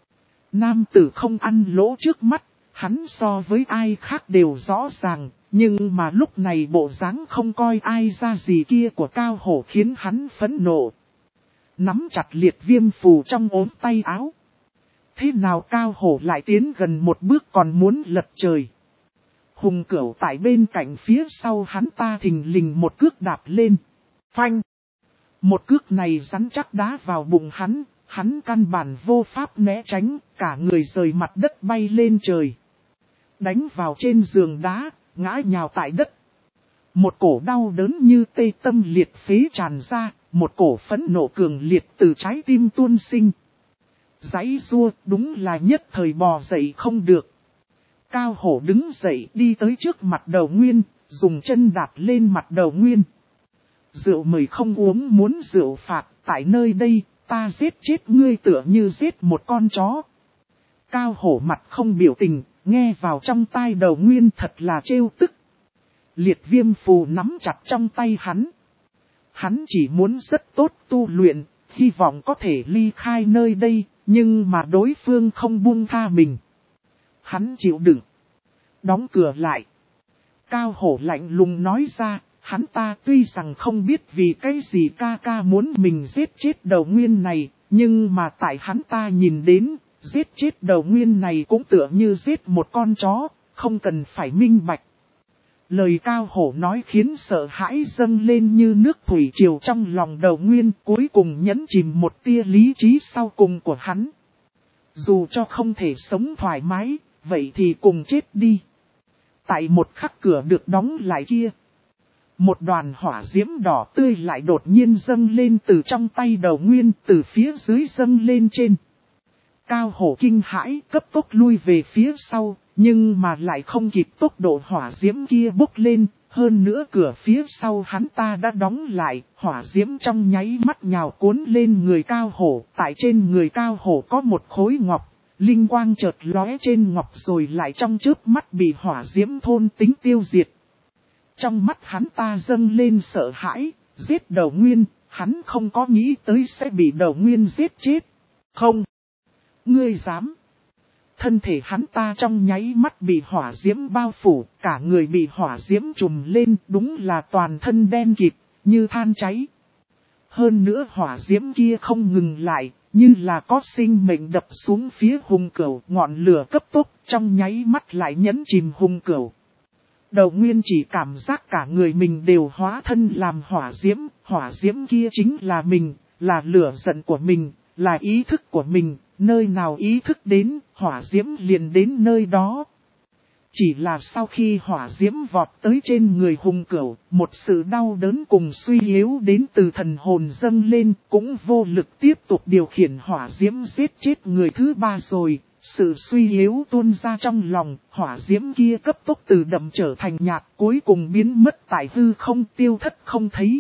[SPEAKER 1] Nam tử không ăn lỗ trước mắt, hắn so với ai khác đều rõ ràng, nhưng mà lúc này bộ dáng không coi ai ra gì kia của Cao Hổ khiến hắn phẫn nộ. Nắm chặt liệt viêm phù trong ốm tay áo. Thế nào Cao Hổ lại tiến gần một bước còn muốn lật trời. Hùng Cửu tại bên cạnh phía sau hắn ta thình lình một cước đạp lên. Phanh! Một cước này rắn chắc đá vào bụng hắn. Hắn căn bản vô pháp né tránh, cả người rời mặt đất bay lên trời. Đánh vào trên giường đá, ngã nhào tại đất. Một cổ đau đớn như tê tâm liệt phế tràn ra, một cổ phẫn nộ cường liệt từ trái tim tuôn sinh. Giãy giụa đúng là nhất thời bò dậy không được. Cao Hổ đứng dậy đi tới trước mặt Đầu Nguyên, dùng chân đạp lên mặt Đầu Nguyên. Rượu mời không uống muốn rượu phạt, tại nơi đây. Ta giết chết ngươi tựa như giết một con chó. Cao Hổ mặt không biểu tình, nghe vào trong tai Đầu Nguyên thật là trêu tức. Liệt viêm phù nắm chặt trong tay hắn. Hắn chỉ muốn rất tốt tu luyện, hy vọng có thể ly khai nơi đây, nhưng mà đối phương không buông tha mình. Hắn chịu đựng. Đóng cửa lại. Cao Hổ lạnh lùng nói ra. Hắn ta tuy rằng không biết vì cái gì ca ca muốn mình giết chết Đầu Nguyên này, nhưng mà tại hắn ta nhìn đến, giết chết Đầu Nguyên này cũng tựa như giết một con chó, không cần phải minh bạch. Lời Cao Hổ nói khiến sợ hãi dâng lên như nước thủy triều trong lòng Đầu Nguyên, cuối cùng nhấn chìm một tia lý trí sau cùng của hắn. Dù cho không thể sống thoải mái, vậy thì cùng chết đi. Tại một khắc cửa được đóng lại kia. Một đoàn hỏa diễm đỏ tươi lại đột nhiên dâng lên từ trong tay Đầu Nguyên, từ phía dưới dâng lên trên. Cao Hổ kinh hãi cấp tốc lui về phía sau, nhưng mà lại không kịp tốc độ hỏa diễm kia bốc lên, hơn nữa cửa phía sau hắn ta đã đóng lại, hỏa diễm trong nháy mắt nhào cuốn lên người Cao Hổ, tại trên người Cao Hổ có một khối ngọc, linh quang chợt lóe trên ngọc rồi lại trong chớp mắt bị hỏa diễm thôn tính tiêu diệt. Trong mắt hắn ta dâng lên sợ hãi, giết Đầu Nguyên, hắn không có nghĩ tới sẽ bị Đầu Nguyên giết chết. Không! Ngươi dám! Thân thể hắn ta trong nháy mắt bị hỏa diễm bao phủ, cả người bị hỏa diễm trùm lên, đúng là toàn thân đen kịt, như than cháy. Hơn nữa hỏa diễm kia không ngừng lại, như là có sinh mệnh đập xuống phía Hùng Cửu, ngọn lửa cấp tốc, trong nháy mắt lại nhấn chìm Hùng Cửu. Đầu Nguyên chỉ cảm giác cả người mình đều hóa thân làm hỏa diễm kia chính là mình, là lửa giận của mình, là ý thức của mình, nơi nào ý thức đến, hỏa diễm liền đến nơi đó. Chỉ là sau khi hỏa diễm vọt tới trên người Hùng Cửu, một sự đau đớn cùng suy yếu đến từ thần hồn dâng lên, cũng vô lực tiếp tục điều khiển hỏa diễm giết chết người thứ ba rồi. Sự suy yếu tuôn ra trong lòng, hỏa diễm kia cấp tốc từ đậm trở thành nhạt, cuối cùng biến mất tại hư không, tiêu thất không thấy.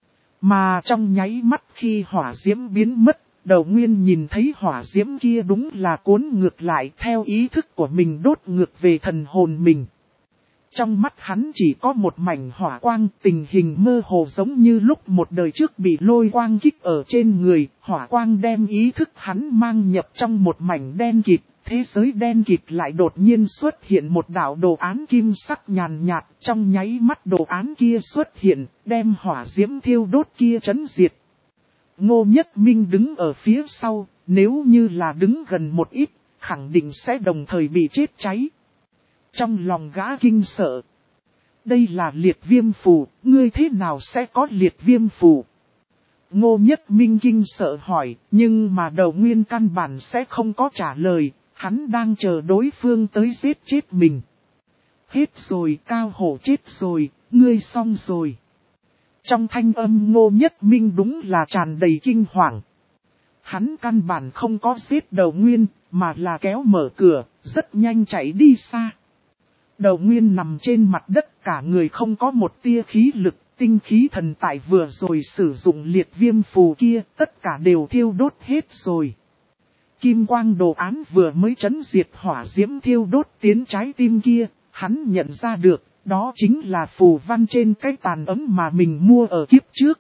[SPEAKER 1] Mà trong nháy mắt khi hỏa diễm biến mất, Đầu Nguyên nhìn thấy hỏa diễm kia đúng là cuốn ngược lại theo ý thức của mình đốt ngược về thần hồn mình. Trong mắt hắn chỉ có một mảnh hỏa quang, tình hình mơ hồ giống như lúc một đời trước bị lôi quang kích ở trên người, hỏa quang đem ý thức hắn mang nhập trong một mảnh đen kịt. Thế giới đen kịt lại đột nhiên xuất hiện một đạo đồ án kim sắc nhàn nhạt, trong nháy mắt đồ án kia xuất hiện, đem hỏa diễm thiêu đốt kia trấn diệt. Ngô Nhất Minh đứng ở phía sau, nếu như là đứng gần một ít, khẳng định sẽ đồng thời bị chết cháy. Trong lòng gã kinh sợ. Đây là liệt viêm phù, ngươi thế nào sẽ có liệt viêm phù? Ngô Nhất Minh kinh sợ hỏi, nhưng mà Đầu Nguyên căn bản sẽ không có trả lời, hắn đang chờ đối phương tới giết chết mình. Hết rồi, Cao Hổ chết rồi, ngươi xong rồi. Trong thanh âm Ngô Nhất Minh đúng là tràn đầy kinh hoàng. Hắn căn bản không có giết Đầu Nguyên, mà là kéo mở cửa, rất nhanh chạy đi xa. Đầu Nguyên nằm trên mặt đất, cả người không có một tia khí lực, tinh khí thần tại vừa rồi sử dụng liệt viêm phù kia, tất cả đều thiêu đốt hết rồi. Kim quang đồ án vừa mới chấn diệt hỏa diễm thiêu đốt tiến trái tim kia, hắn nhận ra được, đó chính là phù văn trên cái tàn ấm mà mình mua ở kiếp trước.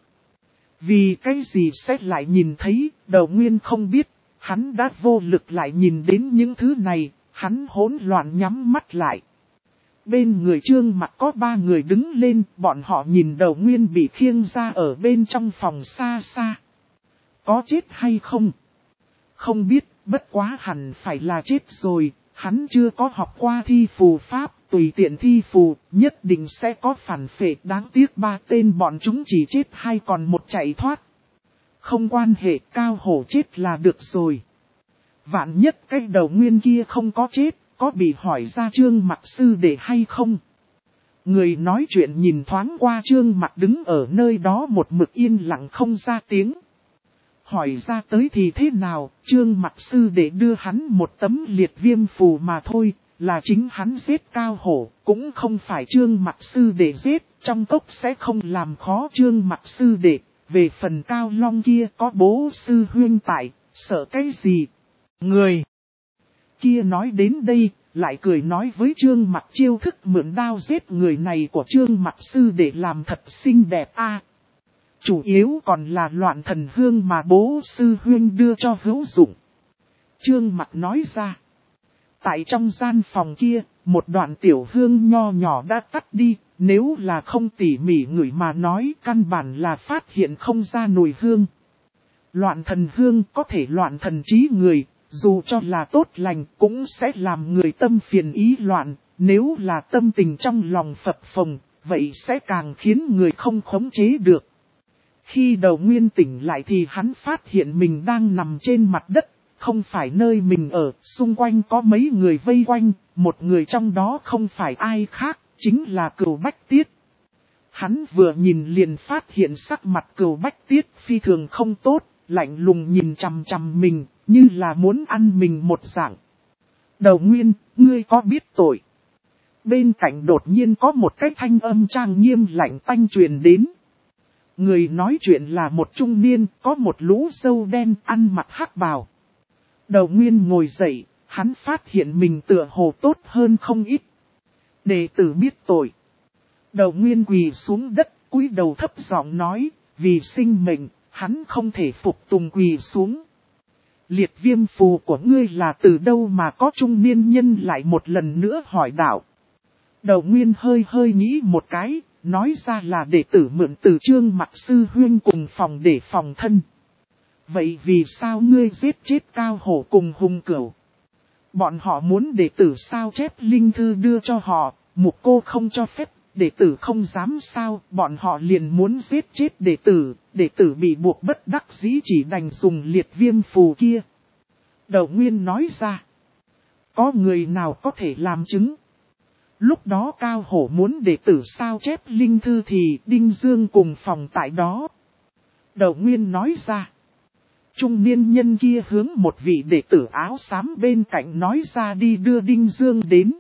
[SPEAKER 1] Vì cái gì sẽ lại nhìn thấy, Đầu Nguyên không biết, hắn đã vô lực lại nhìn đến những thứ này, hắn hỗn loạn nhắm mắt lại. Bên người Trương Mặc có 3 người đứng lên, bọn họ nhìn Đầu Nguyên bị khiêng ra ở bên trong phòng xa xa. Có chết hay không? Không biết, bất quá hẳn phải là chết rồi, hắn chưa có học qua thi phù pháp, tùy tiện thi phù, nhất định sẽ có phản phệ, đáng tiếc 3 tên bọn chúng chỉ chết 2 còn 1 chạy thoát. Không quan hệ, Cao Hổ chết là được rồi. Vạn nhất cái Đầu Nguyên kia không có chết, có bị hỏi ra Trương Mặc sư đệ hay không? Người nói chuyện nhìn thoáng qua Trương Mặc đứng ở nơi đó một mực yên lặng không ra tiếng. Hỏi ra tới thì thế nào, Trương Mặc sư đệ đưa hắn một tấm liệt viêm phù mà thôi, là chính hắn giết Cao Hổ, cũng không phải Trương Mặc sư đệ giết, trong cốc sẽ không làm khó Trương Mặc sư đệ. Về phần Cao Long kia có bố sư huyên tại, sợ cái gì? Người kia nói đến đây, lại cười nói với Trương Mặc chiêu thức mượn đao giết người này của Trương Mặc sư để làm thật xinh đẹp a. Chủ yếu còn là loạn thần hương mà bố sư huyên đưa cho hữu dụng. Trương Mặc nói ra. Tại trong gian phòng kia, một đoạn tiểu hương nho nhỏ đã tắt đi, nếu là không tỉ mỉ ngửi mà nói căn bản là phát hiện không ra mùi hương. Loạn thần hương có thể loạn thần trí người. Dù cho là tốt lành cũng sẽ làm người tâm phiền ý loạn, nếu là tâm tình trong lòng phập phồng, vậy sẽ càng khiến người không khống chế được. Khi Đầu Nguyên tỉnh lại thì hắn phát hiện mình đang nằm trên mặt đất, không phải nơi mình ở, xung quanh có mấy người vây quanh, một người trong đó không phải ai khác, chính là Cửu Bách Tiết. Hắn vừa nhìn liền phát hiện sắc mặt Cửu Bách Tiết phi thường không tốt, lạnh lùng nhìn chằm chằm mình, như là muốn ăn mình một dạng. Đầu Nguyên, ngươi có biết tội? Bên cạnh đột nhiên có một cái thanh âm trang nghiêm lạnh tanh truyền đến. Người nói chuyện là một trung niên, có một lũ râu đen ăn mặc hắc bào. Đầu Nguyên ngồi dậy, hắn phát hiện mình tựa hồ tốt hơn không ít. Đệ tử biết tội. Đầu Nguyên quỳ xuống đất, cúi đầu thấp giọng nói, vì sinh mệnh, hắn không thể phục tùng quỳ xuống. Liệt viêm phù của ngươi là từ đâu mà có trung niên nhân lại một lần nữa hỏi đạo. Đầu Nguyên hơi nghĩ một cái, nói ra là đệ tử mượn từ Trương Mặc sư huyên cùng phòng để phòng thân. Vậy vì sao ngươi giết chết Cao Hổ cùng Hùng Cửu? Bọn họ muốn đệ tử sao chép linh thư đưa cho họ, Mục Cô không cho phép, đệ tử không dám sao, bọn họ liền muốn giết chết đệ tử bị buộc bất đắc dĩ chỉ đành dùng liệt viêm phù kia. Đầu Nguyên nói ra, có người nào có thể làm chứng? Lúc đó Cao Hổ muốn đệ tử sao chép linh thư thì Đinh Dương cùng phòng tại đó. Đầu Nguyên nói ra, trung niên nhân kia hướng một vị đệ tử áo xám bên cạnh nói ra đi đưa Đinh Dương đến.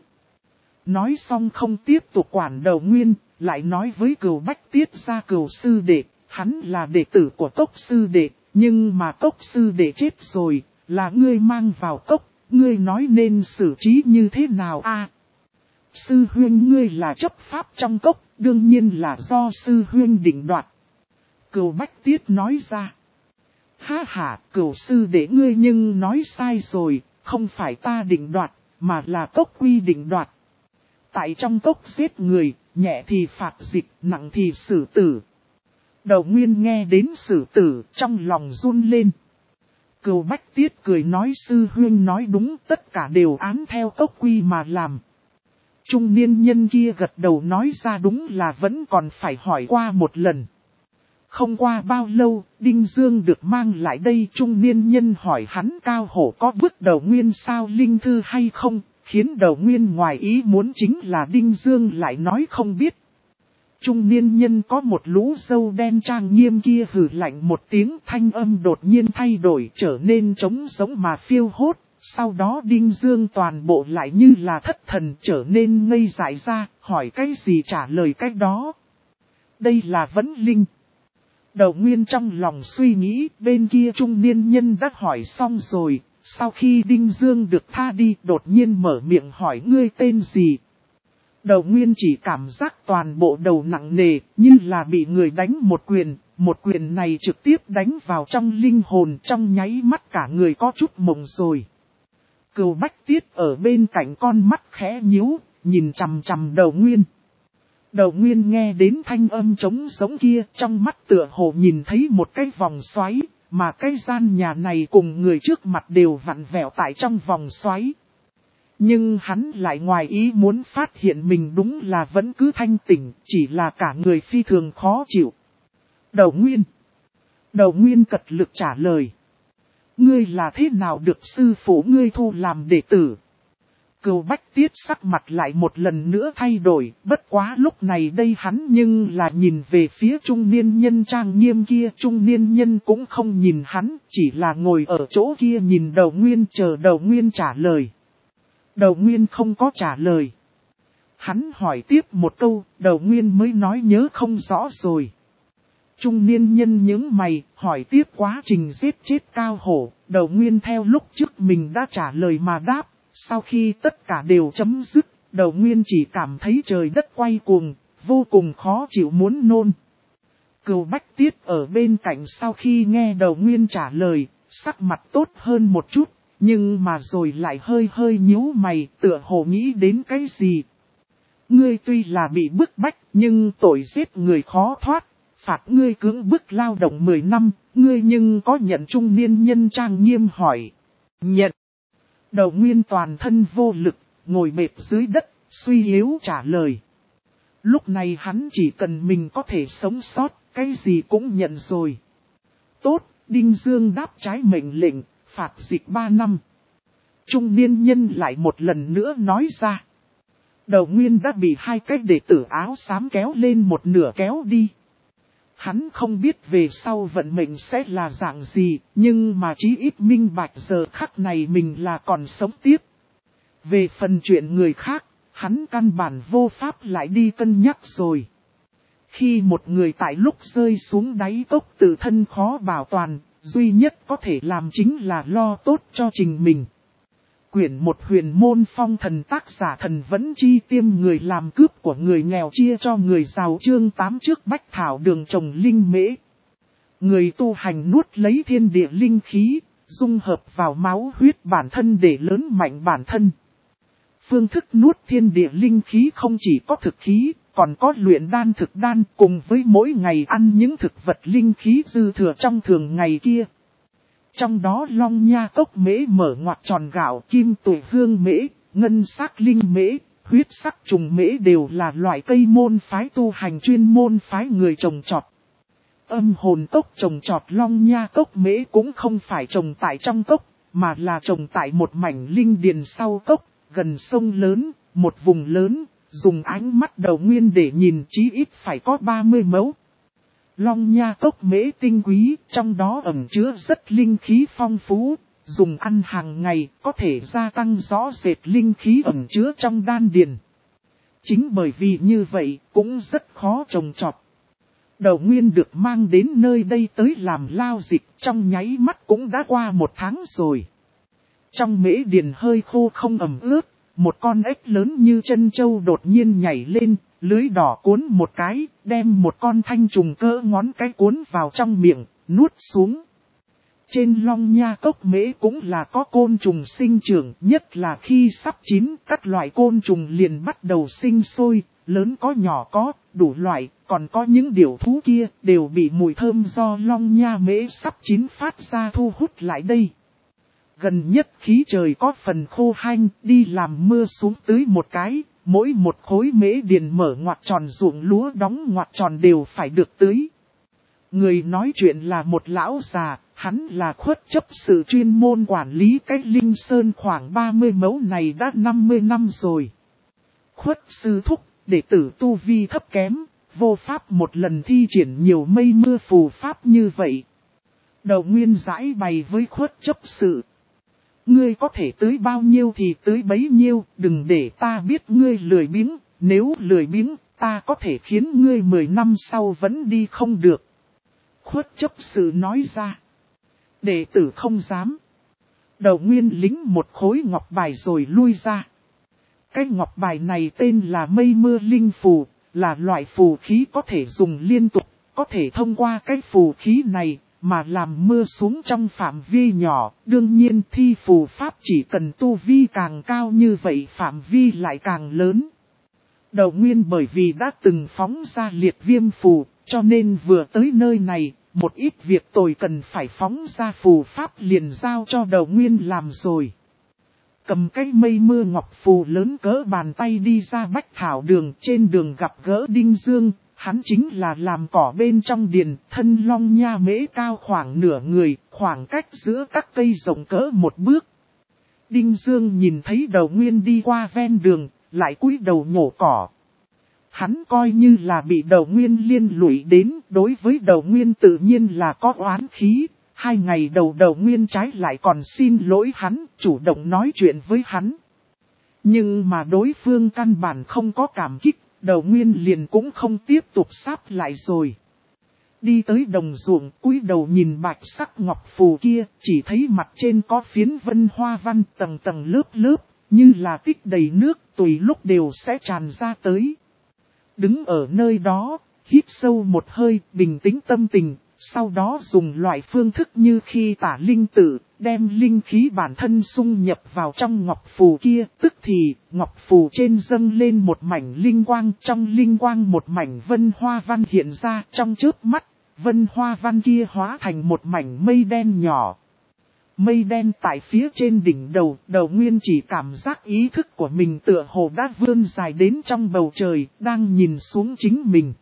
[SPEAKER 1] Nói xong không tiếp tục quản Đầu Nguyên, lại nói với Cửu Bách Tiết ra Cửu sư đệ, hắn là đệ tử của Cốc sư đệ, nhưng mà Cốc sư đệ chết rồi, là ngươi mang vào Cốc, ngươi nói nên xử trí như thế nào a? Sư huynh ngươi là chấp pháp trong Cốc, đương nhiên là do sư huynh định đoạt. Cửu Bách Tiết nói ra. Ha ha, Cửu sư đệ ngươi nhưng nói sai rồi, không phải ta định đoạt, mà là Cốc quy định đoạt. Tại trong Cốc giết người, nhẹ thì phạt dịch, nặng thì xử tử. Đầu Nguyên nghe đến xử tử, trong lòng run lên. Cửu Bách Tiết cười nói sư huynh nói đúng, tất cả đều án theo Cốc quy mà làm. Trung niên nhân kia gật đầu nói ra đúng là vẫn còn phải hỏi qua một lần. Không qua bao lâu, Đinh Dương được mang lại đây, trung niên nhân hỏi hắn Cao Hổ có bước đầu nguyên sao linh thư hay không, khiến đầu nguyên ngoài ý muốn chính là Đinh Dương lại nói không biết. Trung niên nhân có một lũ râu đen trang nghiêm kia hừ lạnh một tiếng, thanh âm đột nhiên thay đổi trở nên trống giống mà phiêu hốt, sau đó Đinh Dương toàn bộ lại như là thất thần trở nên ngây dại ra, hỏi cái gì trả lời cái đó. Đây là vấn linh. Đầu nguyên trong lòng suy nghĩ, bên kia trung niên nhân đã hỏi xong rồi, sau khi Đinh Dương được tha đi đột nhiên mở miệng hỏi ngươi tên gì. Đầu nguyên chỉ cảm giác toàn bộ đầu nặng nề, như là bị người đánh một quyền này trực tiếp đánh vào trong linh hồn, trong nháy mắt cả người có chút mộng rồi. Cừu Bách Tiết ở bên cạnh con mắt khẽ nhíu, nhìn chằm chằm đầu nguyên. Đầu nguyên nghe đến thanh âm trống giống kia, trong mắt tựa hồ nhìn thấy một cái vòng xoáy, mà cái gian nhà này cùng người trước mặt đều vặn vẹo tại trong vòng xoáy. Nhưng hắn lại ngoài ý muốn phát hiện mình đúng là vẫn cứ thanh tỉnh, chỉ là cả người phi thường khó chịu. Đầu nguyên cật lực trả lời. Ngươi là thế nào được sư phụ ngươi thu làm đệ tử? Cừu Bách Tiết sắc mặt lại một lần nữa thay đổi, bất quá lúc này đây hắn nhưng là nhìn về phía trung niên nhân trang nghiêm kia. Trung niên nhân cũng không nhìn hắn, chỉ là ngồi ở chỗ kia nhìn đầu nguyên chờ đầu nguyên trả lời. Đầu nguyên không có trả lời. Hắn hỏi tiếp một câu, đầu nguyên mới nói nhớ không rõ rồi. Trung niên nhân những mày, hỏi tiếp quá trình giết chết Cao Hổ, đầu nguyên theo lúc trước mình đã trả lời mà đáp. Sau khi tất cả đều chấm dứt, đầu nguyên chỉ cảm thấy trời đất quay cuồng, vô cùng khó chịu muốn nôn. Cừu Bách Tiết ở bên cạnh sau khi nghe đầu nguyên trả lời, sắc mặt tốt hơn một chút, nhưng mà rồi lại hơi nhíu mày, tựa hồ nghĩ đến cái gì. Ngươi tuy là bị bức bách, nhưng tội giết người khó thoát, phạt ngươi cưỡng bức lao động 10 năm, ngươi nhưng có nhận? Trung niên nhân trang nghiêm hỏi. Nhận. Đầu nguyên toàn thân vô lực, ngồi bệt dưới đất, suy yếu trả lời. Lúc này hắn chỉ cần mình có thể sống sót, cái gì cũng nhận rồi. Tốt, Đinh Dương đáp trái mệnh lệnh, phạt dịch 3 năm. Trung niên nhân lại một lần nữa nói ra. Đầu nguyên đã bị hai cái đệ tử áo xám kéo lên một nửa kéo đi. Hắn không biết về sau vận mệnh sẽ là dạng gì, nhưng mà chí ít minh bạch giờ khắc này mình là còn sống tiếp. Về phần chuyện người khác, hắn căn bản vô pháp lại đi cân nhắc rồi. Khi một người tại lúc rơi xuống đáy cốc tự thân khó bảo toàn, duy nhất có thể làm chính là lo tốt cho trình mình. Quyển 1 Huyền Môn Phong Thần, tác giả Thần Vẫn Chi, tiêm người làm cướp của người nghèo chia cho người giàu, chương 8 trước bách thảo đường trồng linh mễ. Người tu hành nuốt lấy thiên địa linh khí, dung hợp vào máu huyết bản thân để lớn mạnh bản thân. Phương thức nuốt thiên địa linh khí không chỉ có thực khí, còn có luyện đan thực đan, cùng với mỗi ngày ăn những thực vật linh khí dư thừa trong thường ngày kia. Trong đó long nha cốc mễ mở ngoặc tròn gạo, kim tụy hương mễ, ngân sắc linh mễ, huyết sắc trùng mễ đều là loại cây môn phái tu hành chuyên môn phái người trồng trọt. Âm hồn cốc trồng trọt long nha cốc mễ cũng không phải trồng tại trong cốc, mà là trồng tại một mảnh linh điền sau cốc, gần sông lớn, một vùng lớn, dùng ánh mắt đầu nguyên để nhìn chí ít phải có 30 mẫu. Long nha cốc mễ tinh quý, trong đó ẩn chứa rất linh khí phong phú, dùng ăn hàng ngày có thể gia tăng rõ rệt linh khí ẩn chứa trong đan điền. Chính bởi vì như vậy, cũng rất khó trồng trọt. Đầu nguyên được mang đến nơi đây tới làm lao dịch, trong nháy mắt cũng đã qua 1 tháng rồi. Trong mễ điền hơi khô không ẩm ướt, một con ếch lớn như chân trâu đột nhiên nhảy lên, lưới đỏ cuốn một cái, đem một con thanh trùng cỡ ngón cái cuốn vào trong miệng, nuốt xuống. Trên long nha cốc mễ cũng là có côn trùng sinh trưởng, nhất là khi sắp chín, các loại côn trùng liền bắt đầu sinh sôi, lớn có nhỏ có, đủ loại, còn có những điều thú kia, đều bị mùi thơm do long nha mễ sắp chín phát ra thu hút lại đây. Gần nhất khí trời có phần khô hanh, đi làm mưa xuống tưới một cái, mỗi một khối mễ điền mở ngoặc tròn ruộng lúa đóng ngoặc tròn đều phải được tưới. Người nói chuyện là một lão già, hắn là khuất chấp sự chuyên môn quản lý cái linh sơn khoảng 30 mẫu này đã 50 năm rồi. Khuất sư thúc, đệ tử tu vi thấp kém, vô pháp một lần thi triển nhiều mây mưa phù pháp như vậy. Đầu Nguyên giải bày với khuất chấp sự. Ngươi có thể tưới bao nhiêu thì tưới bấy nhiêu, đừng để ta biết ngươi lười biếng, nếu lười biếng, ta có thể khiến ngươi 10 năm sau vẫn đi không được. Khuất chấp sự nói ra. Đệ tử không dám. Đầu Nguyên lính một khối ngọc bài rồi lui ra. Cái ngọc bài này tên là mây mưa linh phù, là loại phù khí có thể dùng liên tục, có thể thông qua cái phù khí này mà làm mưa xuống trong phạm vi nhỏ. Đương nhiên thi phù pháp chỉ cần tu vi càng cao như vậy phạm vi lại càng lớn. Đầu Nguyên bởi vì đã từng phóng ra liệt viêm phù, cho nên vừa tới nơi này, một ít việc tôi cần phải phóng ra phù pháp liền giao cho Đầu Nguyên làm rồi. Cầm cái mây mưa ngọc phù lớn cỡ bàn tay đi ra Bách Thảo đường, trên đường gặp gỡ Đinh Dương, hắn chính là làm cỏ bên trong điền, thân long nha mễ cao khoảng nửa người, khoảng cách giữa các cây rộng cỡ một bước. Đinh Dương nhìn thấy Đầu Nguyên đi qua ven đường, lại cúi đầu nhổ cỏ. Hắn coi như là bị Đầu Nguyên liên lụy đến, đối với Đầu Nguyên tự nhiên là có oán khí. 2 ngày đầu Đầu Nguyên trái lại còn xin lỗi hắn, chủ động nói chuyện với hắn. Nhưng mà đối phương căn bản không có cảm kích, Đầu Nguyên liền cũng không tiếp tục sáp lại rồi. Đi tới đồng ruộng, cúi đầu nhìn bạch sắc ngọc phù kia, chỉ thấy mặt trên có phiến vân hoa văn tầng tầng lớp lớp, như là tích đầy nước, tùy lúc đều sẽ tràn ra tới. Đứng ở nơi đó, hít sâu một hơi, bình tĩnh tâm tình, sau đó dùng loại phương thức như khi tả linh tử, đem linh khí bản thân xung nhập vào trong ngọc phù kia, tức thì ngọc phù trên dâng lên một mảnh linh quang, trong linh quang một mảnh vân hoa văn hiện ra trong chớp mắt, vân hoa văn kia hóa thành một mảnh mây đen nhỏ. Mây đen tại phía trên đỉnh đầu, Đầu Nguyên chỉ cảm giác ý thức của mình tựa hồ đã vươn dài đến trong bầu trời, đang nhìn xuống chính mình.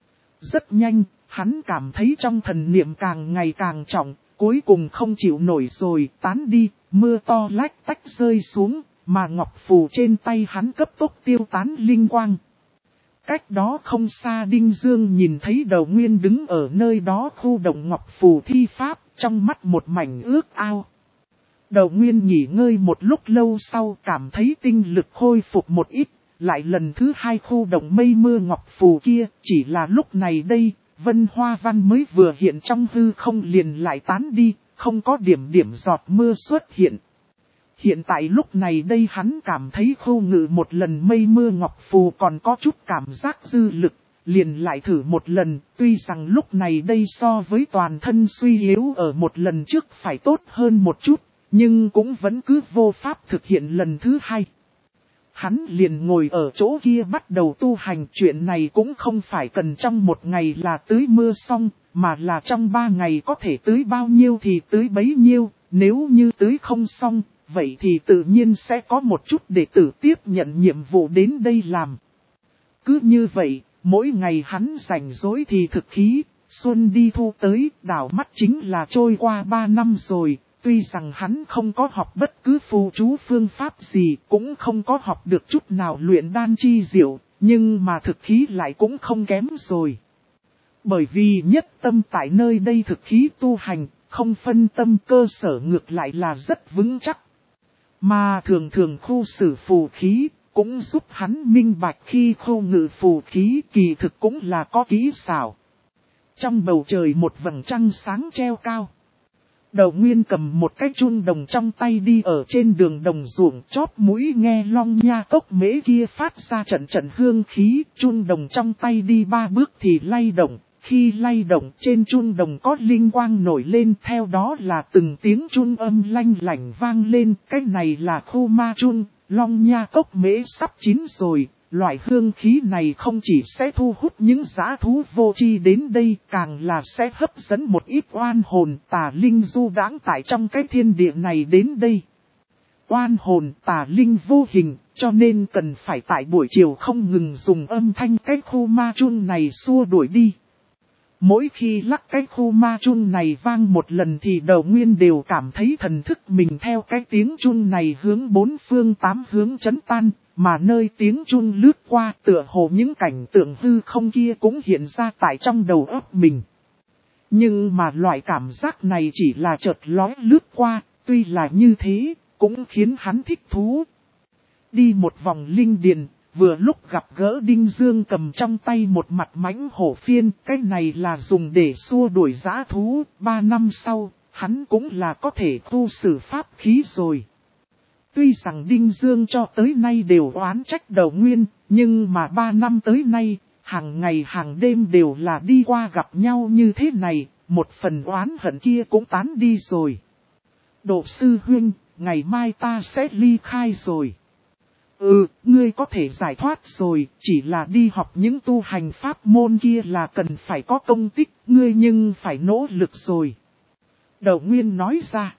[SPEAKER 1] Rất nhanh, hắn cảm thấy trong thần niệm càng ngày càng trọng, cuối cùng không chịu nổi rồi, tán đi, mưa to lách tách rơi xuống, mà ngọc phù trên tay hắn cấp tốc tiêu tán linh quang. Cách đó không xa Đinh Dương nhìn thấy Đầu Nguyên đứng ở nơi đó khu động ngọc phù thi pháp, trong mắt một mảnh ước ao. Đầu Nguyên nghỉ ngơi một lúc lâu sau cảm thấy tinh lực khôi phục một ít, lại lần thứ 2 khu động mây mưa ngọc phù kia, chỉ là lúc này đây, vân hoa văn mới vừa hiện trong hư không liền lại tán đi, không có điểm giọt mưa xuất hiện. Hiện tại lúc này đây hắn cảm thấy khô ngự một lần mây mưa ngọc phù còn có chút cảm giác dư lực, liền lại thử một lần, tuy rằng lúc này đây so với toàn thân suy yếu ở một lần trước phải tốt hơn một chút, nhưng cũng vẫn cứ vô pháp thực hiện lần thứ 2. Hắn liền ngồi ở chỗ kia bắt đầu tu hành, chuyện này cũng không phải cần trong một ngày là tưới mưa xong, mà là trong 3 ngày có thể tưới bao nhiêu thì tưới bấy nhiêu, nếu như tưới không xong, vậy thì tự nhiên sẽ có một chút đệ tử tiếp nhận nhiệm vụ đến đây làm. Cứ như vậy, mỗi ngày hắn rảnh rỗi thì thực khí, xuân đi thu tới, đảo mắt chính là trôi qua 3 năm rồi. Tuy rằng hắn không có học bất cứ phù chú phương pháp gì, cũng không có học được chút nào luyện đan chi diệu, nhưng mà thực khí lại cũng không kém rồi. Bởi vì nhất tâm tại nơi đây thực khí tu hành, không phân tâm, cơ sở ngược lại là rất vững chắc. Mà thường thường khu xử phù khí, cũng giúp hắn minh bạch khi khô ngự phù khí kỳ thực cũng là có kỹ xảo. Trong bầu trời một vầng trăng sáng treo cao. Đầu Nguyên cầm một cái chun đồng trong tay đi ở trên đường đồng ruộng, chóp mũi nghe long nha cốc mễ kia phát ra trận trận hương khí, chun đồng trong tay đi 3 bước thì lay động, khi lay động trên chun đồng có linh quang nổi lên, theo đó là từng tiếng chun âm lanh lảnh vang lên, cái này là khu ma chun, long nha cốc mễ sắp chín rồi. Loại hương khí này không chỉ sẽ thu hút những dã thú vô tri đến đây, càng là sẽ hấp dẫn một ít oan hồn tà linh du đãng tại trong cái thiên địa này đến đây. oan hồn tà linh vô hình, cho nên cần phải tại buổi chiều không ngừng dùng âm thanh cái khu ma chun này xua đuổi đi. Mỗi khi lắc cái khu ma chun này vang một lần thì Đầu Nguyên đều cảm thấy thần thức mình theo cái tiếng chun này hướng bốn phương tám hướng chấn tan, mà nơi tiếng chun lướt qua tựa hồ những cảnh tượng hư không kia cũng hiện ra tại trong đầu óc mình. Nhưng mà loại cảm giác này chỉ là chợt lóe lướt qua, tuy là như thế, cũng khiến hắn thích thú. Đi một vòng linh điền, vừa lúc gặp gỡ Đinh Dương cầm trong tay một mặt mãnh hổ phiên, cái này là dùng để xua đuổi dã thú, 3 năm sau, hắn cũng là có thể tu sử pháp khí rồi. Tuy rằng Đinh Dương cho tới nay đều oán trách Đầu Nguyên, nhưng mà 3 năm tới nay, hàng ngày hàng đêm đều là đi qua gặp nhau như thế này, một phần oán hận kia cũng tán đi rồi. Độ sư huynh, ngày mai ta sẽ ly khai rồi. Ngươi có thể giải thoát rồi, chỉ là đi học những tu hành pháp môn kia là cần phải có công tích, ngươi nhưng phải nỗ lực rồi. Đầu Nguyên nói ra.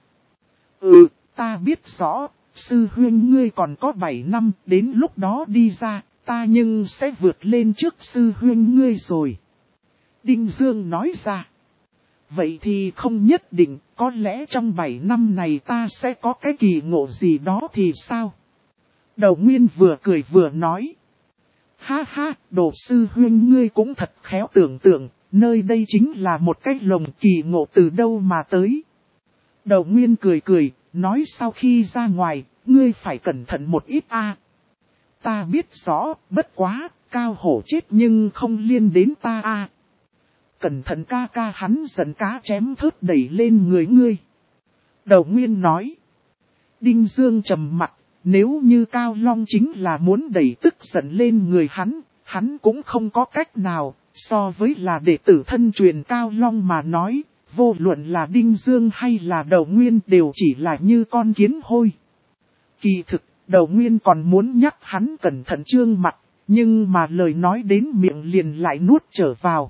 [SPEAKER 1] Ta biết rõ, sư huynh ngươi còn có 7 năm, đến lúc đó đi ra, ta nhưng sẽ vượt lên trước sư huynh ngươi rồi. Đinh Dương nói ra. Vậy thì không nhất định, có lẽ trong 7 năm này ta sẽ có cái kỳ ngộ gì đó thì sao? Đầu Nguyên vừa cười vừa nói. Ha ha, Đồ sư huynh ngươi cũng thật khéo tưởng tượng, nơi đây chính là một cái lồng kỳ ngộ từ đâu mà tới. Đầu Nguyên cười cười, nói sau khi ra ngoài, ngươi phải cẩn thận một ít a. Ta biết rõ, bất quá, Cao Hổ chết nhưng không liên đến ta a. Cẩn thận ca ca, hắn giận cá chém thớt đẩy lên người ngươi. Đầu Nguyên nói. Đinh Dương trầm mặt, nếu như Cao Long chính là muốn đẩy tức giận lên người hắn cũng không có cách nào, so với là đệ tử thân truyền Cao Long mà nói, vô luận là Đinh Dương hay là Đầu Nguyên đều chỉ là như con kiến hôi. Kỳ thực, Đầu Nguyên còn muốn nhắc hắn cẩn thận trương mặt, nhưng mà lời nói đến miệng liền lại nuốt trở vào.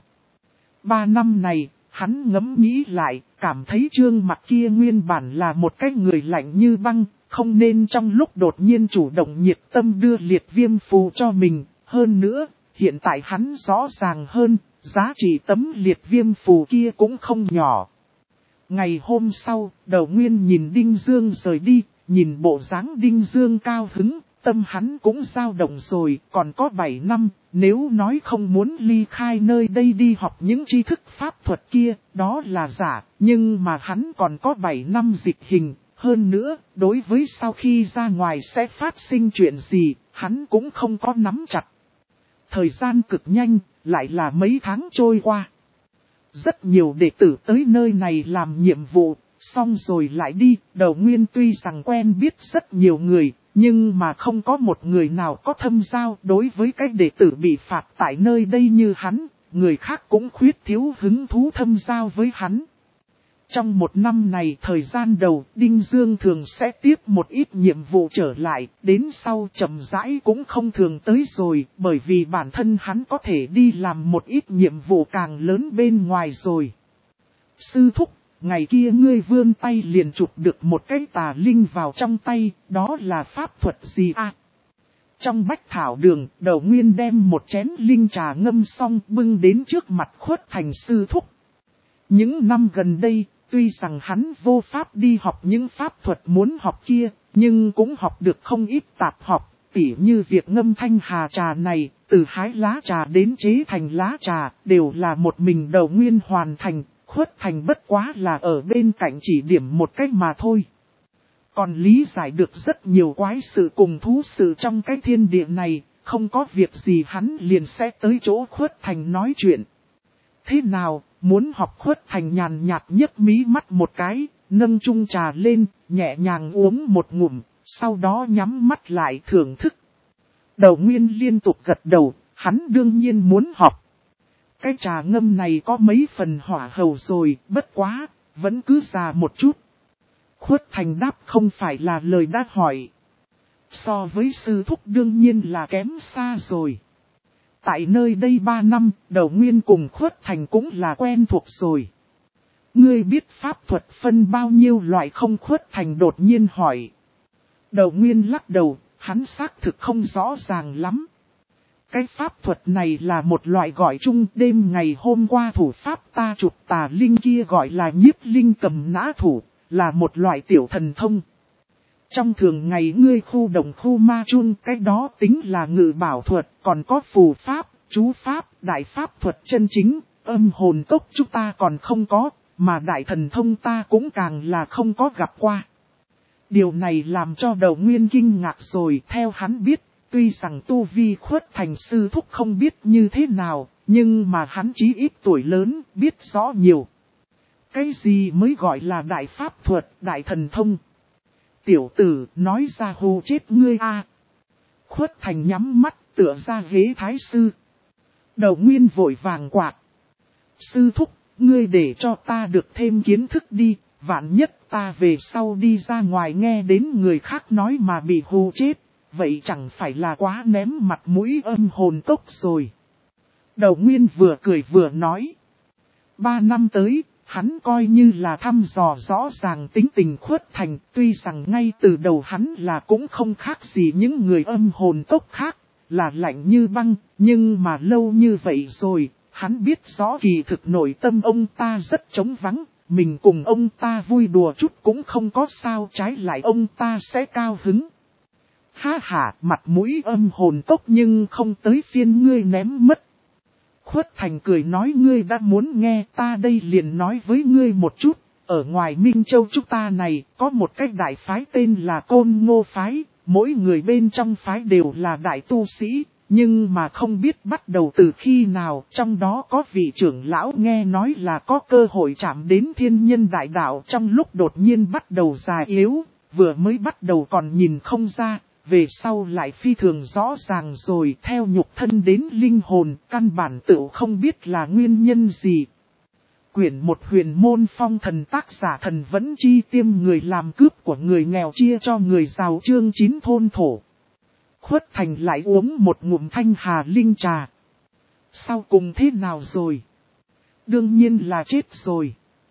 [SPEAKER 1] 3 năm này, hắn ngẫm nghĩ lại, cảm thấy trương mặt kia nguyên bản là một cái người lạnh như băng, không nên trong lúc đột nhiên chủ động nhiệt tâm đưa liệt viêm phù cho mình. Hơn nữa, hiện tại hắn rõ ràng hơn, giá trị tấm liệt viêm phù kia cũng không nhỏ. Ngày hôm sau, Đầu Nguyên nhìn Đinh Dương rời đi, nhìn bộ dáng Đinh Dương cao hứng, tâm hắn cũng dao động rồi, còn có 7 năm, nếu nói không muốn ly khai nơi đây đi học những tri thức pháp thuật kia, đó là giả, nhưng mà hắn còn có 7 năm dịch hình, hơn nữa, đối với sau khi ra ngoài sẽ phát sinh chuyện gì, hắn cũng không có nắm chặt. Thời gian cực nhanh, lại là mấy tháng trôi qua. Rất nhiều đệ tử tới nơi này làm nhiệm vụ, xong rồi lại đi. Đầu Nguyên tuy rằng quen biết rất nhiều người, nhưng mà không có một người nào có thâm giao đối với cái đệ tử bị phạt tại nơi đây như hắn, người khác cũng khuyết thiếu hứng thú thâm giao với hắn. Trong 1 năm này thời gian đầu, Đinh Dương thường sẽ tiếp một ít nhiệm vụ trở lại, đến sau chậm rãi cũng không thường tới rồi, bởi vì bản thân hắn có thể đi làm một ít nhiệm vụ càng lớn bên ngoài rồi. Sư thúc, ngày kia ngươi vươn tay liền chụp được một cái tà linh vào trong tay, đó là pháp thuật gì à? Trong bách thảo đường, Đầu Nguyên đem một chén linh trà ngâm xong bưng đến trước mặt Khuất Thành sư thúc. Những năm gần đây, tuy rằng hắn vô pháp đi học những pháp thuật muốn học kia, nhưng cũng học được không ít tạp học, tỉ như việc ngâm thanh hà trà này, từ hái lá trà đến chế thành lá trà, đều là một mình Đầu Nguyên hoàn thành, Khuất Thành bất quá là ở bên cạnh chỉ điểm một cách mà thôi. Còn lý giải được rất nhiều quái sự cùng thú sự trong cái thiên địa này, không có việc gì hắn liền sẽ tới chỗ Khuất Thành nói chuyện. Thế nào, muốn học? Khuất Thành nhàn nhạt nhấc mí mắt một cái, nâng chung trà lên, nhẹ nhàng uống một ngụm, sau đó nhắm mắt lại thưởng thức. Đầu Nguyên liên tục gật đầu, hắn đương nhiên muốn học. Cái trà ngâm này có mấy phần hỏa hầu rồi, bất quá, vẫn cứ già một chút. Khuất Thành đáp không phải là lời đã hỏi. So với sư thúc đương nhiên là kém xa rồi. Tại nơi đây 3 năm, Đầu Nguyên cùng Khuất Thành cũng là quen thuộc rồi. Ngươi biết pháp thuật phân bao nhiêu loại không? Khuất Thành đột nhiên hỏi. Đầu Nguyên lắc đầu, hắn xác thực không rõ ràng lắm. Cái pháp thuật này là một loại gọi chung đêm ngày hôm qua thủ pháp ta chụp tà linh kia gọi là nhiếp linh cầm nã thủ, là một loại tiểu thần thông. Trong thường ngày ngươi khu đồng khu ma chun cái đó tính là ngự bảo thuật, còn có phù pháp, chú pháp, đại pháp thuật chân chính, âm hồn tốc chúng ta còn không có, mà đại thần thông ta cũng càng là không có gặp qua. Điều này làm cho Đầu Nguyên kinh ngạc rồi, theo hắn biết, tuy rằng tu vi Khuất Thành sư thúc không biết như thế nào, nhưng mà hắn chí ít tuổi lớn, biết rõ nhiều. Cái gì mới gọi là đại pháp thuật, đại thần thông? Tiểu tử nói ra hù chết ngươi a. Khuất Thành nhắm mắt tựa ra ghế thái sư. Đầu Nguyên vội vàng quạt. Sư thúc, ngươi để cho ta được thêm kiến thức đi, vạn nhất ta về sau đi ra ngoài nghe đến người khác nói mà bị hù chết, vậy chẳng phải là quá ném mặt mũi âm hồn tốc rồi. Đầu Nguyên vừa cười vừa nói. 3 năm tới, hắn coi như là thăm dò rõ ràng tính tình Khuất Thành, tuy rằng ngay từ đầu hắn là cũng không khác gì những người âm hồn tốc khác, là lạnh như băng, nhưng mà lâu như vậy rồi, hắn biết rõ kỳ thực nội tâm ông ta rất trống vắng, mình cùng ông ta vui đùa chút cũng không có sao, trái lại ông ta sẽ cao hứng. Ha ha, mặt mũi âm hồn tốc nhưng không tới phiên ngươi ném mất. Khuất Thành cười nói ngươi đã muốn nghe ta đây liền nói với ngươi một chút, ở ngoài Minh Châu chúng ta này có một cái đại phái tên là Côn Ngô Phái, mỗi người bên trong phái đều là đại tu sĩ, nhưng mà không biết bắt đầu từ khi nào trong đó có vị trưởng lão nghe nói là có cơ hội chạm đến thiên nhân đại đạo trong lúc đột nhiên bắt đầu già yếu, vừa mới bắt đầu còn nhìn không ra. Về sau lại phi thường rõ ràng rồi theo nhục thân đến linh hồn, căn bản tự không biết là nguyên nhân gì. Quyển 1 Huyền Môn Phong Thần tác giả Thần Vẫn Chi tiêm người làm cướp của người nghèo chia cho người giàu chương 9 thôn thổ. Khuất Thành lại uống một ngụm thanh hà linh trà. Sau cùng thế nào rồi? Đương nhiên là chết rồi.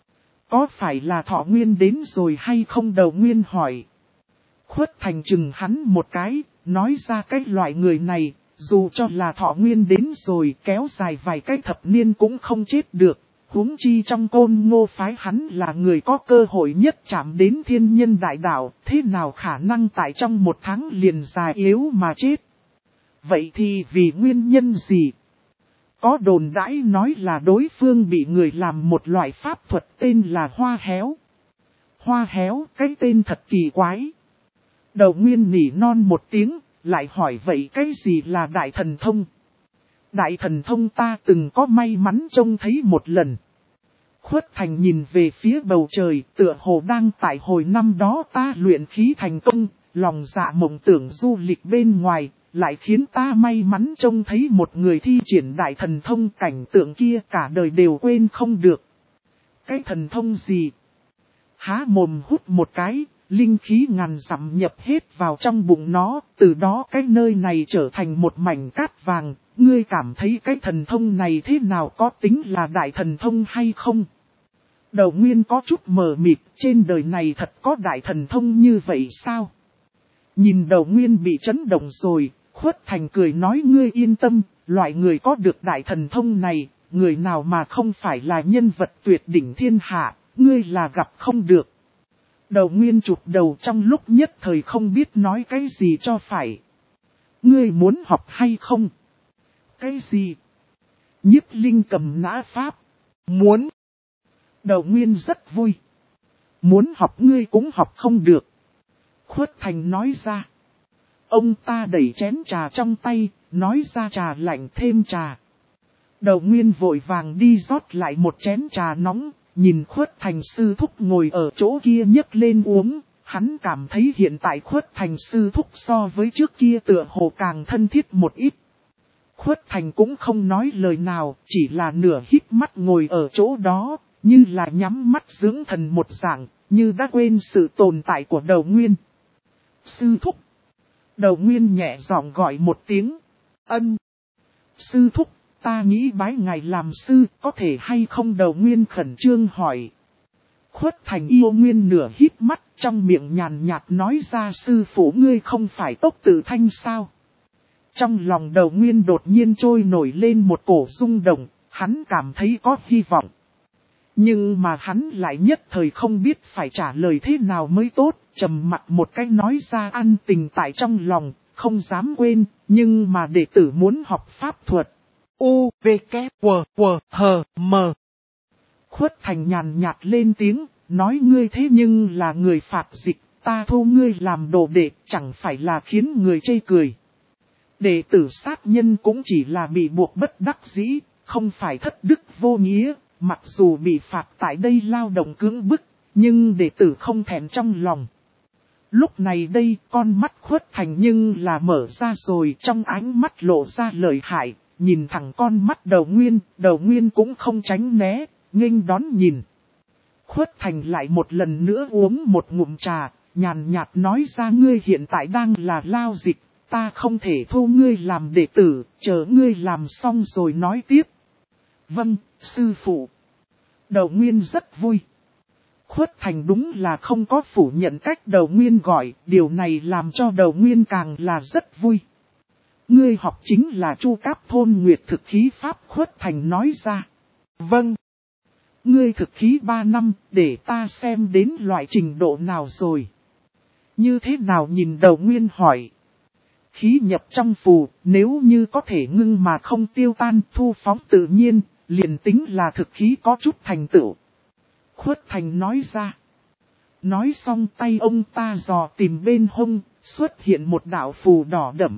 [SPEAKER 1] Có phải là Thọ Nguyên đến rồi hay không? Đầu Nguyên hỏi. Khuất Thành chừng hắn một cái, nói ra cái loại người này, dù cho là Thọ Nguyên đến rồi kéo dài vài cái thập niên cũng không chết được. Huống chi trong Côn Ngô Phái hắn là người có cơ hội nhất chạm đến thiên nhân đại đạo, thế nào khả năng tại trong 1 tháng liền già yếu mà chết. Vậy thì vì nguyên nhân gì? Có đồn đãi nói là đối phương bị người làm một loại pháp thuật tên là hoa héo. Hoa héo, cái tên thật kỳ quái. Đầu Nguyên nỉ non một tiếng, lại hỏi vậy cái gì là đại thần thông? Đại thần thông ta từng có may mắn trông thấy một lần. Khuất Thành nhìn về phía bầu trời, tựa hồ đang tại hồi năm đó ta luyện khí thành công, lòng dạ mộng tưởng du lịch bên ngoài, lại khiến ta may mắn trông thấy một người thi triển đại thần thông, cảnh tượng kia cả đời đều quên không được. Cái thần thông gì? Há mồm hút một cái, linh khí ngàn dặm nhập hết vào trong bụng nó, từ đó cái nơi này trở thành một mảnh cát vàng. Ngươi cảm thấy cái thần thông này thế nào, có tính là đại thần thông hay không? Đầu Nguyên có chút mờ mịt, trên đời này thật có đại thần thông như vậy sao? Nhìn Đầu Nguyên bị chấn động rồi, Khuất Thành cười nói ngươi yên tâm, loại người có được đại thần thông này, người nào mà không phải là nhân vật tuyệt đỉnh thiên hạ, ngươi là gặp không được. Đầu Nguyên chụp đầu trong lúc nhất thời không biết nói cái gì cho phải. Ngươi muốn học hay không? Cái gì? Nhiếp linh cầm nã pháp. Muốn. Đầu Nguyên rất vui. Muốn học ngươi cũng học không được. Khuất Thành nói ra. Ông ta đẩy chén trà trong tay, nói ra trà lạnh thêm trà. Đầu Nguyên vội vàng đi rót lại một chén trà nóng, nhìn Khuất Thành sư thúc ngồi ở chỗ kia nhấc lên uống. Hắn cảm thấy hiện tại Khuất Thành sư thúc so với trước kia tựa hồ càng thân thiết một ít. Khuất Thành cũng không nói lời nào, chỉ là nửa hít mắt ngồi ở chỗ đó, như là nhắm mắt dưỡng thần một dạng, như đã quên sự tồn tại của Đầu Nguyên. Sư thúc. Đầu Nguyên nhẹ giọng gọi một tiếng. Ân. Sư thúc, ta nghĩ bái ngài làm sư, có thể hay không? Đầu Nguyên khẩn trương hỏi. Khuất Thành yêu Nguyên nửa hít mắt, trong miệng nhàn nhạt nói ra sư phụ ngươi không phải Tốc Tử Thanh sao. Trong lòng Đầu Nguyên đột nhiên trôi nổi lên một cổ rung động, hắn cảm thấy có hy vọng. Nhưng mà hắn lại nhất thời không biết phải trả lời thế nào mới tốt, trầm mặc một cái nói ra an tình tại trong lòng, không dám quên, nhưng mà đệ tử muốn học pháp thuật. U, V, K, W, W, H, M. Khuất Thành nhàn nhạt lên tiếng, nói ngươi thế nhưng là người phạt dịch, ta thu ngươi làm đồ đệ, chẳng phải là khiến người chê cười. Đệ tử sát nhân cũng chỉ là bị buộc bất đắc dĩ, không phải thất đức vô nghĩa, mặc dù bị phạt tại đây lao động cưỡng bức, nhưng đệ tử không thèm trong lòng. Lúc này đây con mắt Khuất Thành nhưng là mở ra rồi, trong ánh mắt lộ ra lợi hại, nhìn thẳng con mắt Đầu Nguyên cũng không tránh né, nghênh đón nhìn. Khuất Thành lại một lần nữa uống một ngụm trà, nhàn nhạt nói ra ngươi hiện tại đang là lao dịch, ta không thể thu ngươi làm đệ tử, chờ ngươi làm xong rồi nói tiếp. Vâng, sư phụ. Đầu Nguyên rất vui. Khuất Thành đúng là không có phủ nhận cách Đầu Nguyên gọi, điều này làm cho Đầu Nguyên càng là rất vui. Ngươi học chính là Chu Cáp Thôn Nguyệt thực khí pháp, Khuất Thành nói ra. Vâng. Ngươi thực khí 3 năm, để ta xem đến loại trình độ nào rồi. Như thế nào nhìn Đầu Nguyên hỏi. Khí nhập trong phù, nếu như có thể ngưng mà không tiêu tan, thu phóng tự nhiên, liền tính là thực khí có chút thành tựu. Khuất Thành nói ra. Nói xong tay ông ta dò tìm bên hông, xuất hiện một đạo phù đỏ đậm.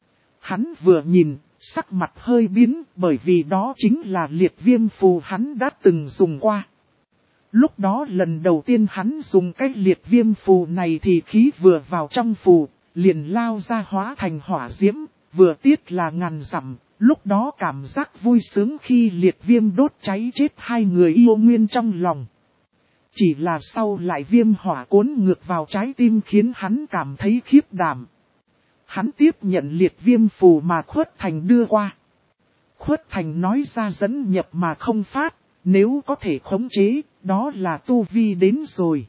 [SPEAKER 1] Hắn vừa nhìn, sắc mặt hơi biến, bởi vì đó chính là liệt viêm phù hắn đã từng dùng qua. Lúc đó lần đầu tiên hắn dùng cái liệt viêm phù này thì khí vừa vào trong phù, liền lao ra hóa thành hỏa diễm, vừa tiết là ngàn dặm. Lúc đó cảm giác vui sướng khi liệt viêm đốt cháy chết hai người yêu nguyên trong lòng. Chỉ là sau lại viêm hỏa cuốn ngược vào trái tim khiến hắn cảm thấy khiếp đảm. Hắn tiếp nhận liệt viêm phù mà Khuất Thành đưa qua. Khuất Thành nói ra dẫn nhập mà không phát, nếu có thể khống chế, đó là tu vi đến rồi.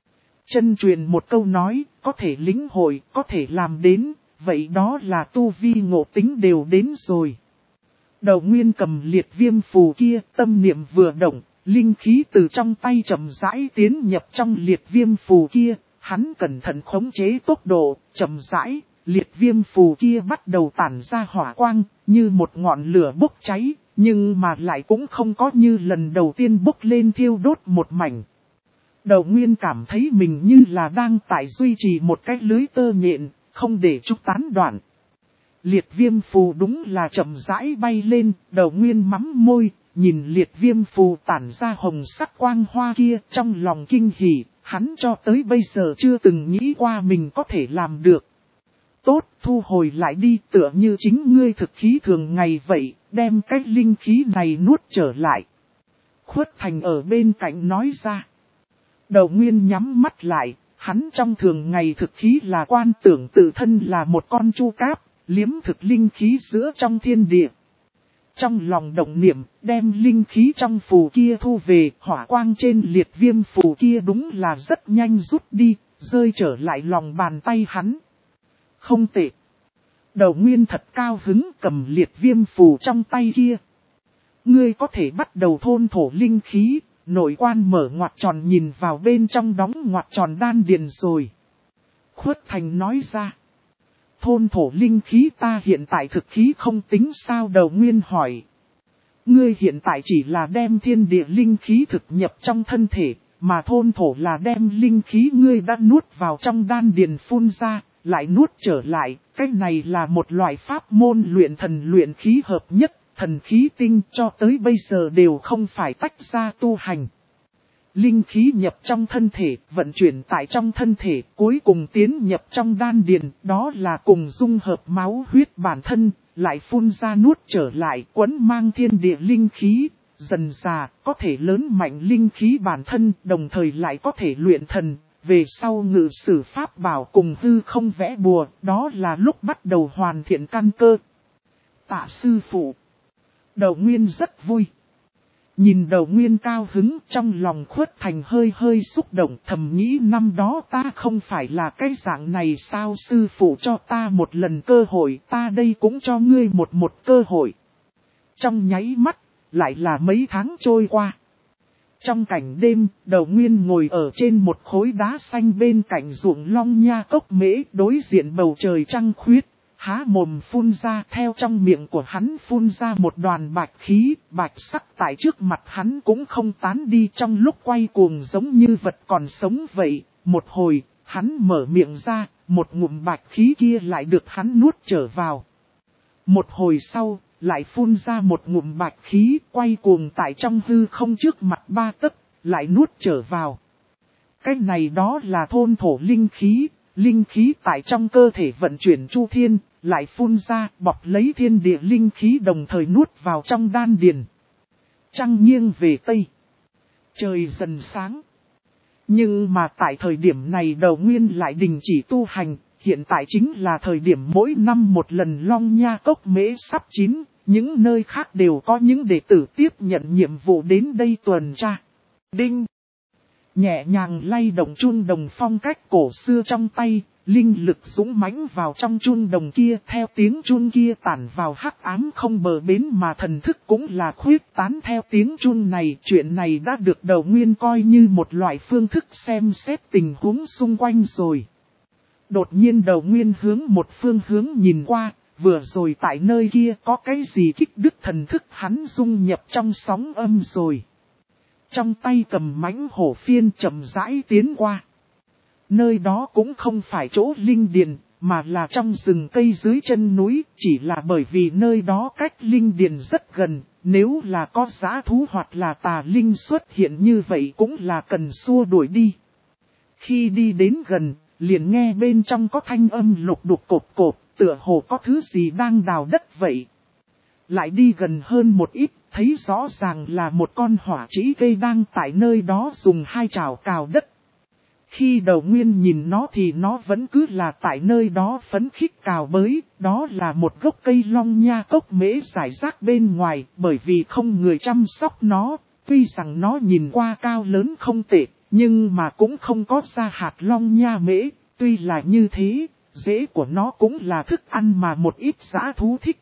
[SPEAKER 1] Chân truyền một câu nói, có thể lĩnh hội, có thể làm đến, vậy đó là tu vi ngộ tính đều đến rồi. Đầu Nguyên cầm liệt viêm phù kia, tâm niệm vừa động, linh khí từ trong tay chậm rãi tiến nhập trong liệt viêm phù kia, hắn cẩn thận khống chế tốc độ, chậm rãi, liệt viêm phù kia bắt đầu tản ra hỏa quang, như một ngọn lửa bốc cháy, nhưng mà lại cũng không có như lần đầu tiên bốc lên thiêu đốt một mảnh. Đầu Nguyên cảm thấy mình như là đang tại duy trì một cái lưới tơ nhện, không để chúng tán đoạn. Liệt viêm phù đúng là chậm rãi bay lên, Đầu Nguyên mắm môi, nhìn liệt viêm phù tản ra hồng sắc quang hoa kia trong lòng kinh hỉ, hắn cho tới bây giờ chưa từng nghĩ qua mình có thể làm được. Tốt, thu hồi lại đi, tựa như chính ngươi thực khí thường ngày vậy, đem cái linh khí này nuốt trở lại. Khuất Thành ở bên cạnh nói ra. Đầu Nguyên nhắm mắt lại, hắn trong thường ngày thực khí là quan tưởng tự thân là một con chu cáp, liếm thực linh khí giữa trong thiên địa. Trong lòng động niệm, đem linh khí trong phù kia thu về, hỏa quang trên liệt viêm phù kia đúng là rất nhanh rút đi, rơi trở lại lòng bàn tay hắn. Không tệ. Đầu Nguyên thật cao hứng cầm liệt viêm phù trong tay kia. Ngươi có thể bắt đầu thôn thổ linh khí, nội quan mở ngoặt tròn nhìn vào bên trong đóng ngoặt tròn đan điền rồi. Khuất Thành nói ra. Thôn thổ linh khí ta hiện tại thực khí không tính sao? Đầu Nguyên hỏi. Ngươi hiện tại chỉ là đem thiên địa linh khí thực nhập trong thân thể, mà thôn thổ là đem linh khí ngươi đã nuốt vào trong đan điền phun ra, lại nuốt trở lại. Cái này là một loại pháp môn luyện thần luyện khí hợp nhất, thần khí tinh cho tới bây giờ đều không phải tách ra tu hành. Linh khí nhập trong thân thể, vận chuyển tại trong thân thể, cuối cùng tiến nhập trong đan điền, đó là cùng dung hợp máu huyết bản thân, lại phun ra nuốt trở lại, quấn mang thiên địa linh khí, dần dà, có thể lớn mạnh linh khí bản thân, đồng thời lại có thể luyện thần, về sau ngự sử pháp bảo cùng hư không vẽ bùa, đó là lúc bắt đầu hoàn thiện căn cơ. Tạ sư phụ. Đầu Nguyên rất vui. Nhìn Đầu Nguyên cao hứng, trong lòng Khuất Thành hơi hơi xúc động, thầm nghĩ năm đó ta không phải là cái dạng này sao, sư phụ cho ta một lần cơ hội, ta đây cũng cho ngươi một cơ hội. Trong nháy mắt, lại là mấy tháng trôi qua. Trong cảnh đêm, Đầu Nguyên ngồi ở trên một khối đá xanh bên cạnh ruộng long nha cốc mễ, đối diện bầu trời trăng khuyết, há mồm phun ra, theo trong miệng của hắn phun ra một đoàn bạch khí, bạch sắc tại trước mặt hắn cũng không tán đi, trong lúc quay cuồng giống như vật còn sống vậy. Một hồi, hắn mở miệng ra, một ngụm bạch khí kia lại được hắn nuốt trở vào. Một hồi sau, lại phun ra một ngụm bạch khí, quay cuồng tại trong hư không trước mặt 3 tấc, lại nuốt trở vào. Cái này đó là thôn thổ linh khí tại trong cơ thể vận chuyển chu thiên, lại phun ra, bọc lấy thiên địa linh khí đồng thời nuốt vào trong đan điền. Trăng nghiêng về Tây. Trời dần sáng. Nhưng mà tại thời điểm này Đầu Nguyên lại đình chỉ tu hành, hiện tại chính là thời điểm mỗi năm một lần long nha cốc mễ sắp chín, những nơi khác đều có những đệ tử tiếp nhận nhiệm vụ đến đây tuần tra. Đinh! Nhẹ nhàng lay động chun đồng phong cách cổ xưa trong tay, linh lực dũng mãnh vào trong chun đồng kia, theo tiếng chun kia tản vào hắc ám không bờ bến mà thần thức cũng là khuyết tán theo tiếng chun này. Chuyện này đã được Đầu Nguyên coi như một loại phương thức xem xét tình huống xung quanh rồi. Đột nhiên Đầu Nguyên hướng một phương hướng nhìn qua, vừa rồi tại nơi kia có cái gì kích đứt thần thức hắn dung nhập trong sóng âm rồi. Trong tay cầm mãnh hổ phiên chậm rãi tiến qua. Nơi đó cũng không phải chỗ linh điền, mà là trong rừng cây dưới chân núi, chỉ là bởi vì nơi đó cách linh điền rất gần, nếu là có dã thú hoặc là tà linh xuất hiện như vậy cũng là cần xua đuổi đi. Khi đi đến gần, liền nghe bên trong có thanh âm lục đục cộp cộp, tựa hồ có thứ gì đang đào đất vậy. Lại đi gần hơn một ít, thấy rõ ràng là một con hỏa trĩ cây đang tại nơi đó dùng 2 chảo cào đất. Khi Đầu Nguyên nhìn nó thì nó vẫn cứ là tại nơi đó phấn khích cào bới, đó là một gốc cây long nha cốc mễ rải rác bên ngoài, bởi vì không người chăm sóc nó, tuy rằng nó nhìn qua cao lớn không tệ, nhưng mà cũng không có ra hạt long nha mễ, tuy là như thế, rễ của nó cũng là thức ăn mà một ít dã thú thích.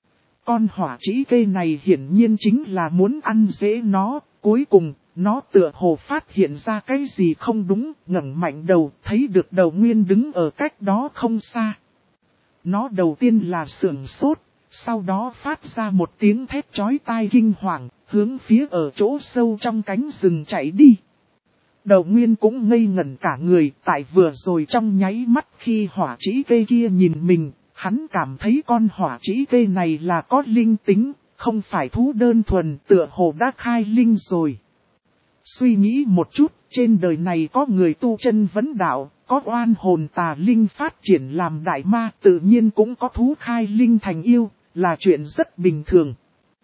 [SPEAKER 1] Con hỏa trĩ cây này hiển nhiên chính là muốn ăn rễ nó, cuối cùng, nó tựa hồ phát hiện ra cái gì không đúng, ngẩng mạnh đầu, thấy được Đầu Nguyên đứng ở cách đó không xa. Nó đầu tiên là sửng sốt, sau đó phát ra một tiếng thét chói tai kinh hoàng, hướng phía ở chỗ sâu trong cánh rừng chạy đi. Đầu Nguyên cũng ngây ngẩn cả người, tại vừa rồi trong nháy mắt khi hỏa trĩ cây kia nhìn mình, hắn cảm thấy con hỏa trĩ cây này là có linh tính, không phải thú đơn thuần, tựa hồ đã khai linh rồi. Suy nghĩ một chút, trên đời này có người tu chân vấn đạo, có oan hồn tà linh phát triển làm đại ma, tự nhiên cũng có thú khai linh thành yêu, là chuyện rất bình thường.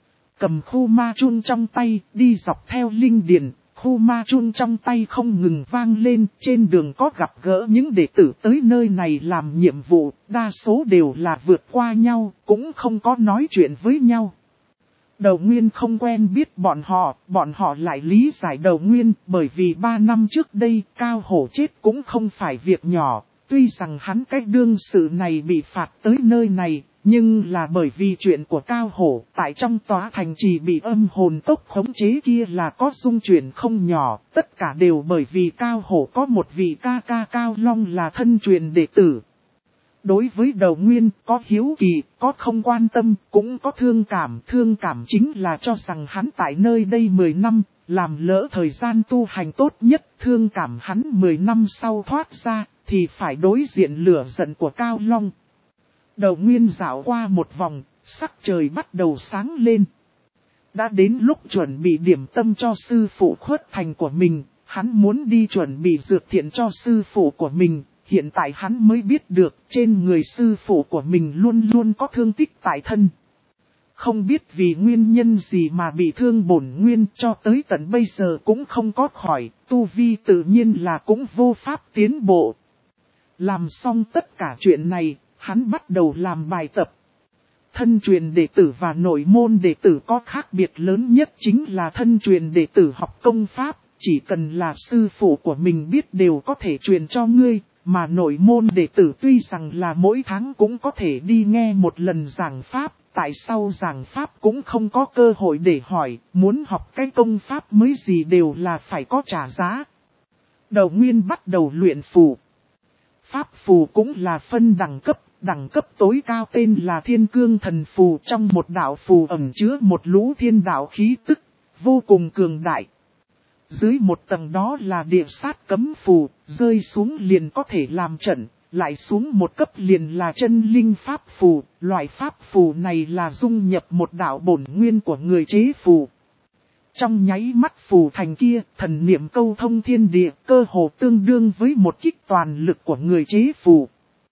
[SPEAKER 1] Cầm khu ma chun trong tay, đi dọc theo linh điền, khu ma chun trong tay không ngừng vang lên, trên đường có gặp gỡ những đệ tử tới nơi này làm nhiệm vụ, đa số đều là vượt qua nhau, cũng không có nói chuyện với nhau. Đầu Nguyên không quen biết bọn họ lại lý giải Đầu Nguyên, bởi vì 3 năm trước đây Cao Hổ chết cũng không phải việc nhỏ, tuy rằng hắn cách đương sự này bị phạt tới nơi này, nhưng là bởi vì chuyện của Cao Hổ tại trong tòa thành trì bị âm hồn tốc khống chế kia là có dung chuyển không nhỏ, tất cả đều bởi vì Cao Hổ có một vị ca ca Cao Long là thân truyền đệ tử. Đối với Đầu Nguyên, có hiếu kỳ, có không quan tâm, cũng có thương cảm chính là cho rằng hắn tại nơi đây 10 năm, làm lỡ thời gian tu hành tốt nhất, thương cảm hắn 10 năm sau thoát ra, thì phải đối diện lửa giận của Cao Long. Đầu Nguyên dạo qua một vòng, sắc trời bắt đầu sáng lên. Đã đến lúc chuẩn bị điểm tâm cho sư phụ Khuất Thành của mình, hắn muốn đi chuẩn bị dược thiện cho sư phụ của mình. Hiện tại hắn mới biết được trên người sư phụ của mình luôn luôn có thương tích tại thân. Không biết vì nguyên nhân gì mà bị thương bổn nguyên cho tới tận bây giờ cũng không có khỏi, tu vi tự nhiên là cũng vô pháp tiến bộ. Làm xong tất cả chuyện này, hắn bắt đầu làm bài tập. thân truyền đệ tử và nội môn đệ tử có khác biệt lớn nhất chính là thân truyền đệ tử học công pháp, chỉ cần là sư phụ của mình biết đều có thể truyền cho ngươi, mà nội môn đệ tử tuy rằng là mỗi tháng cũng có thể đi nghe một lần giảng pháp, tại sao giảng pháp cũng không có cơ hội để hỏi, muốn học cái công pháp mới gì đều là phải có trả giá. Đầu Nguyên bắt đầu luyện phù. Pháp phù cũng là phân đẳng cấp tối cao tên là Thiên Cương Thần Phù, trong một đạo phù ẩn chứa một lũ thiên đạo khí tức, vô cùng cường đại. Dưới một tầng đó là địa sát cấm phù, rơi xuống liền có thể làm trận, lại xuống một cấp liền là chân linh pháp phù, loại pháp phù này là dung nhập một đạo bổn nguyên của người chế phù. Trong nháy mắt phù thành kia, thần niệm câu thông thiên địa, cơ hồ tương đương với một kích toàn lực của người chế phù.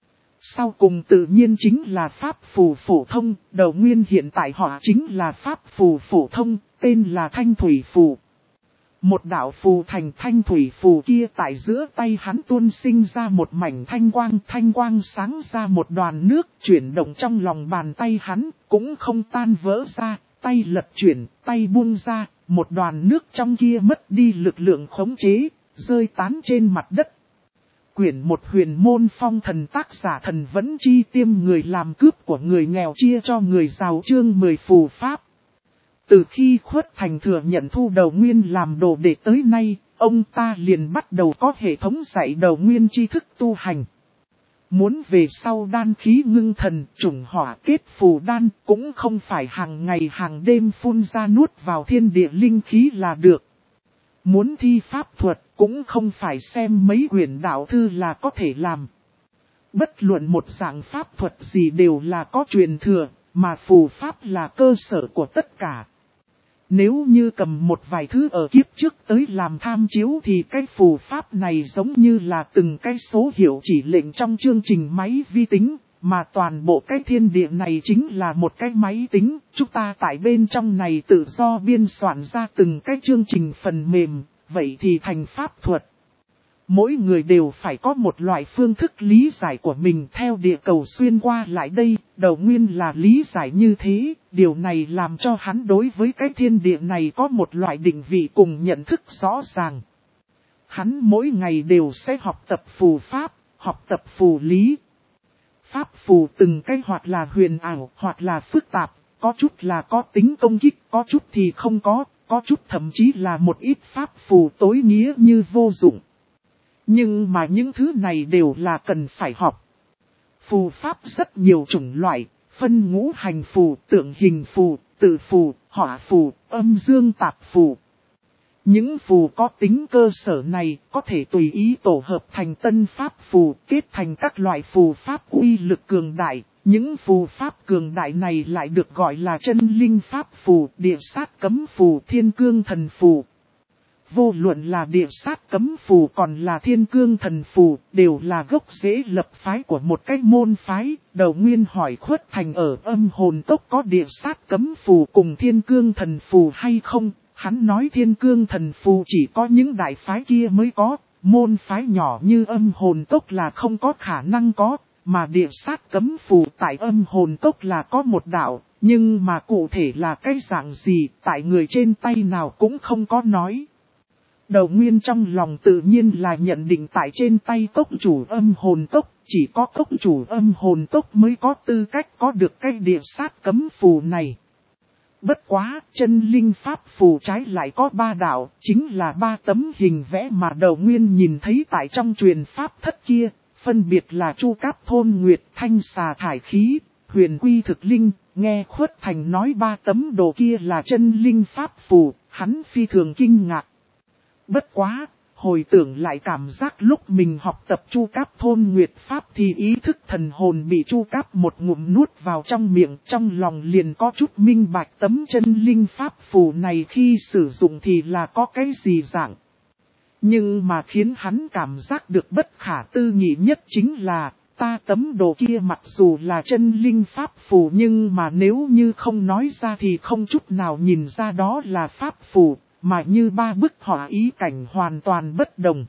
[SPEAKER 1] Sau cùng tự nhiên chính là pháp phù phổ thông, Đầu Nguyên hiện tại họ chính là pháp phù phổ thông, tên là Thanh Thủy Phù. Một đạo phù thành thanh thủy phù kia tại giữa tay hắn tuôn sinh ra một mảnh thanh quang sáng ra một đoàn nước chuyển động trong lòng bàn tay hắn, cũng không tan vỡ ra, tay lật chuyển, tay buông ra, một đoàn nước trong kia mất đi lực lượng khống chế, rơi tán trên mặt đất. Quyển một huyền môn phong thần tác giả thần vẫn chi tiêm người làm cướp của người nghèo chia cho người giàu chương 10 phù pháp. Từ khi Khuất Thành thừa nhận thu Đầu Nguyên làm đồ đệ tới nay, ông ta liền bắt đầu có hệ thống dạy Đầu Nguyên tri thức tu hành. Muốn về sau đan khí ngưng thần, trùng hỏa kết phù đan, cũng không phải hàng ngày hàng đêm phun ra nuốt vào thiên địa linh khí là được. Muốn thi pháp thuật, cũng không phải xem mấy quyển đạo thư là có thể làm. Bất luận một dạng pháp thuật gì đều là có truyền thừa, mà phù pháp là cơ sở của tất cả. Nếu như cầm một vài thứ ở kiếp trước tới làm tham chiếu thì cái phù pháp này giống như là từng cái số hiệu chỉ lệnh trong chương trình máy vi tính, mà toàn bộ cái thiên địa này chính là một cái máy tính, chúng ta tại bên trong này tự do biên soạn ra từng cái chương trình phần mềm, vậy thì thành pháp thuật. Mỗi người đều phải có một loại phương thức lý giải của mình theo địa cầu xuyên qua lại đây, Đầu Nguyên là lý giải như thế, điều này làm cho hắn đối với cái thiên địa này có một loại định vị cùng nhận thức rõ ràng. Hắn mỗi ngày đều sẽ học tập phù pháp, học tập phù lý. Pháp phù từng cái hoặc là huyền ảo, hoặc là phức tạp, có chút là có tính công kích, có chút thì không có chút thậm chí là một ít pháp phù tối nghĩa như vô dụng. Nhưng mà những thứ này đều là cần phải học. Phù pháp rất nhiều chủng loại, phân ngũ hành phù, tượng hình phù, tự phù, hỏa phù, âm dương tạp phù. Những phù có tính cơ sở này có thể tùy ý tổ hợp thành tân pháp phù, kết thành các loại phù pháp uy lực cường đại. Những phù pháp cường đại này lại được gọi là chân linh pháp phù, địa sát cấm phù, thiên cương thần phù. Vô luận là địa sát cấm phù còn là thiên cương thần phù, đều là gốc rễ lập phái của một cái môn phái. Đầu Nguyên hỏi Khuất Thành ở Âm Hồn Cốc có địa sát cấm phù cùng thiên cương thần phù hay không? Hắn nói thiên cương thần phù chỉ có những đại phái kia mới có, môn phái nhỏ như Âm Hồn Cốc là không có khả năng có, mà địa sát cấm phù tại Âm Hồn Cốc là có một đạo, nhưng mà cụ thể là cái dạng gì tại người trên tay nào cũng không có nói. Đầu Nguyên trong lòng tự nhiên là nhận định tại trên tay cốc chủ Âm Hồn Cốc, chỉ có cốc chủ Âm Hồn Cốc mới có tư cách có được cái địa sát cấm phù này. Bất quá, chân linh pháp phù trái lại có 3 đạo, chính là 3 tấm hình vẽ mà Đầu Nguyên nhìn thấy tại trong truyền pháp thất kia, phân biệt là Chu Cáp Thôn Nguyệt, Thanh Xà Thải Khí, Huyền Quy Thực Linh. Nghe Khuất Thành nói 3 tấm đồ kia là chân linh pháp phù, hắn phi thường kinh ngạc. Bất quá, hồi tưởng lại cảm giác lúc mình học tập Chu Cáp Thôn Nguyệt Pháp thì ý thức thần hồn bị Chu Cáp một ngụm nuốt vào trong miệng, trong lòng liền có chút minh bạch tấm chân linh pháp phù này khi sử dụng thì là có cái gì dạng. Nhưng mà khiến hắn cảm giác được bất khả tư nghị nhất chính là, ta tấm đồ kia mặc dù là chân linh pháp phù nhưng mà nếu như không nói ra thì không chút nào nhìn ra đó là pháp phù. Mà như 3 bức họa ý cảnh hoàn toàn bất đồng.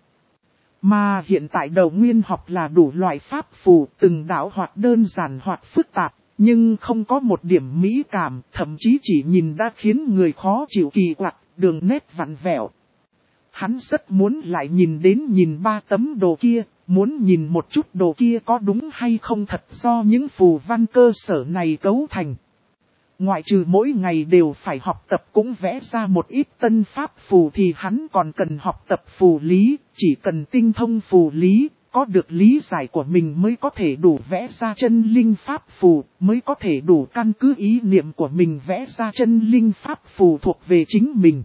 [SPEAKER 1] Mà hiện tại Đầu Nguyên học là đủ loại pháp phù, từng đạo hoặc đơn giản hoặc phức tạp, nhưng không có một điểm mỹ cảm, thậm chí chỉ nhìn đã khiến người khó chịu kỳ quặc, đường nét vặn vẹo. Hắn rất muốn lại nhìn 3 tấm đồ kia, muốn nhìn một chút đồ kia có đúng hay không thật do những phù văn cơ sở này cấu thành. Ngoại trừ mỗi ngày đều phải học tập cũng vẽ ra một ít tân pháp phù thì hắn còn cần học tập phù lý, chỉ cần tinh thông phù lý, có được lý giải của mình mới có thể đủ vẽ ra chân linh pháp phù, mới có thể đủ căn cứ ý niệm của mình vẽ ra chân linh pháp phù thuộc về chính mình.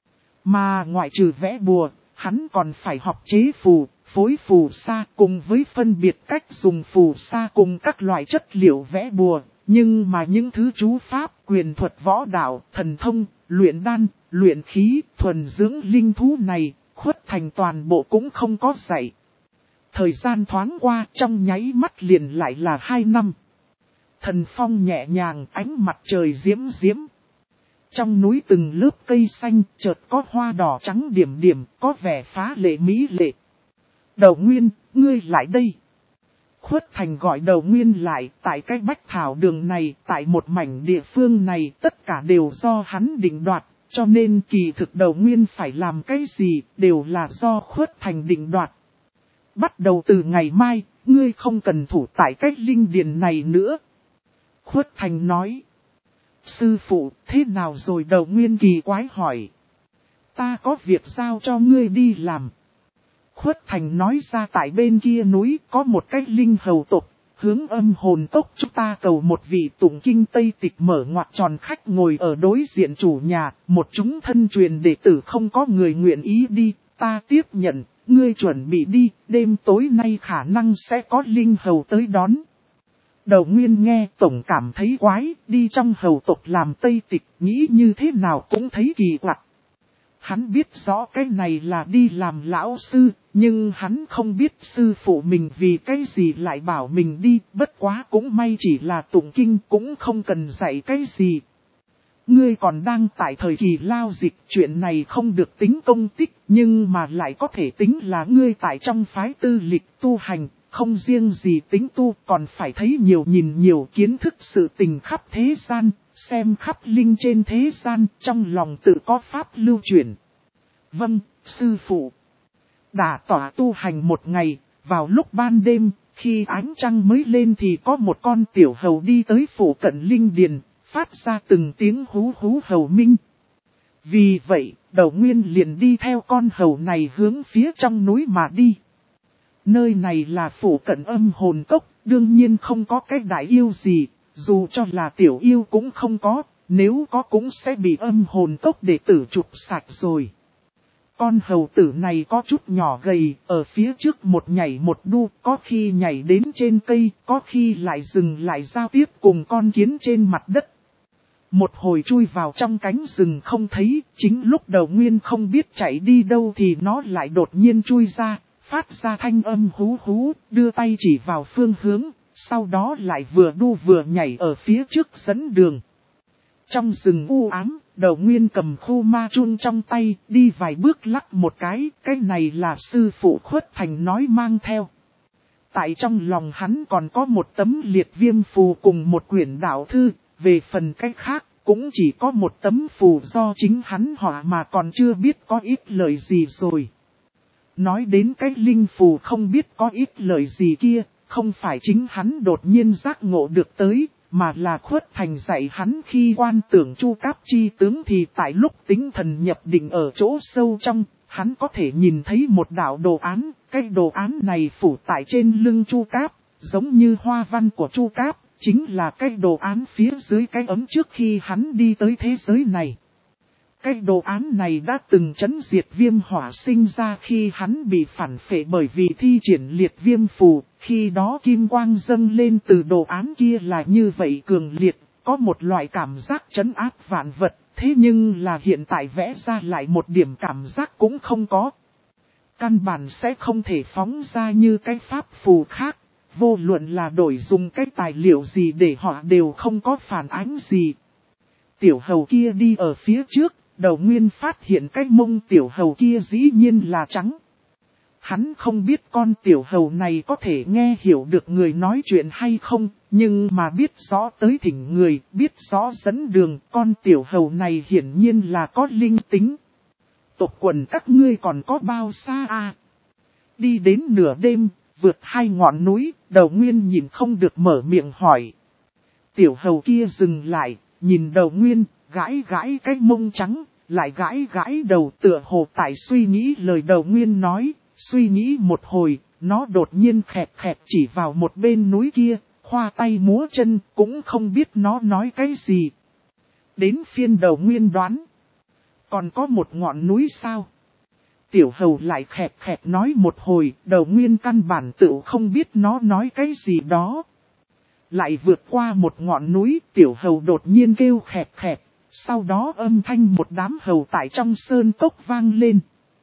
[SPEAKER 1] Mà ngoại trừ vẽ bùa, hắn còn phải học chế phù, phối phù sa cùng với phân biệt cách dùng phù sa cùng các loại chất liệu vẽ bùa. Nhưng mà những thứ chú pháp, quyền thuật võ đạo, thần thông, luyện đan, luyện khí, thuần dưỡng linh thú này, Khuất Thành toàn bộ cũng không có dạy. Thời gian thoáng qua trong nháy mắt liền lại là 2 năm. Thần phong nhẹ nhàng, ánh mặt trời diễm diễm. Trong núi từng lớp cây xanh chợt có hoa đỏ trắng điểm điểm, có vẻ phá lệ mỹ lệ. Đầu Nguyên, ngươi lại đây. Khuất Thành gọi Đầu Nguyên lại, tại cái bách thảo đường này, tại một mảnh địa phương này, tất cả đều do hắn định đoạt, cho nên kỳ thực Đầu Nguyên phải làm cái gì, đều là do Khuất Thành định đoạt. Bắt đầu từ ngày mai, ngươi không cần thủ tại cái linh điền này nữa. Khuất Thành nói. Sư phụ, thế nào rồi? Đầu Nguyên kỳ quái hỏi. Ta có việc giao cho ngươi đi làm. Khuất Thành nói ra tại bên kia núi có một cái linh hầu tộc, hướng Âm Hồn Cốc chúng ta cầu một vị tụng kinh Tây Tịch mở ngoặc tròn khách ngồi ở đối diện chủ nhà, một chúng thân truyền đệ tử không có người nguyện ý đi, ta tiếp nhận, ngươi chuẩn bị đi, đêm tối nay khả năng sẽ có linh hầu tới đón. Đầu Nguyên nghe tổng cảm thấy quái, đi trong hầu tộc làm Tây Tịch, nghĩ như thế nào cũng thấy kỳ quặc. Hắn biết rõ cái này là đi làm lão sư, nhưng hắn không biết sư phụ mình vì cái gì lại bảo mình đi, bất quá cũng may chỉ là tụng kinh cũng không cần dạy cái gì. Ngươi còn đang tại thời kỳ lao dịch, chuyện này không được tính công tích, nhưng mà lại có thể tính là ngươi tại trong phái tư lịch tu hành, không riêng gì tính tu còn phải thấy nhiều nhìn nhiều kiến thức sự tình khắp thế gian. Xem khắp linh trên thế gian, trong lòng tự có pháp lưu chuyển. Vâng, sư phụ. Đã tỏa tu hành một ngày, vào lúc ban đêm, khi ánh trăng mới lên thì có một con tiểu hầu đi tới phủ cận linh điền, phát ra từng tiếng hú hú hầu minh. Vì vậy, Đầu Nguyên liền đi theo con hầu này hướng phía trong núi mà đi. Nơi này là phủ cận Âm Hồn Cốc, đương nhiên không có cái đại yêu gì. Dù cho là tiểu yêu cũng không có, nếu có cũng sẽ bị Âm Hồn Cốc đệ tử chụp sạch rồi. Con hầu tử này có chút nhỏ gầy, ở phía trước một nhảy một đu, có khi nhảy đến trên cây, có khi lại dừng lại giao tiếp cùng con kiến trên mặt đất. Một hồi chui vào trong cánh rừng không thấy, chính lúc Đầu Nguyên không biết chạy đi đâu thì nó lại đột nhiên chui ra, phát ra thanh âm hú hú, đưa tay chỉ vào phương hướng. Sau đó lại vừa đu vừa nhảy ở phía trước dẫn đường. Trong rừng u ám, Đầu Nguyên cầm khu ma chun trong tay, đi vài bước lắc một cái này là sư phụ Khuất Thành nói mang theo. Tại trong lòng hắn còn có một tấm liệt viêm phù cùng một quyển đạo thư, về phần cách khác, cũng chỉ có một tấm phù do chính hắn họa mà còn chưa biết có ít lời gì rồi. Nói đến cái linh phù không biết có ít lời gì kia. Không phải chính hắn đột nhiên giác ngộ được tới, mà là Khuất Thành dạy hắn khi quan tưởng Chu Cáp chi tướng thì tại lúc tinh thần nhập định ở chỗ sâu trong, hắn có thể nhìn thấy một đạo đồ án, cái đồ án này phủ tại trên lưng Chu Cáp, giống như hoa văn của Chu Cáp, chính là cái đồ án phía dưới cái ấm trước khi hắn đi tới thế giới này. Cái đồ án này đã từng chấn diệt viêm hỏa sinh ra khi hắn bị phản phệ bởi vì thi triển liệt viêm phù, khi đó kim quang dâng lên từ đồ án kia là như vậy cường liệt, có một loại cảm giác trấn áp vạn vật, thế nhưng là hiện tại vẽ ra lại một điểm cảm giác cũng không có. Căn bản sẽ không thể phóng ra như cái pháp phù khác, vô luận là đổi dùng cái tài liệu gì để họ đều không có phản ánh gì. Tiểu hầu kia đi ở phía trước. Đầu Nguyên phát hiện cái mông tiểu hầu kia dĩ nhiên là trắng. Hắn không biết con tiểu hầu này có thể nghe hiểu được người nói chuyện hay không, nhưng mà biết rõ tới thỉnh người, biết rõ dẫn đường, con tiểu hầu này hiển nhiên là có linh tính. Tộc quần các ngươi còn có bao xa à? Đi đến nửa đêm, vượt 2 ngọn núi, Đầu Nguyên nhìn không được mở miệng hỏi. Tiểu hầu kia dừng lại, nhìn Đầu Nguyên, gãi gãi cái mông trắng, lại gãi gãi đầu tựa hồ tại suy nghĩ lời Đầu Nguyên nói. Suy nghĩ một hồi, nó đột nhiên khẹt khẹt chỉ vào một bên núi kia, khoa tay múa chân, cũng không biết nó nói cái gì. Đến phiên Đầu Nguyên đoán. Còn có một ngọn núi sao? Tiểu hầu lại khẹt khẹt nói một hồi, Đầu Nguyên căn bản tự không biết nó nói cái gì đó. Lại vượt qua một ngọn núi, tiểu hầu đột nhiên kêu khẹt khẹt, sau đó âm thanh một đám hầu tại trong sơn cốc vang lên.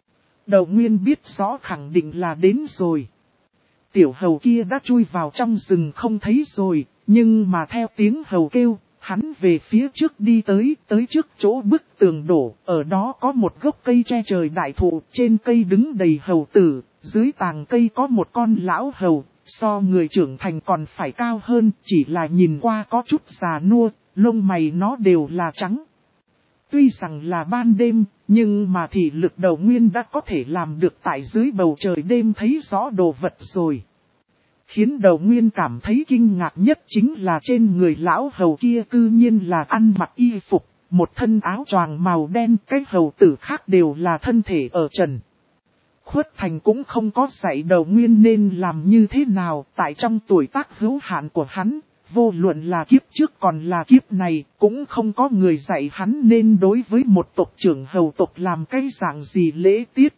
[SPEAKER 1] Đầu Nguyên biết rõ khẳng định là đến rồi. Tiểu hầu kia đã chui vào trong rừng không thấy rồi, nhưng mà theo tiếng hầu kêu, hắn về phía trước đi tới trước chỗ bức tường đổ, ở đó có một gốc cây che trời đại thụ, trên cây đứng đầy hầu tử, dưới tàng cây có một con lão hầu, so người trưởng thành còn phải cao hơn, chỉ là nhìn qua có chút già nua, lông mày nó đều là trắng. Tuy rằng là ban đêm, nhưng mà thị lực Đầu Nguyên đã có thể làm được tại dưới bầu trời đêm thấy rõ đồ vật rồi. Khiến Đầu Nguyên cảm thấy kinh ngạc nhất chính là trên người lão hầu kia cư nhiên là ăn mặc y phục, một thân áo choàng màu đen, cái hầu tử khác đều là thân thể ở trần. Khuất Thành cũng không có dạy Đầu Nguyên nên làm như thế nào, tại trong tuổi tác hữu hạn của hắn. Vô luận là kiếp trước còn là kiếp này, cũng không có người dạy hắn nên đối với một tộc trưởng hầu tộc làm cái dạng gì lễ tiết.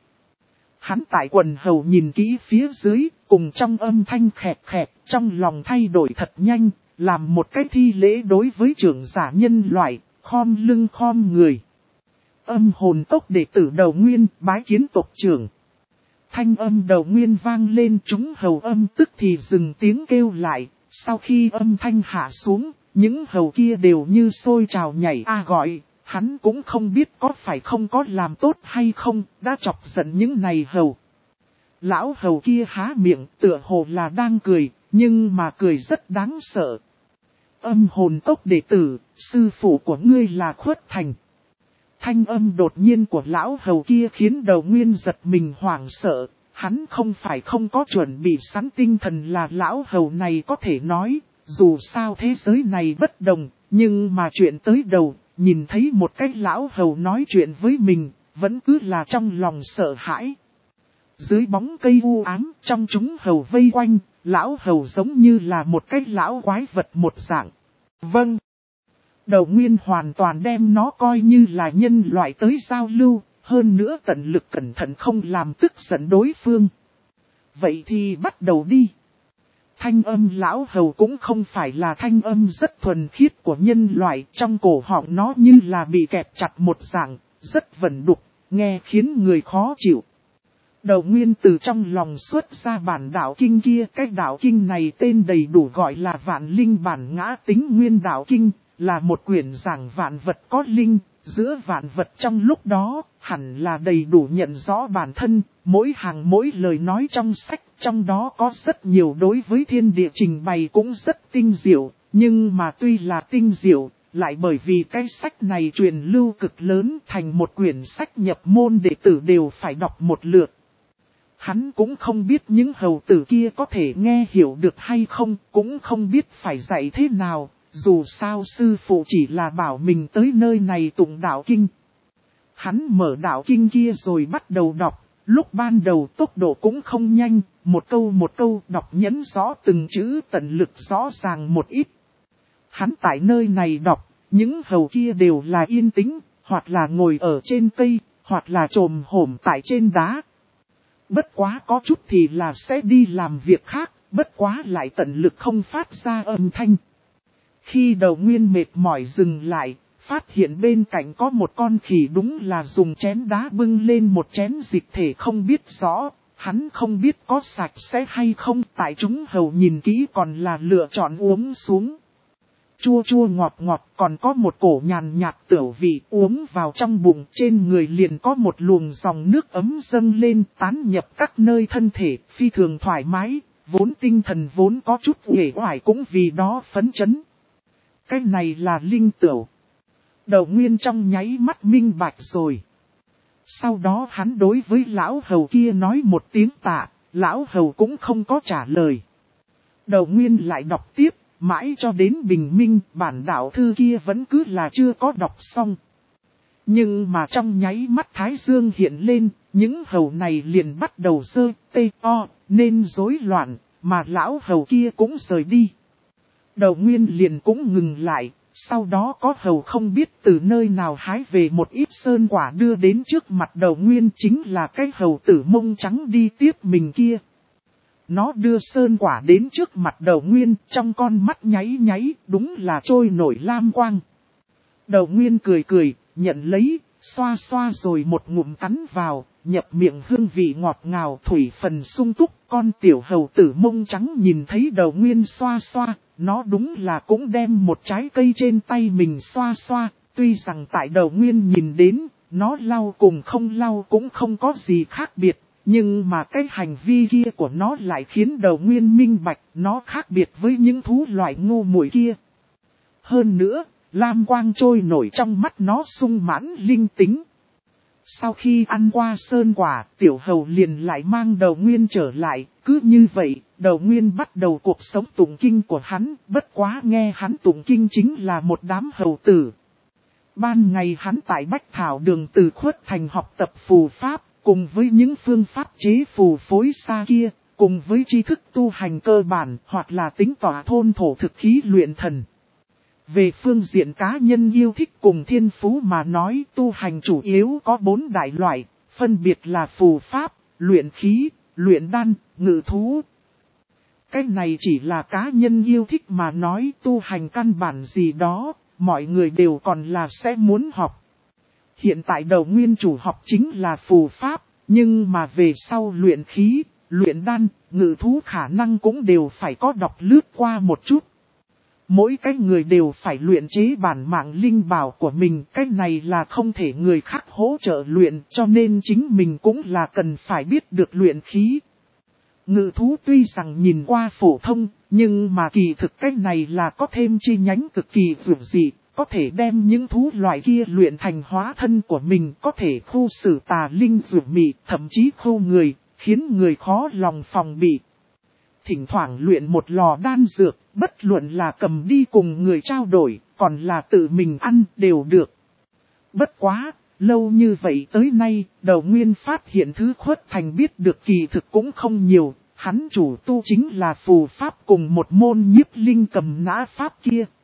[SPEAKER 1] Hắn tại quần hầu nhìn kỹ phía dưới, cùng trong âm thanh khẹt khẹt, trong lòng thay đổi thật nhanh, làm một cái thi lễ đối với trưởng giả nhân loại, khom lưng khom người. Âm hồn tốc đệ tử Đầu Nguyên bái kiến tộc trưởng. Thanh âm Đầu Nguyên vang lên, chúng hầu âm tức thì dừng tiếng kêu lại. Sau khi âm thanh hạ xuống, những hầu kia đều như sôi trào nhảy gọi, hắn cũng không biết có phải không có làm tốt hay không, đã chọc giận những này hầu. Lão hầu kia há miệng tựa hồ là đang cười, nhưng mà cười rất đáng sợ. Âm hồn tốc đệ tử, sư phụ của ngươi là Khuất Thành. Thanh âm đột nhiên của lão hầu kia khiến Đầu Nguyên giật mình hoảng sợ. Hắn không phải không có chuẩn bị sẵn tinh thần là lão hầu này có thể nói, dù sao thế giới này bất đồng, nhưng mà chuyện tới đầu, nhìn thấy một cái lão hầu nói chuyện với mình, vẫn cứ là trong lòng sợ hãi. Dưới bóng cây u ám, trong chúng hầu vây quanh, lão hầu giống như là một cái lão quái vật một dạng. Vâng. Đầu Nguyên hoàn toàn đem nó coi như là nhân loại tới giao lưu. Hơn nữa tận lực cẩn thận không làm tức giận đối phương. Vậy thì bắt đầu đi. Thanh âm lão hầu cũng không phải là thanh âm rất thuần khiết của nhân loại. Trong cổ họng nó như là bị kẹp chặt một dạng, rất vẩn đục, nghe khiến người khó chịu. Đầu Nguyên từ trong lòng xuất ra bản đạo kinh kia. Cái đạo kinh này tên đầy đủ gọi là Vạn Linh Bản Ngã Tính Nguyên Đạo Kinh, là một quyển giảng vạn vật có linh. Giữa vạn vật trong lúc đó, hẳn là đầy đủ nhận rõ bản thân, mỗi hàng mỗi lời nói trong sách, trong đó có rất nhiều đối với thiên địa trình bày cũng rất tinh diệu, nhưng mà tuy là tinh diệu, lại bởi vì cái sách này truyền lưu cực lớn thành một quyển sách nhập môn đệ tử đều phải đọc một lượt. Hắn cũng không biết những hầu tử kia có thể nghe hiểu được hay không, cũng không biết phải dạy thế nào. Dù sao sư phụ chỉ là bảo mình tới nơi này tụng đạo kinh. Hắn mở đạo kinh kia rồi bắt đầu đọc, lúc ban đầu tốc độ cũng không nhanh, một câu đọc nhấn rõ từng chữ tận lực rõ ràng một ít. Hắn tại nơi này đọc, những hầu kia đều là yên tĩnh, hoặc là ngồi ở trên cây, hoặc là trồm hổm tại trên đá. Bất quá có chút thì là sẽ đi làm việc khác, bất quá lại tận lực không phát ra âm thanh. Khi Đầu Nguyên mệt mỏi dừng lại, phát hiện bên cạnh có một con khỉ đúng là dùng chén đá bưng lên một chén dịch thể không biết rõ, hắn không biết có sạch sẽ hay không tại chúng hầu nhìn kỹ còn là lựa chọn uống xuống. chua chua ngọt ngọt, còn có một cổ nhàn nhạt tửu vị, uống vào trong bụng, trên người liền có một luồng dòng nước ấm dâng lên, tán nhập các nơi thân thể, phi thường thoải mái, vốn tinh thần vốn có chút uể oải cũng vì đó phấn chấn. Cái này là linh tửu. Đậu Nguyên trong nháy mắt minh bạch rồi. Sau đó hắn đối với lão hầu kia nói một tiếng tạ, lão hầu cũng không có trả lời. Đậu Nguyên lại đọc tiếp, mãi cho đến bình minh, bản đạo thư kia vẫn cứ là chưa có đọc xong. Nhưng mà trong nháy mắt thái dương hiện lên, những hầu này liền bắt đầu sơ, tê, o, nên rối loạn, mà lão hầu kia cũng rời đi. Đậu Nguyên liền cũng ngừng lại, sau đó có hầu không biết từ nơi nào hái về một ít sơn quả đưa đến trước mặt Đậu Nguyên, chính là cái hầu tử mông trắng đi tiếp mình kia. Nó đưa sơn quả đến trước mặt Đậu Nguyên, trong con mắt nháy nháy, đúng là trôi nổi lam quang. Đậu Nguyên cười cười, nhận lấy, xoa xoa rồi một ngụm cắn vào, nhập miệng hương vị ngọt ngào, thủy phần sung túc. Con tiểu hầu tử mông trắng nhìn thấy Đậu Nguyên xoa xoa, nó đúng là cũng đem một trái cây trên tay mình xoa xoa. Tuy rằng tại Đậu Nguyên nhìn đến, nó lau cùng không lau cũng không có gì khác biệt. Nhưng mà cái hành vi kia của nó lại khiến Đậu Nguyên minh bạch, nó khác biệt với những thú loại ngu muội kia. Hơn nữa, lam quang trôi nổi trong mắt nó sung mãn linh tính. Sau khi ăn qua sơn quả, tiểu hầu liền lại mang Đậu Nguyên trở lại, cứ như vậy, Đậu Nguyên bắt đầu cuộc sống tụng kinh của hắn, bất quá nghe hắn tụng kinh chính là một đám hầu tử. Ban ngày hắn tại Bách Thảo Đường Từ Khuất Thành học tập phù pháp, cùng với những phương pháp chế phù phối xa kia, cùng với tri thức tu hành cơ bản hoặc là tính tỏa thôn thổ thực khí luyện thần. Về phương diện cá nhân yêu thích cùng thiên phú mà nói, tu hành chủ yếu có 4 đại loại, phân biệt là phù pháp, luyện khí, luyện đan, ngự thú. Cái này chỉ là cá nhân yêu thích mà nói, tu hành căn bản gì đó, mọi người đều còn là sẽ muốn học. Hiện tại Đậu Nguyên chủ học chính là phù pháp, nhưng mà về sau luyện khí, luyện đan, ngự thú khả năng cũng đều phải có đọc lướt qua một chút. Mỗi cái người đều phải luyện chế bản mạng linh bảo của mình, cái này là không thể người khác hỗ trợ luyện, cho nên chính mình cũng là cần phải biết được luyện khí. Ngự thú tuy rằng nhìn qua phổ thông, nhưng mà kỳ thực cái này là có thêm chi nhánh cực kỳ vượt dị, có thể đem những thú loại kia luyện thành hóa thân của mình, có thể khu xử tà linh vượt mị, thậm chí khu người, khiến người khó lòng phòng bị. Thỉnh thoảng luyện một lò đan dược, bất luận là cầm đi cùng người trao đổi, còn là tự mình ăn đều được. Bất quá, lâu như vậy tới nay, Đậu Nguyên phát hiện thứ Khuất Thành biết được kỳ thực cũng không nhiều, hắn chủ tu chính là phù pháp cùng một môn nhiếp linh cầm nã pháp kia.